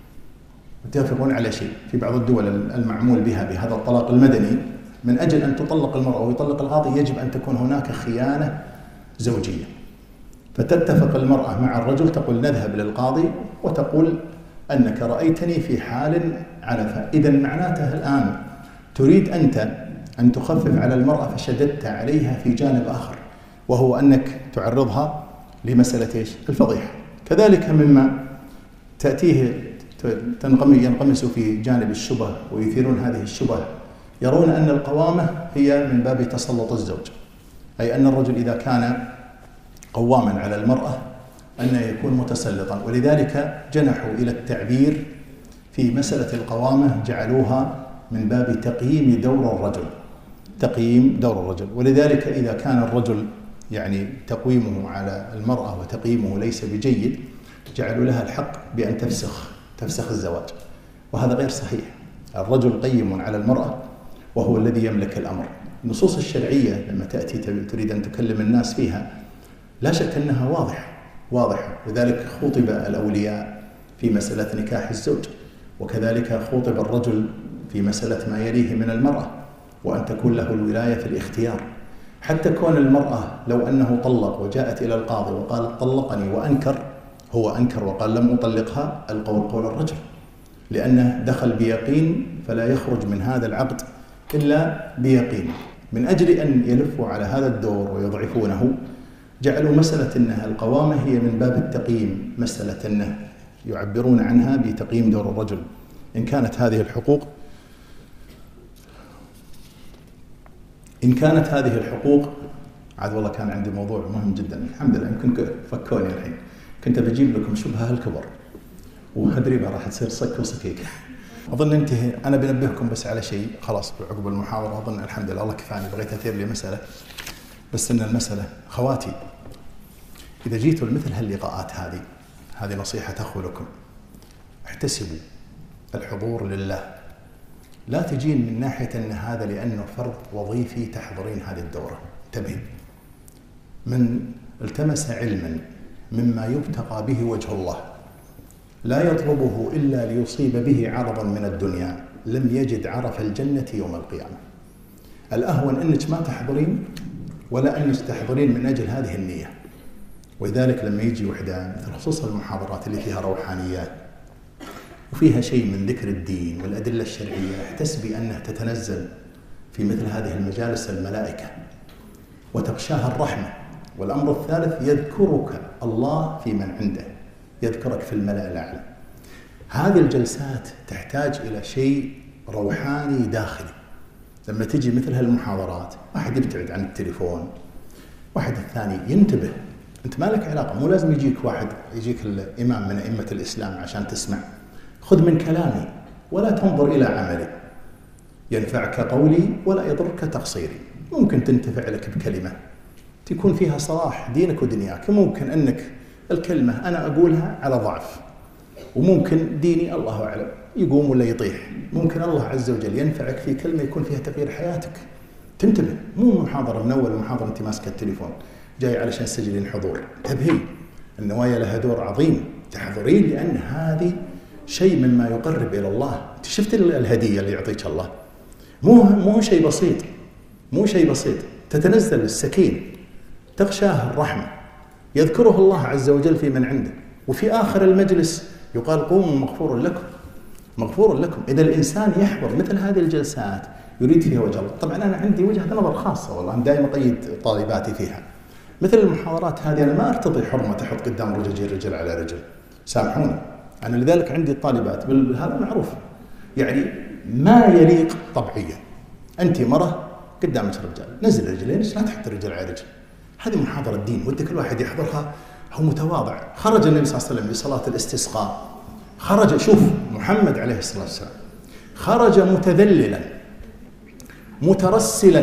يتفقون على شيء في بعض الدول المعمول بها بهذا الطلاق المدني. من أجل أن تطلق المرأة ويطلق القاضي يجب أن تكون هناك خيانة زوجية، فتتفق المرأة مع الرجل، تقول نذهب للقاضي وتقول أنك رأيتني في حال عنفة. إذا معناته الآن تريد أنت أن تخفف على المرأة فشددت عليها في جانب آخر، وهو أنك تعرضها لمسألة الفضيحة. كذلك مما تأتيه ينغمس في جانب الشبه ويثيرون هذه الشبه، يرون أن القوامة هي من باب تسلط الزوج، أي أن الرجل إذا كان قواما على المرأة أن يكون متسلطا، ولذلك جنحوا إلى التعبير في مسألة القوامة، جعلوها من باب تقييم دور الرجل. ولذلك إذا كان الرجل يعني تقويمه على المرأة وتقييمه ليس بجيد، جعلوا لها الحق بأن تفسخ الزواج، وهذا غير صحيح. الرجل قيم على المرأة وهو الذي يملك الأمر، النصوص الشرعية لما تأتي تريد أن تكلم الناس فيها لا شك أنها واضحة. لذلك خوطب الأولياء في مسألة نكاح الزوج، وكذلك خوطب الرجل في مسألة ما يليه من المرأة، وأن تكون له الولاية في الاختيار. حتى كون المرأة لو أنه طلق وجاءت إلى القاضي وقالت طلقني وأنكر، هو أنكر وقال لم أطلقها، القول قول الرجل، لأنه دخل بيقين فلا يخرج من هذا العقد إلا بيقين. من أجل أن يلفوا على هذا الدور ويضعفونه جعلوا مسألة أنها القوامة هي من باب التقييم، مسألة أنه يعبرون عنها بتقييم دور الرجل. إن كانت هذه الحقوق عاد والله كان عندي موضوع مهم جدا، الحمد لله يمكن فكوني الحين، كنت بجيب لكم شبهة الكبر وهدريبها راح تصير صك وصكيك. أظن انتهي، أنا بنبهكم بس على شيء خلاص عقب المحاضرة، أظن الحمد لله الله كفاني، بغيت أثير لي مسألة، بس إن المسألة خواتي إذا جيتوا لمثل هاللقاءات هذه نصيحة أخو لكم، احتسبوا الحضور لله، لا تجين من ناحية أن هذا لأنه فرض وظيفي تحضرين هذه الدورة. انتبه، من التمس علما مما يبتغى به وجه الله لا يطلبه إلا ليصيب به عرضا من الدنيا لم يجد عرف الجنة يوم القيامة. الأهون أنك ما تحضرين ولا أنك تحضرين من أجل هذه النية. ولذلك لما يجي وحدة مثل خصوصا المحاضرات اللي فيها روحانيات وفيها شيء من ذكر الدين والأدلة الشرعية، احتسبي أنها تتنزل في مثل هذه المجالس الملائكة وتغشاها الرحمة. والأمر الثالث يذكرك الله في من عنده، يذكرك في الملأ الأعلى. هذه الجلسات تحتاج إلى شيء روحاني داخلي. لما تجي مثل هالمحاضرات واحد يبتعد عن التليفون، واحد الثاني ينتبه. أنت ما لك علاقة، مو لازم يجيك الإمام من أئمة الإسلام عشان تسمع. خذ من كلامي ولا تنظر إلى عملي، ينفعك قولي ولا يضرك تقصيري. ممكن تنتفع لك بكلمة تكون فيها صلاح دينك ودنياك، ممكن أنك الكلمة أنا أقولها على ضعف، وممكن ديني الله أعلم يقوم ولا يطيح، ممكن الله عز وجل ينفعك في كلمة يكون فيها تغيير حياتك. تنتبه، مو محاضرة من أول محاضرة أنت ماسكة التليفون جاي علشان تسجلين حضور. انتبهي، النوايا لها دور عظيم، تحضرين لأن هذه شيء مما يقرب إلى الله. أنت شفت الهدية اللي يعطيك الله، مو شيء بسيط، مو شيء بسيط. تتنزل السكينة، تغشاها الرحمة، يذكره الله عز وجل في من عنده، وفي آخر المجلس يقال قوموا مغفور لكم، مغفور لكم. إذا الإنسان يحضر مثل هذه الجلسات يريد فيها وجه الله. طبعا أنا عندي وجهة نظر خاصة والله، أنا دائما أقيد طالباتي فيها. مثل المحاضرات هذه أنا ما أرتضي حرمة أحط قدام رجل على رجل، سامحوني. أنا لذلك عندي الطالبات هذا معروف، يعني ما يليق طبعيا. أنت مرة قدامك رجال، نزل رجلين، لا تحط رجل على رجل. هذه محاضرة الدين، ودك الواحد يحضرها هو متواضع. خرج النبي صلى الله عليه وسلم لصلاة الاستسقاء، خرج، شوف محمد عليه الصلاة والسلام خرج متذللا مترسلا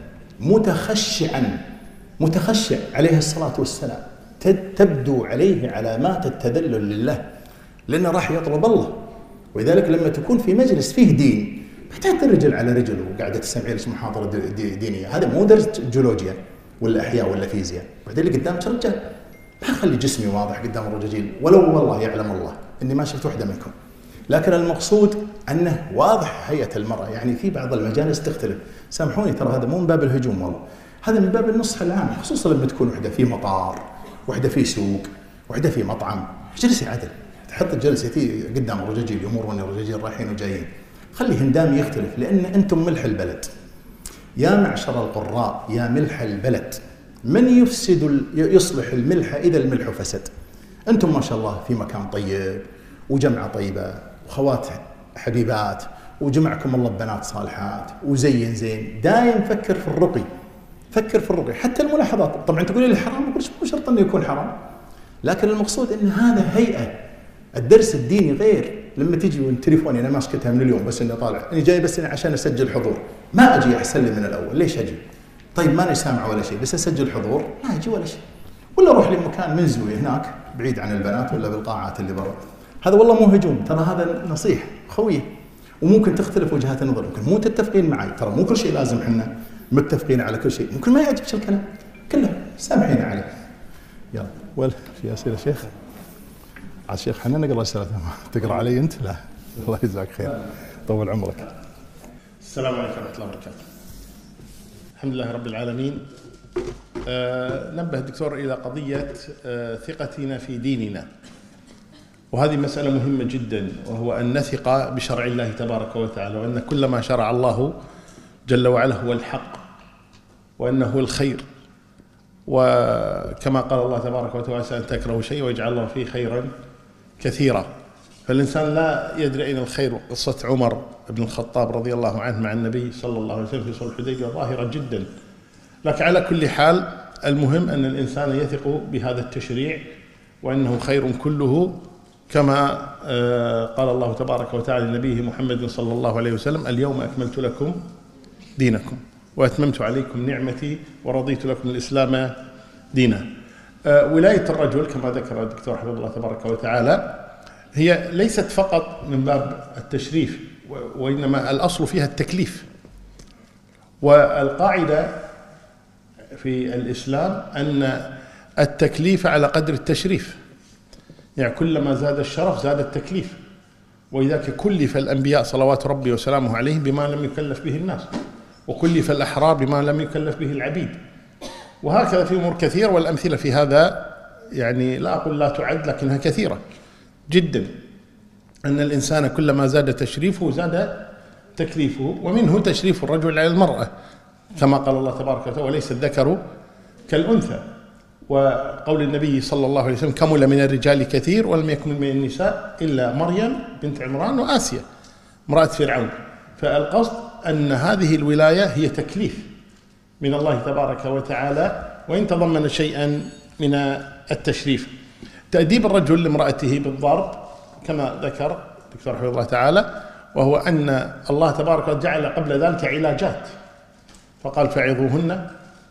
متخشع عليه الصلاة والسلام، تبدو عليه علامات التذلل لله، لأنه راح يطلب الله. ولذلك لما تكون في مجلس فيه دين ما تحط رجل على رجل وقاعدة تسمعي لك محاضرة دينية. هذا مو درس جيولوجيا ولا أحياء ولا فيزياء. بعدين اللي قدامك رجال، ما أخلي جسمي واضح قدام الرجاجيل، ولو والله يعلم الله إني ما شفت وحدة منكم. لكن المقصود أنه واضح هيئة المرأة. يعني في بعض المجالس تختلف، سامحوني ترى هذا مو من باب الهجوم والله، هذا من باب النصح العام، خصوصا لما تكون وحدة في مطار، وحدة في سوق، وحدة في مطعم. اجلسي عدل، تحط جلستي قدام الرجاجيل يمرون الرجاجيل رايحين وجايين، خلي هندامي يختلف، لأن أنتم ملح البلد. يا معشر القراء يا ملح البلد، من يصلح الملح إذا الملح فسد. أنتم ما شاء الله في مكان طيب وجمعة طيبة وخوات حبيبات وجمعكم الله ببنات صالحات وزين، دايم فكر في الرقي، فكر في الرقي. حتى الملاحظات طبعا تقولي لي حرام، أقول مو شرط أنه يكون حرام، لكن المقصود أن هذا هيئة. الدرس الديني غير لما تجي والتليفون أنا ماسكتها من اليوم بس إني طالع، أنا جاي بس عشان أسجل حضور، ما أجي أحسن لي من الأول. ليش أجي؟ طيب ماني سامع ولا شيء، بس أسجل حضور ما أجي ولا شيء، ولا أروح لمكان منزوي هناك بعيد عن البنات ولا بالقاعات اللي برا. هذا والله مو هجوم، ترى هذا نصيحة خوية، وممكن تختلف وجهات النظر، ممكن مو تتفقين معي، ترى مو كل شيء لازم احنا متفقين على كل شيء، يمكن ما يعجبك الكلام كله سامحين عليه. يلا في أسئلة شيخ؟ على الشيخ حنا نقرأ أسئلة تقرأ علي أنت؟ لا الله يجزاك خير طول عمرك. السلام عليكم ورحمة الله وبركاته. الحمد لله رب العالمين. نبه الدكتور إلى قضية ثقتنا في ديننا، وهذه مسألة مهمة جدا، وهو أن نثق بشرع الله تبارك وتعالى، وأن كل ما شرع الله جل وعلا هو الحق، وأنه هو الخير. وكما قال الله تبارك وتعالى أن تكرهوا شيء ويجعل الله فيه خيرا كثيرا. فالإنسان لا يدري أين الخير. قصة عمر بن الخطاب رضي الله عنه مع النبي صلى الله عليه وسلم في صلح الحديبية ظاهرة جدا، لكن على كل حال المهم أن الإنسان يثق بهذا التشريع وأنه خير كله، كما قال الله تبارك وتعالى لنبيه محمد صلى الله عليه وسلم: اليوم أكملت لكم دينكم وأتممت عليكم نعمتي ورضيت لكم الإسلام دينا. ولاية الرجل كما ذكر الدكتور حفظه الله تبارك وتعالى هي ليست فقط من باب التشريف، وإنما الأصل فيها التكليف. والقاعدة في الإسلام أن التكليف على قدر التشريف، يعني كلما زاد الشرف زاد التكليف، وإذاك كلف الأنبياء صلوات ربي وسلامه عليهم بما لم يكلف به الناس، وكلف الأحرار بما لم يكلف به العبيد، وهكذا في أمور كثيرة. والأمثلة في هذا يعني لا أقول لا تعد، لكنها كثيرة جدا، أن الإنسان كلما زاد تشريفه زاد تكليفه، ومنه تشريف الرجل على المرأة كما قال الله تبارك وتعالى: وليس الذكر كالأنثى. وقول النبي صلى الله عليه وسلم: كمل من الرجال كثير ولم يكمل من النساء إلا مريم بنت عمران وآسيا امرأة فرعون. فالقصد أن هذه الولاية هي تكليف من الله تبارك وتعالى، وإن تضمن شيئا من التشريف. تأديب الرجل لامرأته بالضرب كما ذكر الدكتور حفظه الله تعالى، وهو أن الله تبارك وتعالى جعل قبل ذلك علاجات، فقال: فعظوهن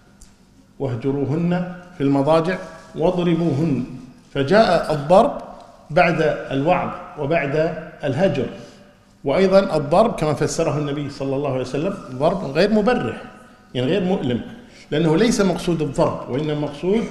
واهجروهن في المضاجع واضربوهن. فجاء الضرب بعد الوعظ وبعد الهجر. وأيضا الضرب كما فسره النبي صلى الله عليه وسلم ضرب غير مبرح، يعني غير مؤلم، لأنه ليس مقصود الضرب، وإنما مقصود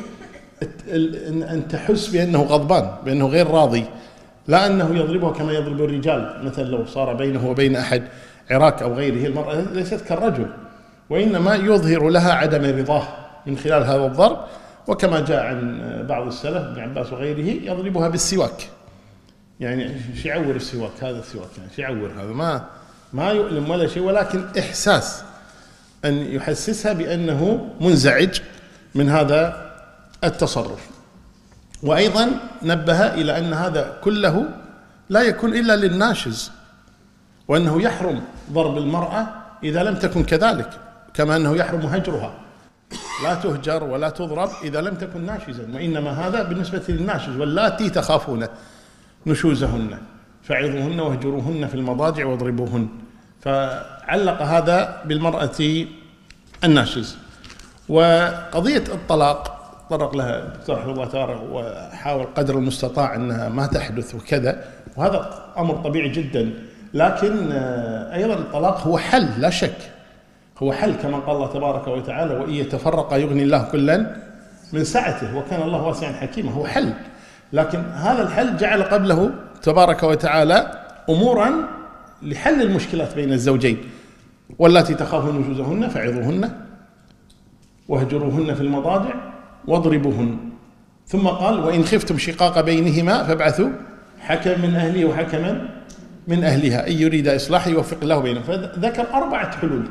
أن تحس بأنه غضبان، بأنه غير راضي، لا أنه يضربه كما يضرب الرجال، مثلا لو صار بينه وبين أحد عراك أو غيره. المرأة ليست كالرجل، وإنما يظهر لها عدم رضاه من خلال هذا الضرب. وكما جاء عن بعض السلف ابن عباس وغيره يضربها بالسواك، يعني شعور السواك، هذا السواك يعني شعور، هذا ما يؤلم ولا شيء، ولكن إحساس أن يحسسها بأنه منزعج من هذا التصرف. وأيضا نبه إلى أن هذا كله لا يكون إلا للناشز، وأنه يحرم ضرب المرأة إذا لم تكن كذلك، كما أنه يحرم هجرها، لا تهجر ولا تضرب إذا لم تكن ناشزا، وإنما هذا بالنسبة للناشز. واللاتي تخافون نشوزهن فعظوهن واهجروهن في المضاجع واضربوهن. فعلق هذا بالمرأة الناشز. وقضية الطلاق طرق لها الدكتور حفظه الله تعالى، وحاول قدر المستطاع أنها ما تحدث وكذا، وهذا أمر طبيعي جدا. لكن أيضا الطلاق هو حل، لا شك هو حل، كما قال الله تبارك وتعالى: وإن يتفرق يغني الله كلا من سعته وكان الله واسعا حكيما. هو حل، لكن هذا الحل جعل قبله تبارك وتعالى أمورا لحل المشكلات بين الزوجين: واللاتي تخافون نشوزهن فعظوهن واهجروهن في المضاجع واضربوهن. ثم قال: وإن خفتم شقاق بينهما فابعثوا حكما من أهله وحكما من أهلها إن يريد إصلاحا يوفق الله بينهم. فذكر 4 حلول.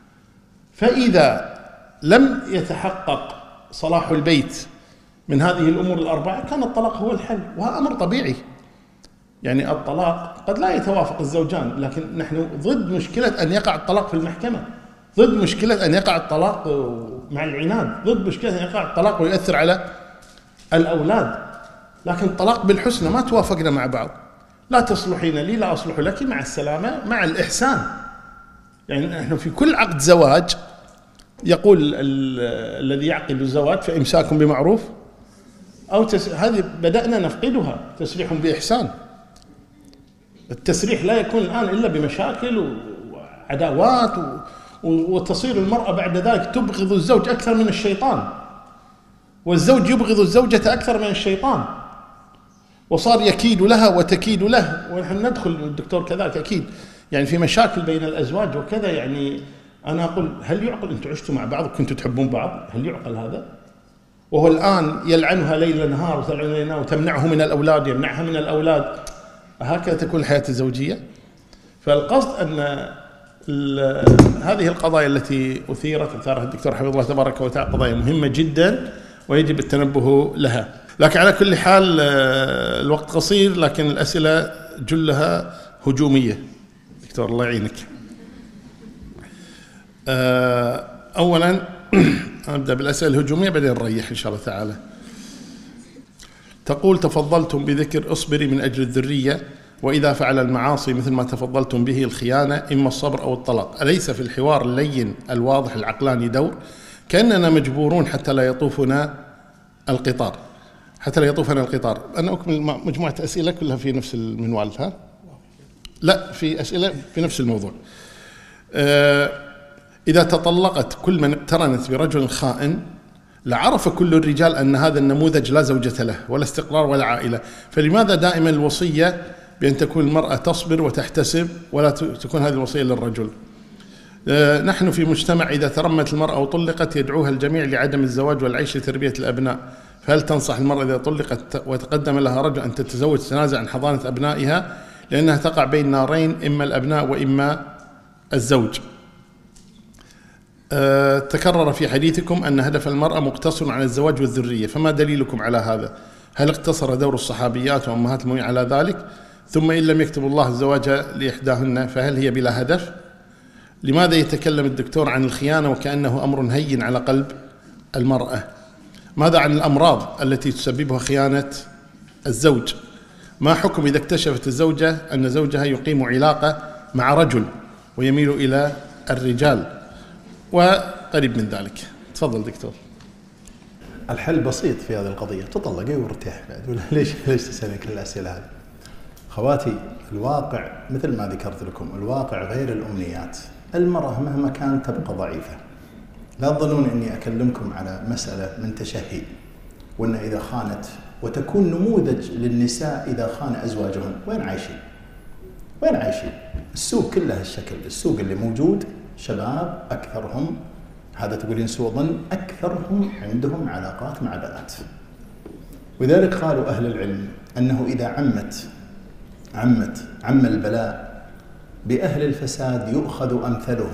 فإذا لم يتحقق صلاح البيت من هذه الأمور 4 كان الطلاق هو الحل، وهذا أمر طبيعي. يعني الطلاق قد لا يتوافق الزوجان، لكن نحن ضد مشكلة أن يقع الطلاق في المحكمة، ضد مشكلة أن يقع الطلاق مع العناد، ضد مشكلة أن يقع الطلاق ويؤثر على الأولاد. لكن الطلاق بالحسنى، ما توافقنا مع بعض، لا تصلحين لي لا أصلح لك، مع السلامة مع الإحسان. يعني نحن في كل عقد زواج يقول الذي يعقد الزواج: فإمساك بمعروف أو هذه بدأنا نفقدها، تسريح بإحسان. التسريح لا يكون الآن إلا بمشاكل وعداوات وتصير المرأة بعد ذلك تبغض الزوج أكثر من الشيطان، والزوج يبغض الزوجة أكثر من الشيطان، وصار يكيد لها وتكيد له. ونحن ندخل الدكتور كذلك أكيد يعني في مشاكل بين الأزواج وكذا. يعني أنا أقول هل يعقل أنتم عشتوا مع بعض وكنتوا تحبون بعض؟ هل يعقل هذا؟ وهو الآن يلعنها ليل نهار وتمنعه من الأولاد، يمنعها من الأولاد. هكذا تكون الحياة الزوجية. فالقصد أن هذه القضايا التي أثارها الدكتور حفظه الله تبارك وتعالى قضايا مهمة جدا ويجب التنبه لها. لكن على كل حال الوقت قصير، لكن الأسئلة جلها هجومية. دكتور الله يعينك. أولا أبدأ بالأسئلة الهجومية بعدين نريح إن شاء الله تعالى. تقول تفضلتم بذكر اصبري من أجل الذرية، وإذا فعل المعاصي مثل ما تفضلتم به الخيانة إما الصبر أو الطلاق، أليس في الحوار اللين الواضح العقلاني دور؟ كأننا مجبورون حتى لا يطوفنا القطار. أنا أكمل مجموعة أسئلة كلها في نفس المنوال. لا، في أسئلة في نفس الموضوع. إذا تطلقت كل من اقترنت برجل خائن لعرف كل الرجال أن هذا النموذج لا زوجة له ولا استقرار ولا عائلة، فلماذا دائما الوصية بأن تكون المرأة تصبر وتحتسب ولا تكون هذه الوصية للرجل؟ نحن في مجتمع إذا ترمت المرأة وطلقت يدعوها الجميع لعدم الزواج والعيش لتربية الأبناء، فهل تنصح المرأة إذا طلقت وتقدم لها رجل أن تتزوج تنازع عن حضانة أبنائها لأنها تقع بين نارين، إما الأبناء وإما الزوج؟ تكرر في حديثكم أن هدف المرأة مقتصر على الزواج والذرية، فما دليلكم على هذا؟ هل اقتصر دور الصحابيات وأمهات المؤمنين على ذلك؟ ثم إن لم يكتب الله الزواج لإحداهن فهل هي بلا هدف؟ لماذا يتكلم الدكتور عن الخيانة وكأنه أمر هين على قلب المرأة؟ ماذا عن الأمراض التي تسببها خيانة الزوج؟ ما حكم إذا اكتشفت الزوجة أن زوجها يقيم علاقة مع رجل ويميل إلى الرجال وقريب من ذلك؟ تفضل دكتور. الحل بسيط في هذه القضية، تطلقي وارتاح بعد. ولا ليش تسألين كل الأسئلة هذه؟ خواتي، الواقع مثل ما ذكرت لكم، الواقع غير الأمنيات. المرأة مهما كانت تبقى ضعيفة. لا تظنون أني أكلمكم على مسألة من تشهي وأن إذا خانت، وتكون نموذج للنساء إذا خان أزواجهن. وين عايشين؟ السوق كله الشكل. السوق اللي موجود شباب أكثرهم، هذا تقولين سوء ظن، أكثرهم عندهم علاقات مع بنات. ولذلك قالوا أهل العلم أنه إذا عم البلاء بأهل الفساد يؤخذ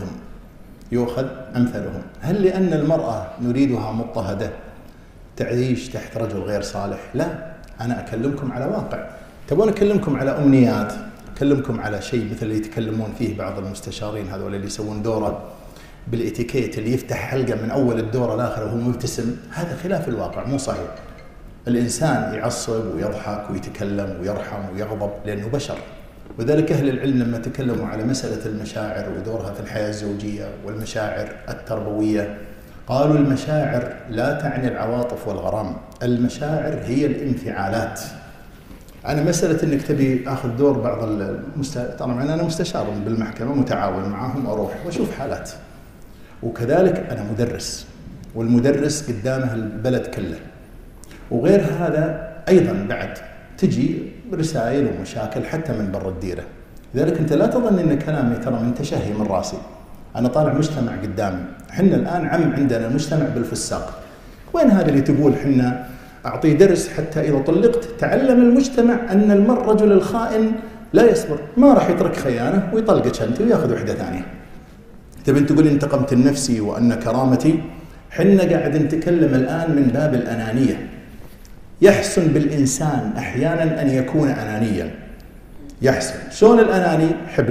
أمثلهم. هل لأن المرأة نريدها مضطهدة تعيش تحت رجل غير صالح؟ لا، أنا أكلمكم على واقع. تبون أكلمكم على أمنيات، أكلمكم على شيء مثل اللي يتكلمون فيه بعض المستشارين هذول اللي يسوون دوره بالإتيكيت، اللي يفتح حلقة من أول الدورة الآخر وهو مبتسم. هذا خلاف الواقع، مو صحيح. الإنسان يعصب ويضحك ويتكلم ويرحم ويغضب لأنه بشر. وذلك أهل العلم لما تكلموا على مسألة المشاعر ودورها في الحياة الزوجية والمشاعر التربوية، قالوا المشاعر لا تعني العواطف والغرام، المشاعر هي الانفعالات. أنا مسألة أنك تبي أخذ دور بعض طبعا أنا مستشار بالمحكمة، متعاون معهم، أروح وأشوف حالات. وكذلك أنا مدرس، والمدرس قدامه البلد كله. وغير هذا أيضا بعد تجي رسائل ومشاكل حتى من برا الديرة. لذلك أنت لا تظن أن كلامي ترى من تشهي من راسي. أنا طالع مجتمع قدامي. حنا الآن عندنا مجتمع بالفساق. وين هذا اللي تقول حنا أعطيه درس حتى إذا طلقت تعلم المجتمع أن الرجل الخائن لا يصبر، ما راح يترك خيانة ويطلقك أنت ويأخذ وحدة ثانية. تبين تقول انتقمت النفسي وأن كرامتي. حنا قاعد نتكلم الآن من باب الأنانية. يحسن بالإنسان أحيانا أن يكون أنانيا، يحسن. شلون الأناني؟ حب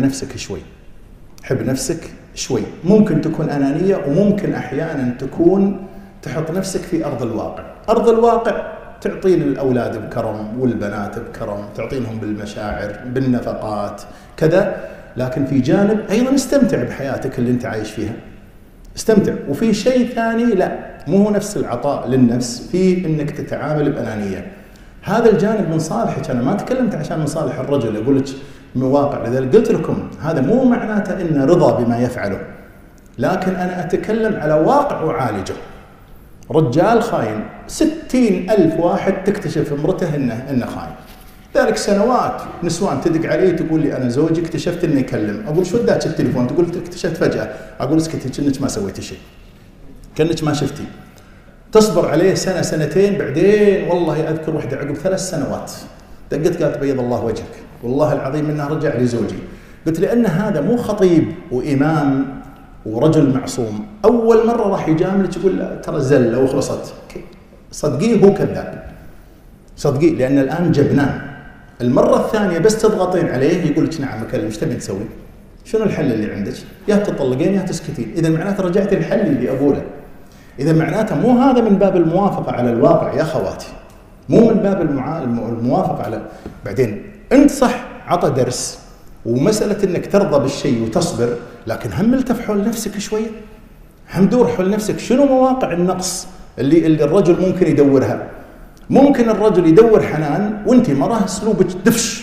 نفسك شوي. ممكن تكون أنانية، وممكن أحيانا تكون تحط نفسك في أرض الواقع تعطي للأولاد بكرم والبنات بكرم، تعطينهم بالمشاعر بالنفقات كذا، لكن في جانب أيضا استمتع بحياتك اللي أنت عايش فيها، استمتع. وفي شيء ثاني لا، مو نفس العطاء للنفس، في إنك تتعامل بأنانية. هذا الجانب من صالحك. أنا ما تكلمت عشان من صالح الرجل أقول لك مواقع. لذلك قلت لكم هذا مو معناته إن رضا بما يفعله، لكن أنا أتكلم على واقع وعالجه. رجال خاين، 60,000 واحد تكتشف امرته إنه خاين. ذلك سنوات نسوان تدق علي تقول لي أنا زوجي اكتشفت إنه يكلم، أقول شو اداك التليفون؟ تقول اكتشفت فجأة. أقول اسكتي كأنك ما سويتي شيء، كأنك ما شفتي. تصبر عليه سنة سنتين، بعدين والله أذكر وحدة عقب 3 سنوات دقت قالت بيض الله وجهك والله العظيم إنه رجع لي زوجي. قلت لأن هذا مو خطيب وإمام ورجل معصوم، أول مرة راح يجاملك يقول لا ترى زلة وخلصت. صدقيه هو كذاب، صدقيه، لأن الآن جبنان. المرة الثانية بس تضغطين عليه يقول لك نعم أكلم، ايش تبين تسوي؟ شنو الحل اللي عندك؟ يا تطلقين يا تسكتين. إذا معناته رجعت الحل اللي أقوله. إذا معناته مو هذا من باب الموافقة على الواقع يا خواتي، مو من باب الموافقة على. بعدين أنت صح عطى درس ومسألة إنك ترضى بالشيء وتصبر، لكن هم التف حول نفسك شوية، هم دور حول نفسك شنو مواقع النقص اللي الرجل ممكن يدورها. ممكن الرجل يدور حنان وانت مرة اسلوبك دفش،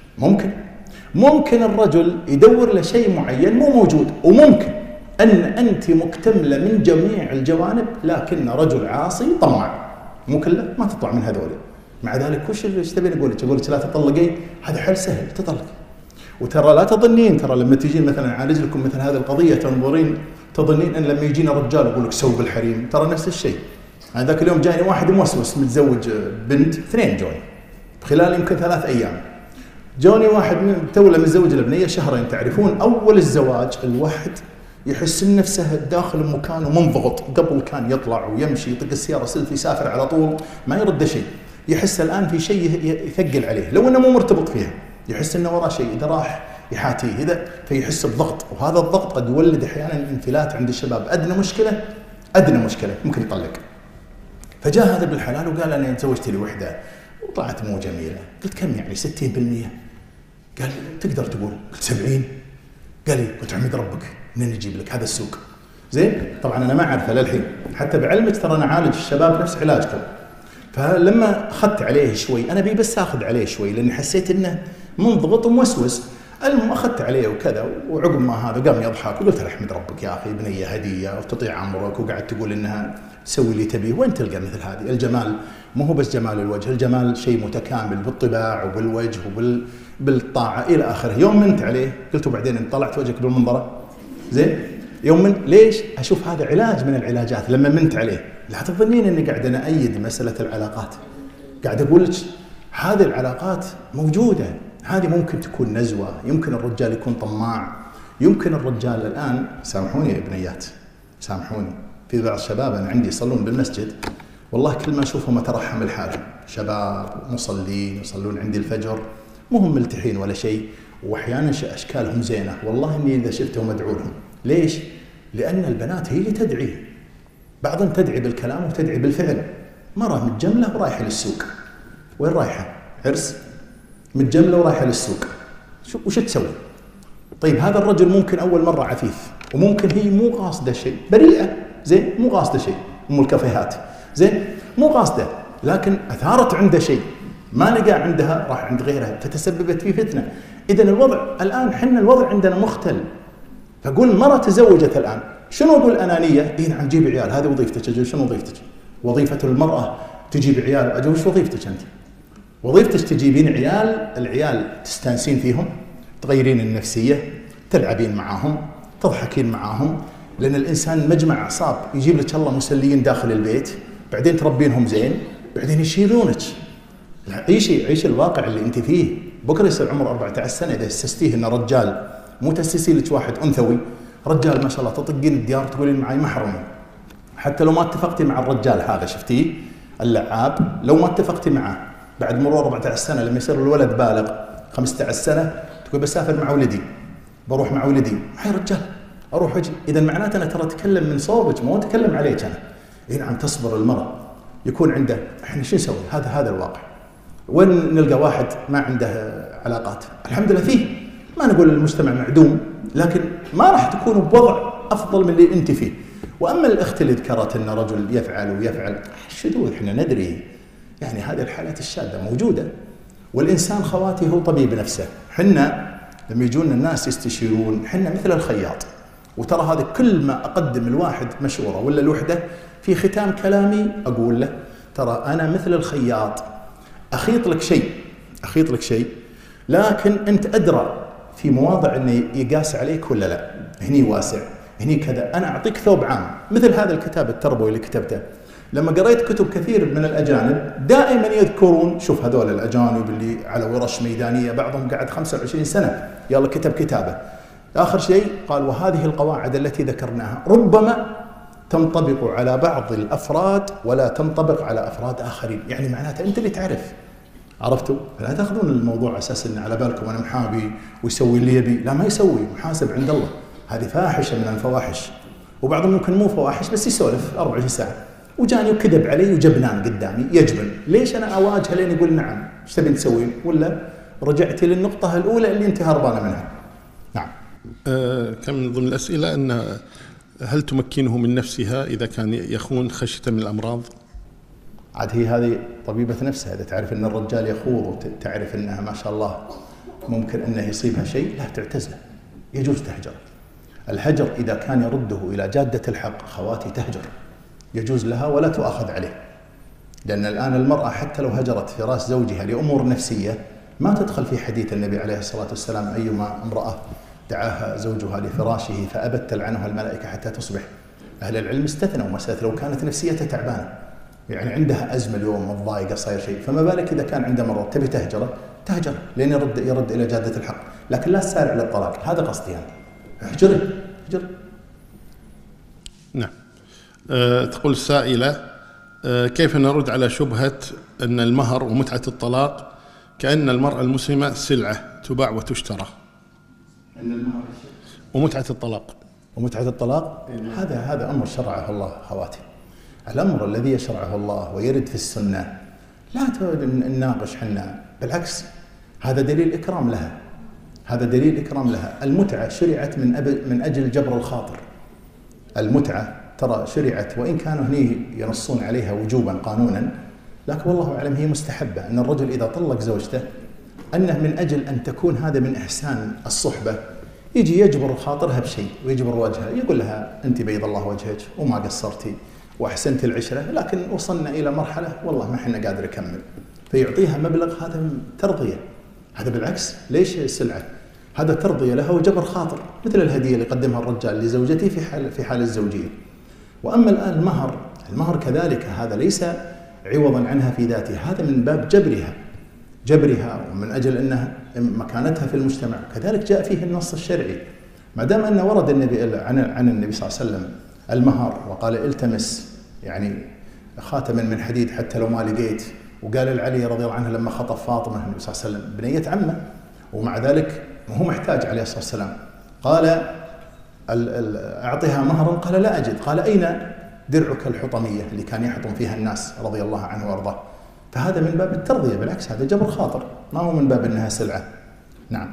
ممكن الرجل يدور لشيء معين مو موجود، وممكن ان انت مكتملة من جميع الجوانب لكن رجل عاصي طماع، مو كله ما تطلع من هذول. مع ذلك وش اللي تبين اقول لك لا تطلقين، هذا حل سهل تطلق. وترى لا تظنين، ترى لما تجين مثلا اعالج لكم مثل هذه القضيه تنظرين تظنين ان لما يجينا رجال يقول لك سوي بالحريم، ترى نفس الشيء. انا ذاك اليوم جاني واحد موسوس متزوج بنت، 2 جوني خلال يمكن 3 أيام. جوني واحد من توله متزوج البنيه شهرين. تعرفون اول الزواج الواحد يحس ان نفسه داخل مكان ومنضغط، قبل كان يطلع ويمشي يطق السياره سلف يسافر على طول ما يرد شيء، يحس الان في شيء يثقل عليه لو انه مو مرتبط فيها، يحس انه وراه شيء، اذا راح يحاتيه اذا فيحس بضغط، وهذا الضغط قد يولد احيانا انفلات عند الشباب. ادنى مشكله ممكن يطلق. فجاء هذا بالحلال وقال انا تزوجت لي وحده وطلعت مو جميله. قلت كم يعني 60%؟ قال تقدر تقول. قلت 70. قال لي قلت عمد ربك منين نجيب لك هذا السوق زين. طبعا انا ما اعرفه للحين، حتى بعلمك ترى انا اعالج الشباب نفس علاجكم. فلما اخذت عليه شوي، انا بس اخذ عليه شوي لاني حسيت انه منضبط وموسوس. المهم اخذت عليه وكذا، وعقب ما هذا قام يضحك وقلت له احمد ربك يا اخي بنيه هديه وتطيع عمرك، وقعدت تقول انها تسوي اللي تبيه. وين تلقى مثل هذه؟ الجمال مو هو بس جمال الوجه، الجمال شيء متكامل بالطباع وبالوجه وبالطاعه الى اخره. يوم منت عليه قلت وبعدين طلعت وجهك بالمنظره زين. يوم من ليش اشوف هذا علاج من العلاجات لما منت عليه. لا تظنين اني قاعد انا ايد مساله العلاقات، قاعد اقول لك هذه العلاقات موجوده. هذه ممكن تكون نزوه، يمكن الرجال يكون طماع، يمكن الرجال الان سامحوني يا بنيات سامحوني، في بعض الشباب انا عندي يصلون بالمسجد والله كل ما اشوفهم اترحم الحال، شباب مصلين يصلون عندي الفجر مو هم ملتحين ولا شيء، واحيانا اشكالهم زينه، والله اني اذا شفتهم ادعو لهم. ليش؟ لان البنات هي اللي تدعي، بعضهم تدعي بالكلام وتدعي بالفعل. مرة متجملة ورايحة للسوق، وين رايحة؟ عرس. متجملة ورايحة للسوق، وش تسوي؟ طيب هذا الرجل ممكن أول مرة عفيف، وممكن هي مو قاصدة شيء، بريئة زين، مو قاصدة شيء، أم الكافيهات زين، مو قاصدة، لكن أثارت عنده شيء ما لقى عندها، راح عند غيرها فتسببت في فتنة. إذن الوضع الآن حنا الوضع عندنا مختل. فقول مرة تزوجت الآن، شنو أقول أنانية؟ إيه نعم جيب عيال، هذه وظيفتك. أجل شنو وظيفتك؟ وظيفة المرأة تجيب عيال. أجل وش وظيفتك أنت؟ وظيفتك تجيبين عيال، العيال تستانسين فيهم، تغيرين النفسية، تلعبين معاهم، تضحكين معاهم، لأن الإنسان مجمع أعصاب، يجيب لك الله مسليين داخل البيت، بعدين تربينهم زين، بعدين يشيلونك. عيشي الواقع اللي أنت فيه. بكرة يصير عمر 14 سنة إذا استستيه إنه رجال، مو تسسي لك واحد أنثوي، رجال ما شاء الله تطقين الديار تقولين معي محرمي. حتى لو ما اتفقتي مع الرجال هذا شفتيه اللعاب، لو ما اتفقتي معه بعد مرور 14 سنة لما يصير الولد بالغ 15 سنة تقول بسافر مع ولدي، بروح مع ولدي، هاي رجال اروح واجي. اذا معناته انا ترى اتكلم من صوبك مو اتكلم عليك انا. اي نعم تصبر المرأة يكون عنده، احنا شو نسوي؟ هذا الواقع. وين نلقى واحد ما عنده علاقات؟ الحمد لله فيه، ما نقول المجتمع معدوم، لكن ما راح تكونوا بوضع افضل من اللي انت فيه. واما الاخت اللي ذكرت ان رجل يفعل ويفعل، الشذوذ احنا ندري، يعني هذه الحالات الشاذة موجودة. والإنسان خواتي هو طبيب نفسه. حنا لما يجونا الناس يستشيرون، حنا مثل الخياط. وترى هذا كل ما أقدم الواحد مشورة ولا الوحدة في ختام كلامي أقول له ترى أنا مثل الخياط أخيط لك شيء لكن أنت أدرى في مواضع أنه يقاس عليك ولا لا، هني واسع هني كذا، أنا أعطيك ثوب عام. مثل هذا الكتاب التربوي اللي كتبته، لما قريت كتب كثير من الأجانب دائما يذكرون، شوف هذول الأجانب اللي على ورش ميدانية بعضهم قعد 25 سنة يلا كتب كتابه، آخر شيء قال وهذه القواعد التي ذكرناها ربما تنطبق على بعض الأفراد ولا تنطبق على أفراد آخرين، يعني معناته أنت اللي تعرف، عرفتوا؟ فلا تأخذون الموضوع على أساس إن على بالكم أنا محابي ويسوي اللي يبي، لا ما يسوي، محاسب عند الله، هذه فاحشة من الفواحش. وبعضهم ممكن مو فواحش بس يسولف 24 ساعة، وجاني وكذب علي وجبنان قدامي يجبن، ليش أنا أواجهه لين يقول نعم إيش تبي تسوي؟ ولا رجعت للنقطة الأولى اللي أنت هربانة منها. نعم. كم من ضمن الأسئلة أن هل تمكنه من نفسها إذا كان يخون خشية من الأمراض؟ عاد هي هذه طبيبة نفسها، إذا تعرف أن الرجال يخوض وتعرف أنها ما شاء الله ممكن أنه يصيبها شيء، لا تعتزله، يجوز تهجر. الهجر إذا كان يرده إلى جادة الحق خواتي تهجر، يجوز لها ولا تؤاخذ عليه، لأن الآن المرأة حتى لو هجرت فراش زوجها لأمور نفسية ما تدخل في حديث النبي عليه الصلاة والسلام أيما امرأة دعاها زوجها لفراشه فأبت تلعنها الملائكة حتى تصبح. أهل العلم استثنوا مسألة لو كانت نفسيتها تعبانة، يعني عندها أزمة اليوم متضايقة صاير شيء، فما بالك إذا كان عندها مرض تبي تهجره، تهجر لين يرد إلى جادة الحق، لكن لا تسارع للطلاق، هذا قصدي يعني. اهجري. نعم. تقول السائلة كيف نرد على شبهة أن المهر ومتعة الطلاق كأن المرأة المسلمة سلعة تباع وتشترى؟ أن المهر ومتعة الطلاق هذا أمر شرعه الله خواتي. الأمر الذي يشرعه الله ويرد في السنة لا نناقش حنا، بالعكس هذا دليل إكرام لها. المتعة شرعت من أجل جبر الخاطر. المتعة ترى شرعت وإن كانوا هني ينصون عليها وجوبا قانونا، لكن والله أعلم هي مستحبة. أن الرجل إذا طلق زوجته أنه من أجل أن تكون هذا من إحسان الصحبة يجي يجبر خاطرها بشيء ويجبر وجهها، يقول لها أنت بيض الله وجهك وما قصرتي وأحسنت العشرة، لكن وصلنا إلى مرحلة والله ما حنا قادر نكمل، فيعطيها مبلغ، هذا ترضية، هذا بالعكس ليش سلعة، هذا ترضية لها وجبر خاطر، مثل الهدية اللي قدمها الرجال لزوجته في حال الزوجية. وأما الآن المهر كذلك هذا ليس عوضا عنها في ذاته، هذا من باب جبرها ومن أجل أنها مكانتها في المجتمع، كذلك جاء فيه النص الشرعي. ما دام أن ورد النبي عن النبي صلى الله عليه وسلم المهر وقال التمس يعني خاتما من حديد حتى لو ما لقيت، وقال العلي رضي الله عنه لما خطب فاطمة النبي صلى الله عليه وسلم بنية عمه ومع ذلك وهو محتاج عليه الصلاة والسلام، قال أعطيها مهرا، قال لا أجد، قال أين درعك الحطمية اللي كان يحطم فيها الناس رضي الله عنه وارضاه. فهذا من باب الترضية، بالعكس هذا جبر خاطر، ما هو من باب أنها سلعة. نعم.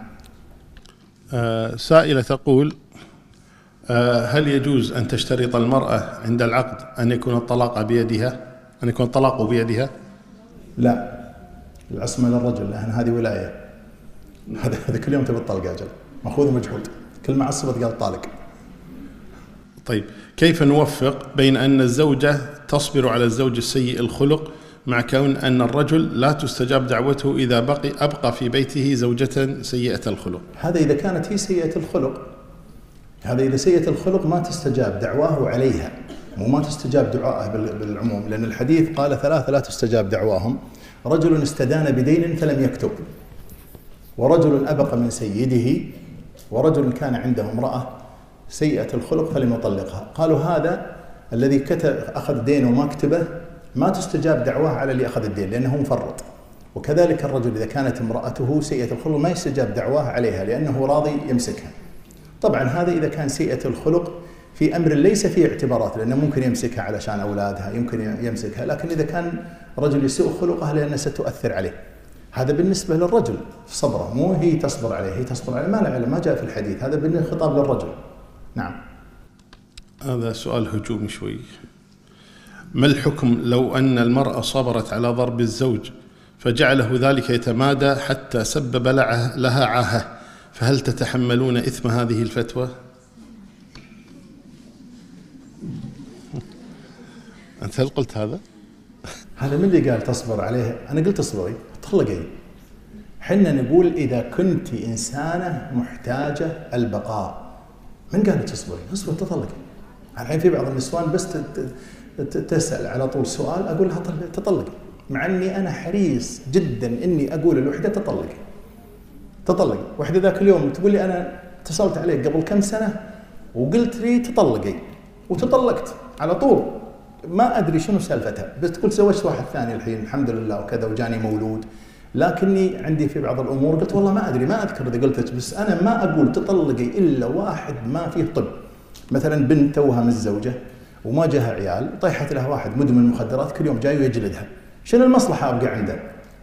سائلة تقول هل يجوز أن تشترط المرأة عند العقد أن يكون الطلاق بيدها؟ لا، العصمة للرجل، لأن هذه ولاية، هذا كل يوم تبي الطلق أجل، مأخوذ ومجهود، كل ما عصبت قال طالق. طيب كيف نوفق بين أن الزوجة تصبر على الزوج السيء الخلق مع كون أن الرجل لا تستجاب دعوته إذا أبقى في بيته زوجة سيئة الخلق؟ هذا إذا كانت هي سيئة الخلق، هذا إذا سيئة الخلق ما تستجاب دعواه عليها، وما تستجاب دعائه بالعموم، لأن الحديث قال 3 لا تستجاب دعواهم: رجل استدان بدين فلم يكتب، ورجل أبق من سيده، ورجل كان عنده امرأة سيئة الخلق فلم يطلقها. قالوا هذا الذي أخذ دين وما كتبه ما تستجاب دعواه على اللي أخذ الدين لأنه مفرط. وكذلك الرجل إذا كانت امرأته سيئة الخلق ما يستجاب دعواه عليها لأنه راضي يمسكها. طبعا هذا إذا كان سيئة الخلق في أمر ليس فيه اعتبارات، لأنه ممكن يمسكها علشان أولادها، يمكن يمسكها، لكن إذا كان رجل يسوء خلقه لأنها ستؤثر عليه، هذا بالنسبة للرجل صبره، مو هي تصبر عليه، هي تصبر عليه ما جاء في الحديث، هذا بالخطاب للرجل. نعم. هذا سؤال هجومي شوي. ما الحكم لو أن المرأة صبرت على ضرب الزوج فجعله ذلك يتمادى حتى سبب لها عاهة، فهل تتحملون إثم هذه الفتوى؟ أنت هل قلت هذا؟ هذا من اللي قال تصبر عليه؟ أنا قلت اصبري طلقي. حنا نقول إذا كنت إنسانة محتاجة البقاء، من قال لك اصبري؟ اصبر تطلقي. الحين في بعض النسوان بس تسأل على طول سؤال أقول لها تطلقي، مع أني أنا حريص جدا إني أقول الوحدة تطلقي. وحدة ذاك اليوم تقول لي أنا اتصلت عليك قبل كم سنة وقلت لي تطلقي، وتطلقت على طول، ما أدري شنو سالفتها، بس تقول تزوجت واحد ثاني الحين الحمد لله وكذا وجاني مولود، لكني عندي في بعض الأمور قلت والله ما أدري، ما أذكر إذا قلت، بس أنا ما أقول تطلقي إلا واحد ما فيه طب. مثلا بنت توها متزوجة وما جاها عيال، طيحت لها واحد مدمن مخدرات كل يوم جاي ويجلدها، شنو المصلحة أبقى عنده؟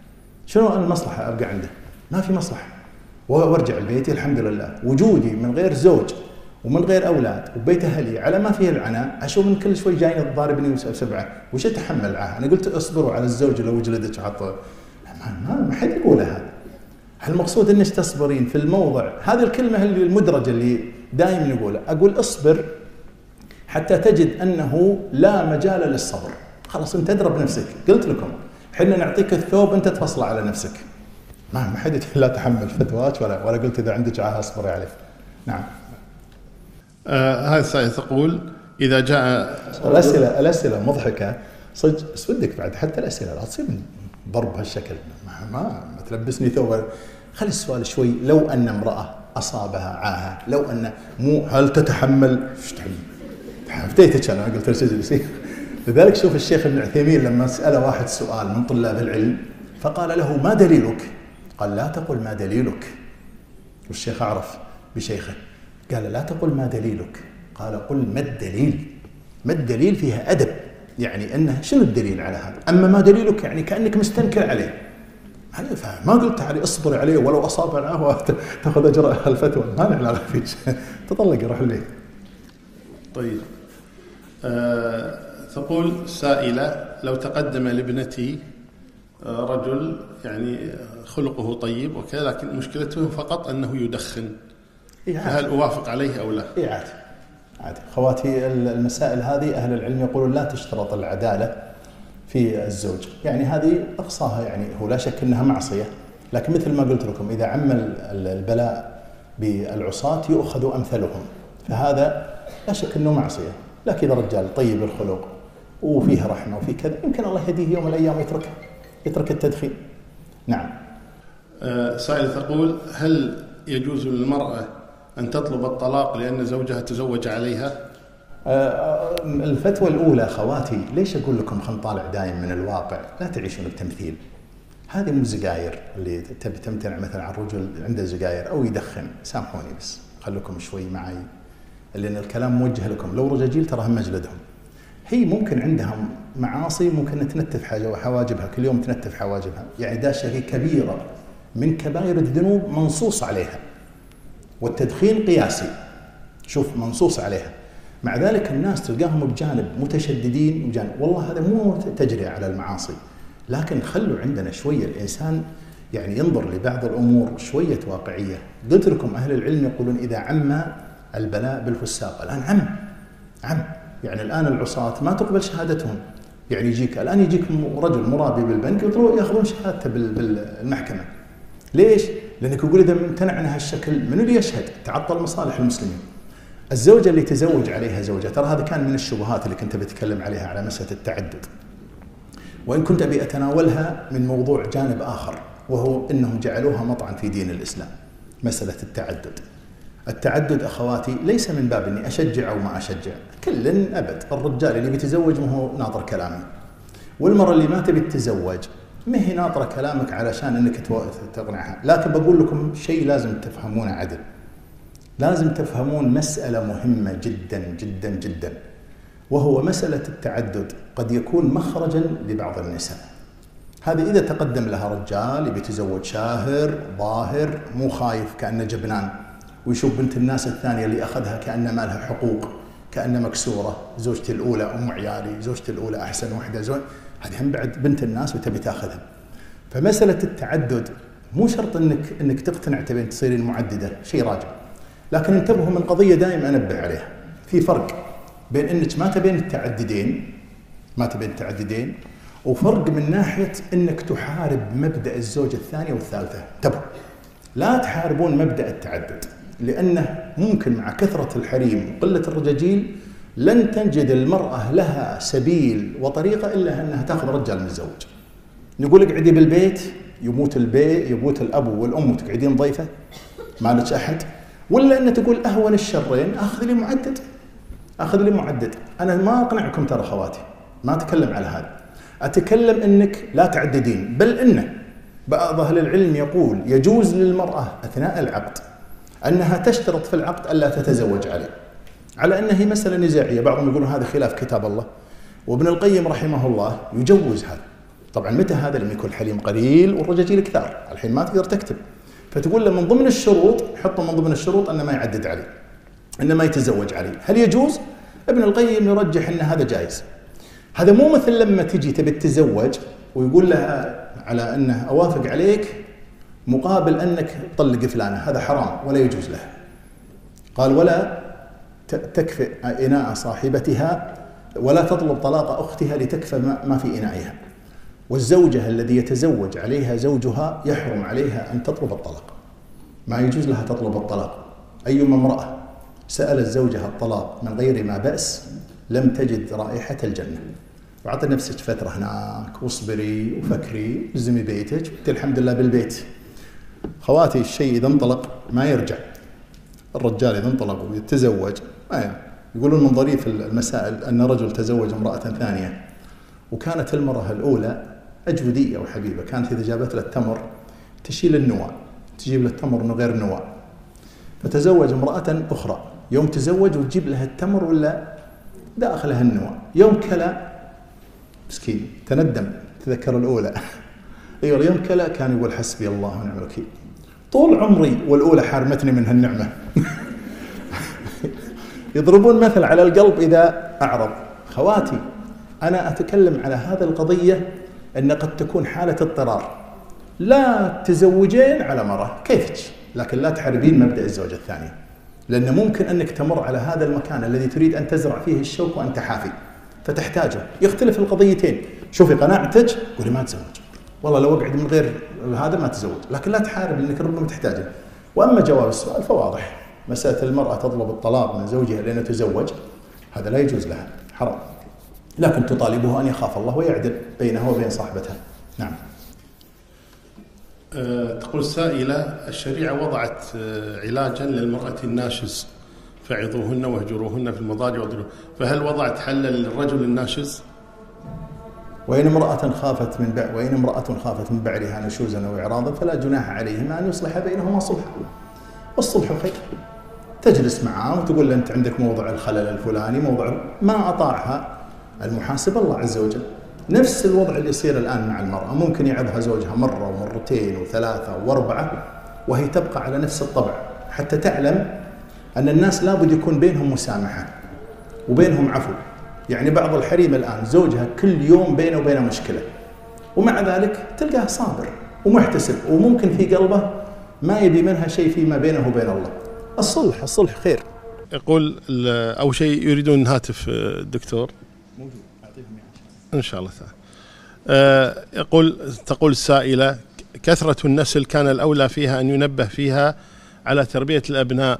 ما في مصلحة. وارجع لبيتي الحمد لله، وجودي من غير زوج ومن غير أولاد وبيت أهلي على ما فيه العناء، أشوف من كل شوي جايني تضاربني وسبعة، وش أتحمل معاه؟ أنا قلت اصبروا على الزوج لو وجلدك عطل، ما حد يقولها هذا. المقصود انك تصبرين في الموضع، هذه الكلمة اللي المدرجة اللي دائما نقولها، أقول اصبر حتى تجد أنه لا مجال للصبر، خلاص أنت أدرب نفسك. قلت لكم حنا نعطيك الثوب أنت تفصله على نفسك، ما حد لا تحمل فتواك ولا قلت إذا عندك عاهة اصبري عليه. نعم. هذا السائل تقول إذا جاء الأسئلة مضحكة صدق، بس ودك بعد حتى الأسئلة لا تصير ضرب هالشكل، ما تلبسني ثوب. خلي السؤال شوي، لو أن امرأة أصابها عاهة، لو أن مو هل تتحمل؟ ايش تحمل؟ فتيتك أنا قلت له لذلك شوف الشيخ ابن عثيمين لما سأل واحد سؤال من طلاب العلم فقال له ما دليلك؟ قال لا تقل ما دليلك. والشيخ أعرف بشيخه، قال لا تقل ما دليلك، قال قل ما الدليل. ما الدليل فيها أدب، يعني أنه شنو الدليل على هذا، أما ما دليلك يعني كأنك مستنكر عليه. ما قلت عليه اصبر عليه ولو أصاب العهوة تأخذ أجر الفتوى، ما نعلم فيك تطلق روح البيت. طيب. تقول سائلة لو تقدم لابنتي رجل يعني خلقه طيب وكذا، لكن مشكلته فقط أنه يدخن، هل أوافق عليه أو لا؟ عادي خواتي، المسائل هذه أهل العلم يقولون لا تشترط العدالة في الزوج، يعني هذه أقصاها، يعني هو لا شك أنها معصية، لكن مثل ما قلت لكم إذا عم البلاء بالعصاة يؤخذ أمثلهم، فهذا لا شك أنه معصية. لكن إذا رجال طيب الخلق وفيه رحمة وفيه كذا يمكن الله يهديه يوم من الأيام يترك التدخين. نعم. سائلة تقول هل يجوز للمرأة أن تطلب الطلاق لأن زوجها تزوج عليها؟ الفتوى الأولى خواتي، ليش أقول لكم خلينا نطالع دائما من الواقع، لا تعيشون بتمثيل. هذه مو زقاير اللي تبي تمتنع مثلا عن رجل عنده زقاير أو يدخن، سامحوني بس خلوكم شوي معي لأن الكلام موجه لكم. لو رجاجيل ترى هم مجلدهم، هي ممكن عندهم معاصي ممكن تنتف حواجبها كل يوم تنتف حواجبها، يعني داشة هي كبيرة من كبائر الذنوب منصوص عليها، والتدخين قياسي شوف منصوص عليها. مع ذلك الناس تلقاهم بجانب متشددين وجانب، والله هذا مو تجري على المعاصي، لكن خلوا عندنا شوية الإنسان يعني ينظر لبعض الأمور شوية واقعية. قلت لكم أهل العلم يقولون إذا عم البلاء بالفساق، الآن عم يعني الآن العصاة ما تقبل شهادتهم، يعني الآن يجيك رجل مرابي بالبنك يطلعوا يأخذون شهادته بالمحكمة. ليش؟ لأنك يقول إذا امتنع عن هالشكل من اللي يشهد؟ تعطل مصالح المسلمين. الزوجة اللي تزوج عليها زوجة، ترى هذا كان من الشبهات اللي كنت بتكلم عليها على مسألة التعدد، وإن كنت أبي أتناولها من موضوع جانب آخر، وهو أنهم جعلوها مطعن في دين الإسلام. مسألة التعدد أخواتي ليس من باب أني أشجع أو ما أشجع، كل أبد. الرجال اللي بيتزوج ما هو ناطر كلامي، والمرأة اللي ما تبي تتزوج ما هي ناطرة كلامك علشان أنك تقنعها. لكن بقول لكم شيء لازم تفهمونه عدل، لازم تفهمون مسألة مهمة جدا جدا جدا، وهو مسألة التعدد قد يكون مخرجا لبعض النساء. هذه إذا تقدم لها رجال يبي يتزوج شاهر ظاهر مو خايف كأنه جبنان، ويشوف بنت الناس الثانية اللي أخذها كأن ما لها حقوق، كأن مكسورة، زوجتي الأولى أم عيالي، زوجتي الأولى أحسن وحدة هذه هم بعد بنت الناس وتبي تأخذها. فمسألة التعدد مو شرط إنك تقتنع تبين تصيرين معددة، شيء راجع، لكن انتبهوا من قضية دائما أنبه عليها، في فرق بين إنك ما تبين التعددين ما تبين تعددين، وفرق من ناحية أنك تحارب مبدأ الزوجة الثانية والثالثة. انتبهوا، لا تحاربون مبدأ التعدد، لأنه ممكن مع كثرة الحريم وقلة الرجاجيل لن تنجد المرأة لها سبيل وطريقة إلا أنها تأخذ رجال متزوج. نقول اقعدي بالبيت، يموت الأب والأم وتقعدين ضيفة ما لك أحد، ولا أن تقول أهون الشرين أخذ لي معدد. أنا ما أقنعكم ترى خواتي، ما أتكلم على هذا، أتكلم أنك لا تعددين، بل إنه بعض أهل العلم يقول يجوز للمرأة أثناء العقد أنها تشترط في العقد ألا تتزوج عليه، على أنها مسألة نزاعية. بعضهم يقولون هذا خلاف كتاب الله، وابن القيم رحمه الله يجوز هذا. طبعا متى هذا؟ لما يكون الحليم قليل والرجاجيل كثار، الحين ما تقدر تكتب، فتقول له من ضمن الشروط، حطوا من ضمن الشروط أنه ما يعدد عليه، أنه ما يتزوج عليه. هل يجوز؟ ابن القيم يرجح أن هذا جائز. هذا مو مثل لما تجي تبي تتزوج ويقول لها على أنه أوافق عليك مقابل أنك تطلق فلانة، هذا حرام ولا يجوز لها. قال ولا تكفئ إناء صاحبتها ولا تطلب طلاق أختها لتكفى ما في إنائها. والزوجة الذي يتزوج عليها زوجها يحرم عليها أن تطلب الطلاق، ما يجوز لها تطلب الطلاق. أيما امرأة سألت زوجها الطلاق من غير ما بأس لم تجد رائحة الجنة. وعطي نفسك فترة هناك واصبري وفكري، الزمي بيتك، الحمد لله بالبيت. خواتي الشيء إذا انطلق ما يرجع. الرجال إذا انطلق ويتزوج ما يقولون من ظريف المسائل أن رجل تزوج امرأة ثانية، وكانت المرأة الأولى أجودية وحبيبة، كانت إذا جابت له التمر تشيل النواة، تجيب له التمر من غير نواة. فتزوج امرأة أخرى، يوم تزوج وتجيب لها التمر ولا داخلها النواة. يوم كلا مسكين تندم، تذكر الأولى أيوة يوم كلا كان يقول حسبي الله ونعم الوكيل، طول عمري والأولى حارمتني من هالنعمة. يضربون مثل على القلب إذا أعرض. خواتي أنا أتكلم على هذا القضية أن قد تكون حالة اضطرار، لا تزوجين على مرة كيفك، لكن لا تحاربين مبدأ الزوجة الثانية، لأن ممكن أنك تمر على هذا المكان الذي تريد أن تزرع فيه الشوك وأنت حافي فتحتاجه. يختلف القضيتين. شوفي قناعتك قولي ما تزوج، والله لو أقعد من غير هذا ما تزوج، لكن لا تحارب لأنك ربما تحتاجه. وأما جواب السؤال فواضح، مسألة المرأة تطلب الطلاق من زوجها لأنها تزوج هذا لا يجوز لها، حرام، لكن تطالبه أن يخاف الله ويعدل بينها وبين صاحبتها. نعم. تقول سائلة: الشريعة وضعت علاجا للمرأة الناشز، فعظوهن واهجروهن في المضاجع واضربوهن، فهل وضعت حلا للرجل الناشز؟ وإن امرأة خافت من بعدها نشوزا أو إعراضا فلا جناح عليهما أن يصلح بينهما صلحا، والصلح خير. تجلس معاه وتقول له أنت عندك موضع الخلل الفلاني، موضع ما أطاعها المحاسب الله عز وجل. نفس الوضع اللي يصير الآن مع المرأة، ممكن يعظها زوجها مرة ومرتين وثلاثة وأربعة وهي تبقى على نفس الطبع، حتى تعلم أن الناس لابد يكون بينهم مسامحة وبينهم عفو. يعني بعض الحريم الآن زوجها كل يوم بينه وبينه مشكلة، ومع ذلك تلقاه صابر ومحتسب، وممكن في قلبه ما يبي منها شيء فيما بينه وبين الله. الصلح خير. يقول أول شيء يريدون هاتف الدكتور إن شاء الله تعالى. تقول السائلة: كثرة النسل كان الأولى فيها أن ينبه فيها على تربية الأبناء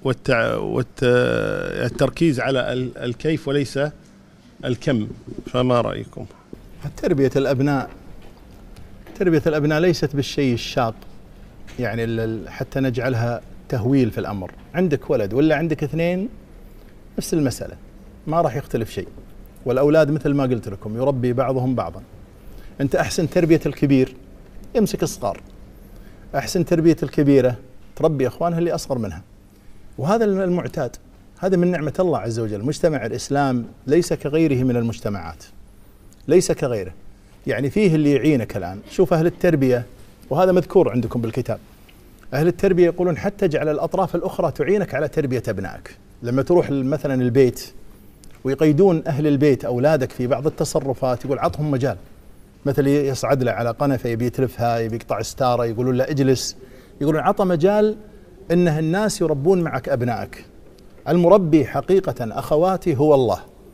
والتركيز على الكيف وليس الكم، فما رأيكم؟ تربية الأبناء ليست بالشيء الشاق، يعني حتى نجعلها تهويل في الأمر. عندك ولد ولا عندك اثنين نفس المسألة، ما راح يختلف شيء. والأولاد مثل ما قلت لكم يربي بعضهم بعضا. أنت أحسن تربية الكبير يمسك الصغار، أحسن تربية الكبيرة تربي أخوانها اللي أصغر منها، وهذا المعتاد. هذا من نعمة الله عز وجل. مجتمع الإسلام ليس كغيره من المجتمعات، ليس كغيره. يعني فيه اللي يعينك الآن. شوف أهل التربية، وهذا مذكور عندكم بالكتاب، أهل التربية يقولون حتى جعل الأطراف الأخرى تعينك على تربية أبنائك. لما تروح مثلا البيت ويقيدون أهل البيت أولادك في بعض التصرفات، يقول عطهم مجال. مثل يصعد له على قنفة يبي يتلفها، يبي يقطع ستارة، يقولون له اجلس، يقولون عطى مجال إنه الناس يربون معك أبنائك. المربي حقيقة أخواتي هو الله.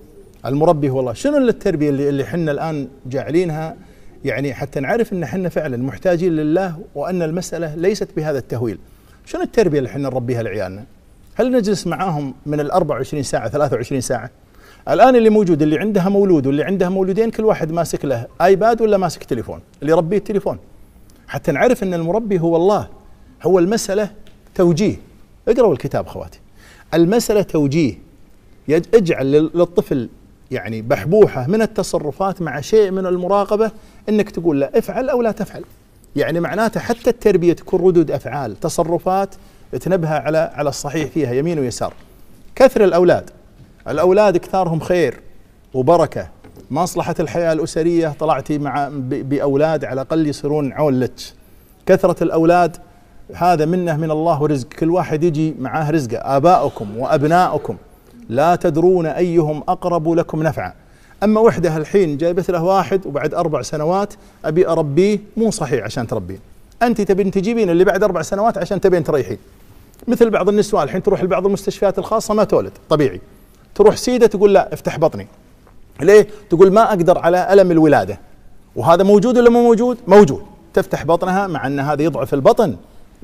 المربي هو الله. شنو التربية اللي حنا الآن جاعلينها يعني حتى نعرف أن حنا فعلا محتاجين لله وأن المسألة ليست بهذا التهويل؟ شنو التربية اللي حنا نربيها لعيالنا؟ هل نجلس معاهم من 24 ساعة 23 ساعة؟ الآن اللي موجود اللي عندها مولود واللي عندها مولودين كل واحد ماسك له آيباد ولا ماسك تليفون، اللي يربيه التليفون. حتى نعرف أن المربي هو الله. هو المسألة توجيه. اقرأوا الكتاب خواتي. المسألة توجيه. اجعل للطفل يعني بحبوحة من التصرفات مع شيء من المراقبة، انك تقول له افعل او لا تفعل. يعني معناته حتى التربية تكون ردود افعال، تصرفات تنبهها على الصحيح فيها يمين ويسار. كثر الأولاد كثارهم خير وبركة. مصلحة الحياة الأسرية طلعتي بأولاد على الأقل يصيرون عون لك. كثرة الأولاد هذا منه من الله ورزق، كل واحد يجي معاه رزقه. آباؤكم وأبناؤكم لا تدرون أيهم أقرب لكم نفعا. أما وحده الحين جايبت له واحد وبعد 4 سنوات أبي أربيه، مو صحيح عشان تربين. أنت تبين تجيبين اللي بعد 4 سنوات عشان تبين تريحين. مثل بعض النسوان الحين تروح لبعض المستشفيات الخاصة ما تولد طبيعي، تروح سيدة تقول لا افتح بطني. ليه؟ تقول ما أقدر على ألم الولادة. وهذا موجود ولا مو موجود؟ موجود. تفتح بطنها مع أن هذا يضعف البطن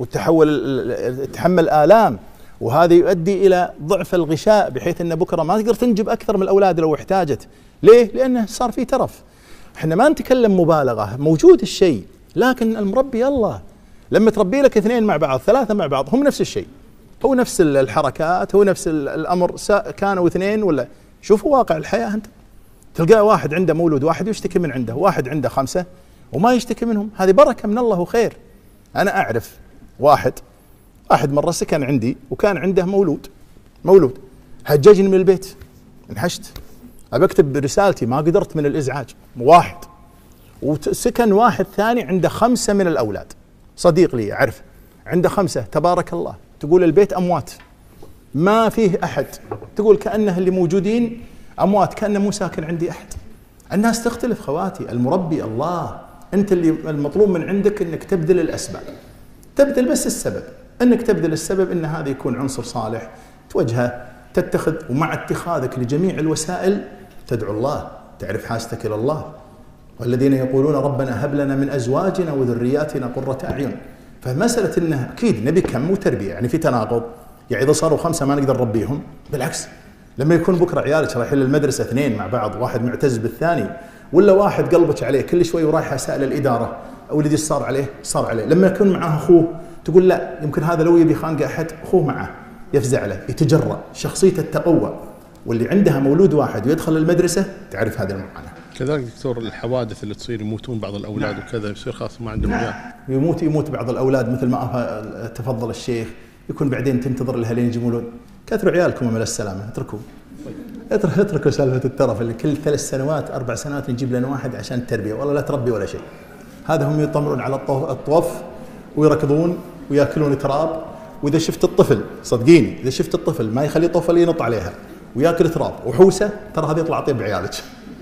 تحمل آلام، وهذا يؤدي إلى ضعف الغشاء بحيث أن بكرة ما تقدر تنجب أكثر من الأولاد لو احتاجت. ليه؟ لأنه صار في ترف. احنا ما نتكلم مبالغة، موجود الشيء، لكن المربي الله. لما تربي لك 2 مع بعض 3 مع بعض هم نفس الشيء، هو نفس الحركات، هو نفس الأمر، كانوا 2 ولا. شوفوا واقع الحياة أنت تلقى واحد عنده مولود واحد يشتكي من عنده، واحد عنده 5 وما يشتكي منهم. هذه بركة من الله وخير. أنا أعرف واحد مرة سكن عندي وكان عنده مولود هججني من البيت، انحشت أبى أكتب رسالتي ما قدرت من الإزعاج. واحد وسكن واحد ثاني عنده 5 من الأولاد، صديق لي أعرف عنده 5 تبارك الله. تقول البيت أموات ما فيه أحد، تقول كأنه اللي موجودين أموات، كأنه مو ساكن عندي أحد. الناس تختلف خواتي. المربي الله. أنت اللي المطلوب من عندك أنك تبذل الأسباب، تبذل بس السبب، أنك تبذل السبب أن هذا يكون عنصر صالح توجهه تتخذ. ومع اتخاذك لجميع الوسائل تدعو الله، تعرف حاجتك إلى الله. والذين يقولون ربنا هب لنا من أزواجنا وذرياتنا قرة أعين. فمسألة أنه أكيد نبي كم وتربية، يعني في تناقض. يعني إذا صاروا 5 ما نقدر نربيهم، بالعكس لما يكون بكرة عيالك رايحين للمدرسة 2 مع بعض، واحد معتز بالثاني، ولا واحد قلبك عليه كل شوي ورايح سائل الإدارة ولدي صار عليه. لما يكون معاه أخوه تقول لا يمكن هذا لو يبي خانق أحد أخوه معه يفزع له، يتجرأ، شخصيته تقوى. واللي عندها مولود واحد ويدخل المدرسة تعرف هذه المعاناة. كذلك دكتور الحوادث اللي تصير يموتون بعض الأولاد وكذا يصير خاص ما عندهم عيال. يموت بعض الأولاد مثل ما تفضل الشيخ، يكون بعدين تنتظر لها لين يجي. كثروا عيالكم من السلامة، اتركوا سالفة الترف اللي كل 3 سنوات 4 سنوات نجيب لنا واحد عشان التربية. والله لا تربي ولا شيء. هذا هم يطمرون على الطوف ويركضون وياكلون تراب. وإذا شفت الطفل صدقيني إذا شفت الطفل ما يخلي طفل ينط عليها وياكل تراب وحوسة، ترى هذا يطلع طيب بعيالك.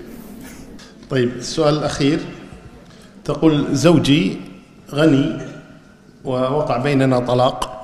طيب السؤال الأخير، تقول زوجي غني ووقع بيننا طلاق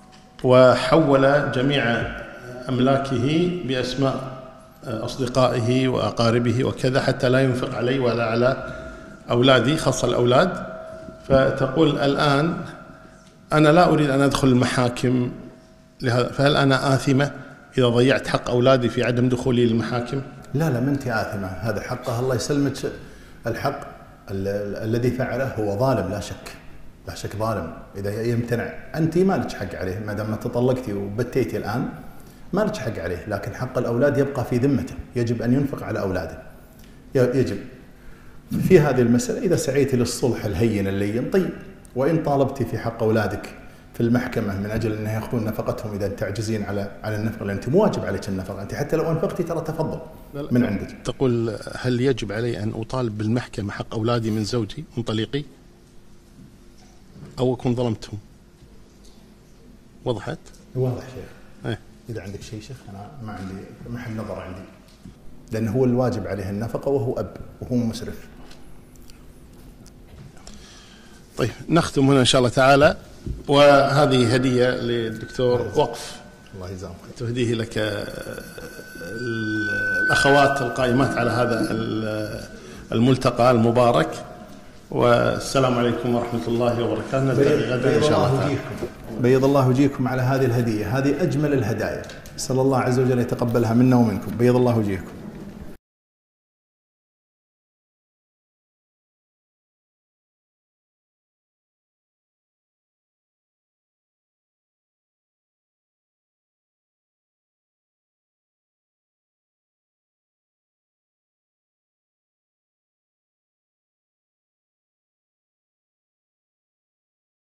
وحول جميع أملاكه بأسماء أصدقائه وأقاربه وكذا حتى لا ينفق علي ولا على أولادي، خاصة الأولاد. فتقول الآن أنا لا أريد أن أدخل المحاكم لهذا، فهل أنا آثمة إذا ضيعت حق أولادي في عدم دخولي للمحاكم؟ لا ما أنت آثمة، هذا حقه الله يسلمك. الحق الذي فعله هو ظالم، لا شك ظالم. إذا يمتنع أنت ما لك حق عليه، ما دام تطلقتي وبتيتي الآن ما لك حق عليه. لكن حق الأولاد يبقى في ذمته، يجب أن ينفق على أولاده. يجب في هذه المسألة إذا سعيتي للصلح الهين اللين طيب، وإن طالبتي في حق أولادك في المحكمة من أجل أنه يأخذون نفقتهم إذا تعجزين على النفقة، لأن أنت مو واجب عليك النفقة، أنت حتى لو أنفقتي ترى تفضل من عندك. تقول هل يجب علي أن أطالب بالمحكمة حق أولادي من زوجي من طليقي أو أكون ظلمتهم؟ وضحت؟ واضح شيخ. إذا عندك شيء شيخ أنا ما عندي محل نظر عندي، لأنه هو الواجب عليه النفقة وهو أب وهو مسرف. طيب نختم هنا إن شاء الله تعالى، وهذه هدية للدكتور وقف الله يجزاك تهديه لك الأخوات القائمات على هذا الملتقى المبارك. والسلام عليكم ورحمة الله وبركاته. نلتقي غدا إن شاء الله تعالى. بيض الله وجيهكم على هذه الهدية، هذه أجمل الهدايا، أسأل الله عز وجل يتقبلها منا ومنكم. بيض الله وجيهكم.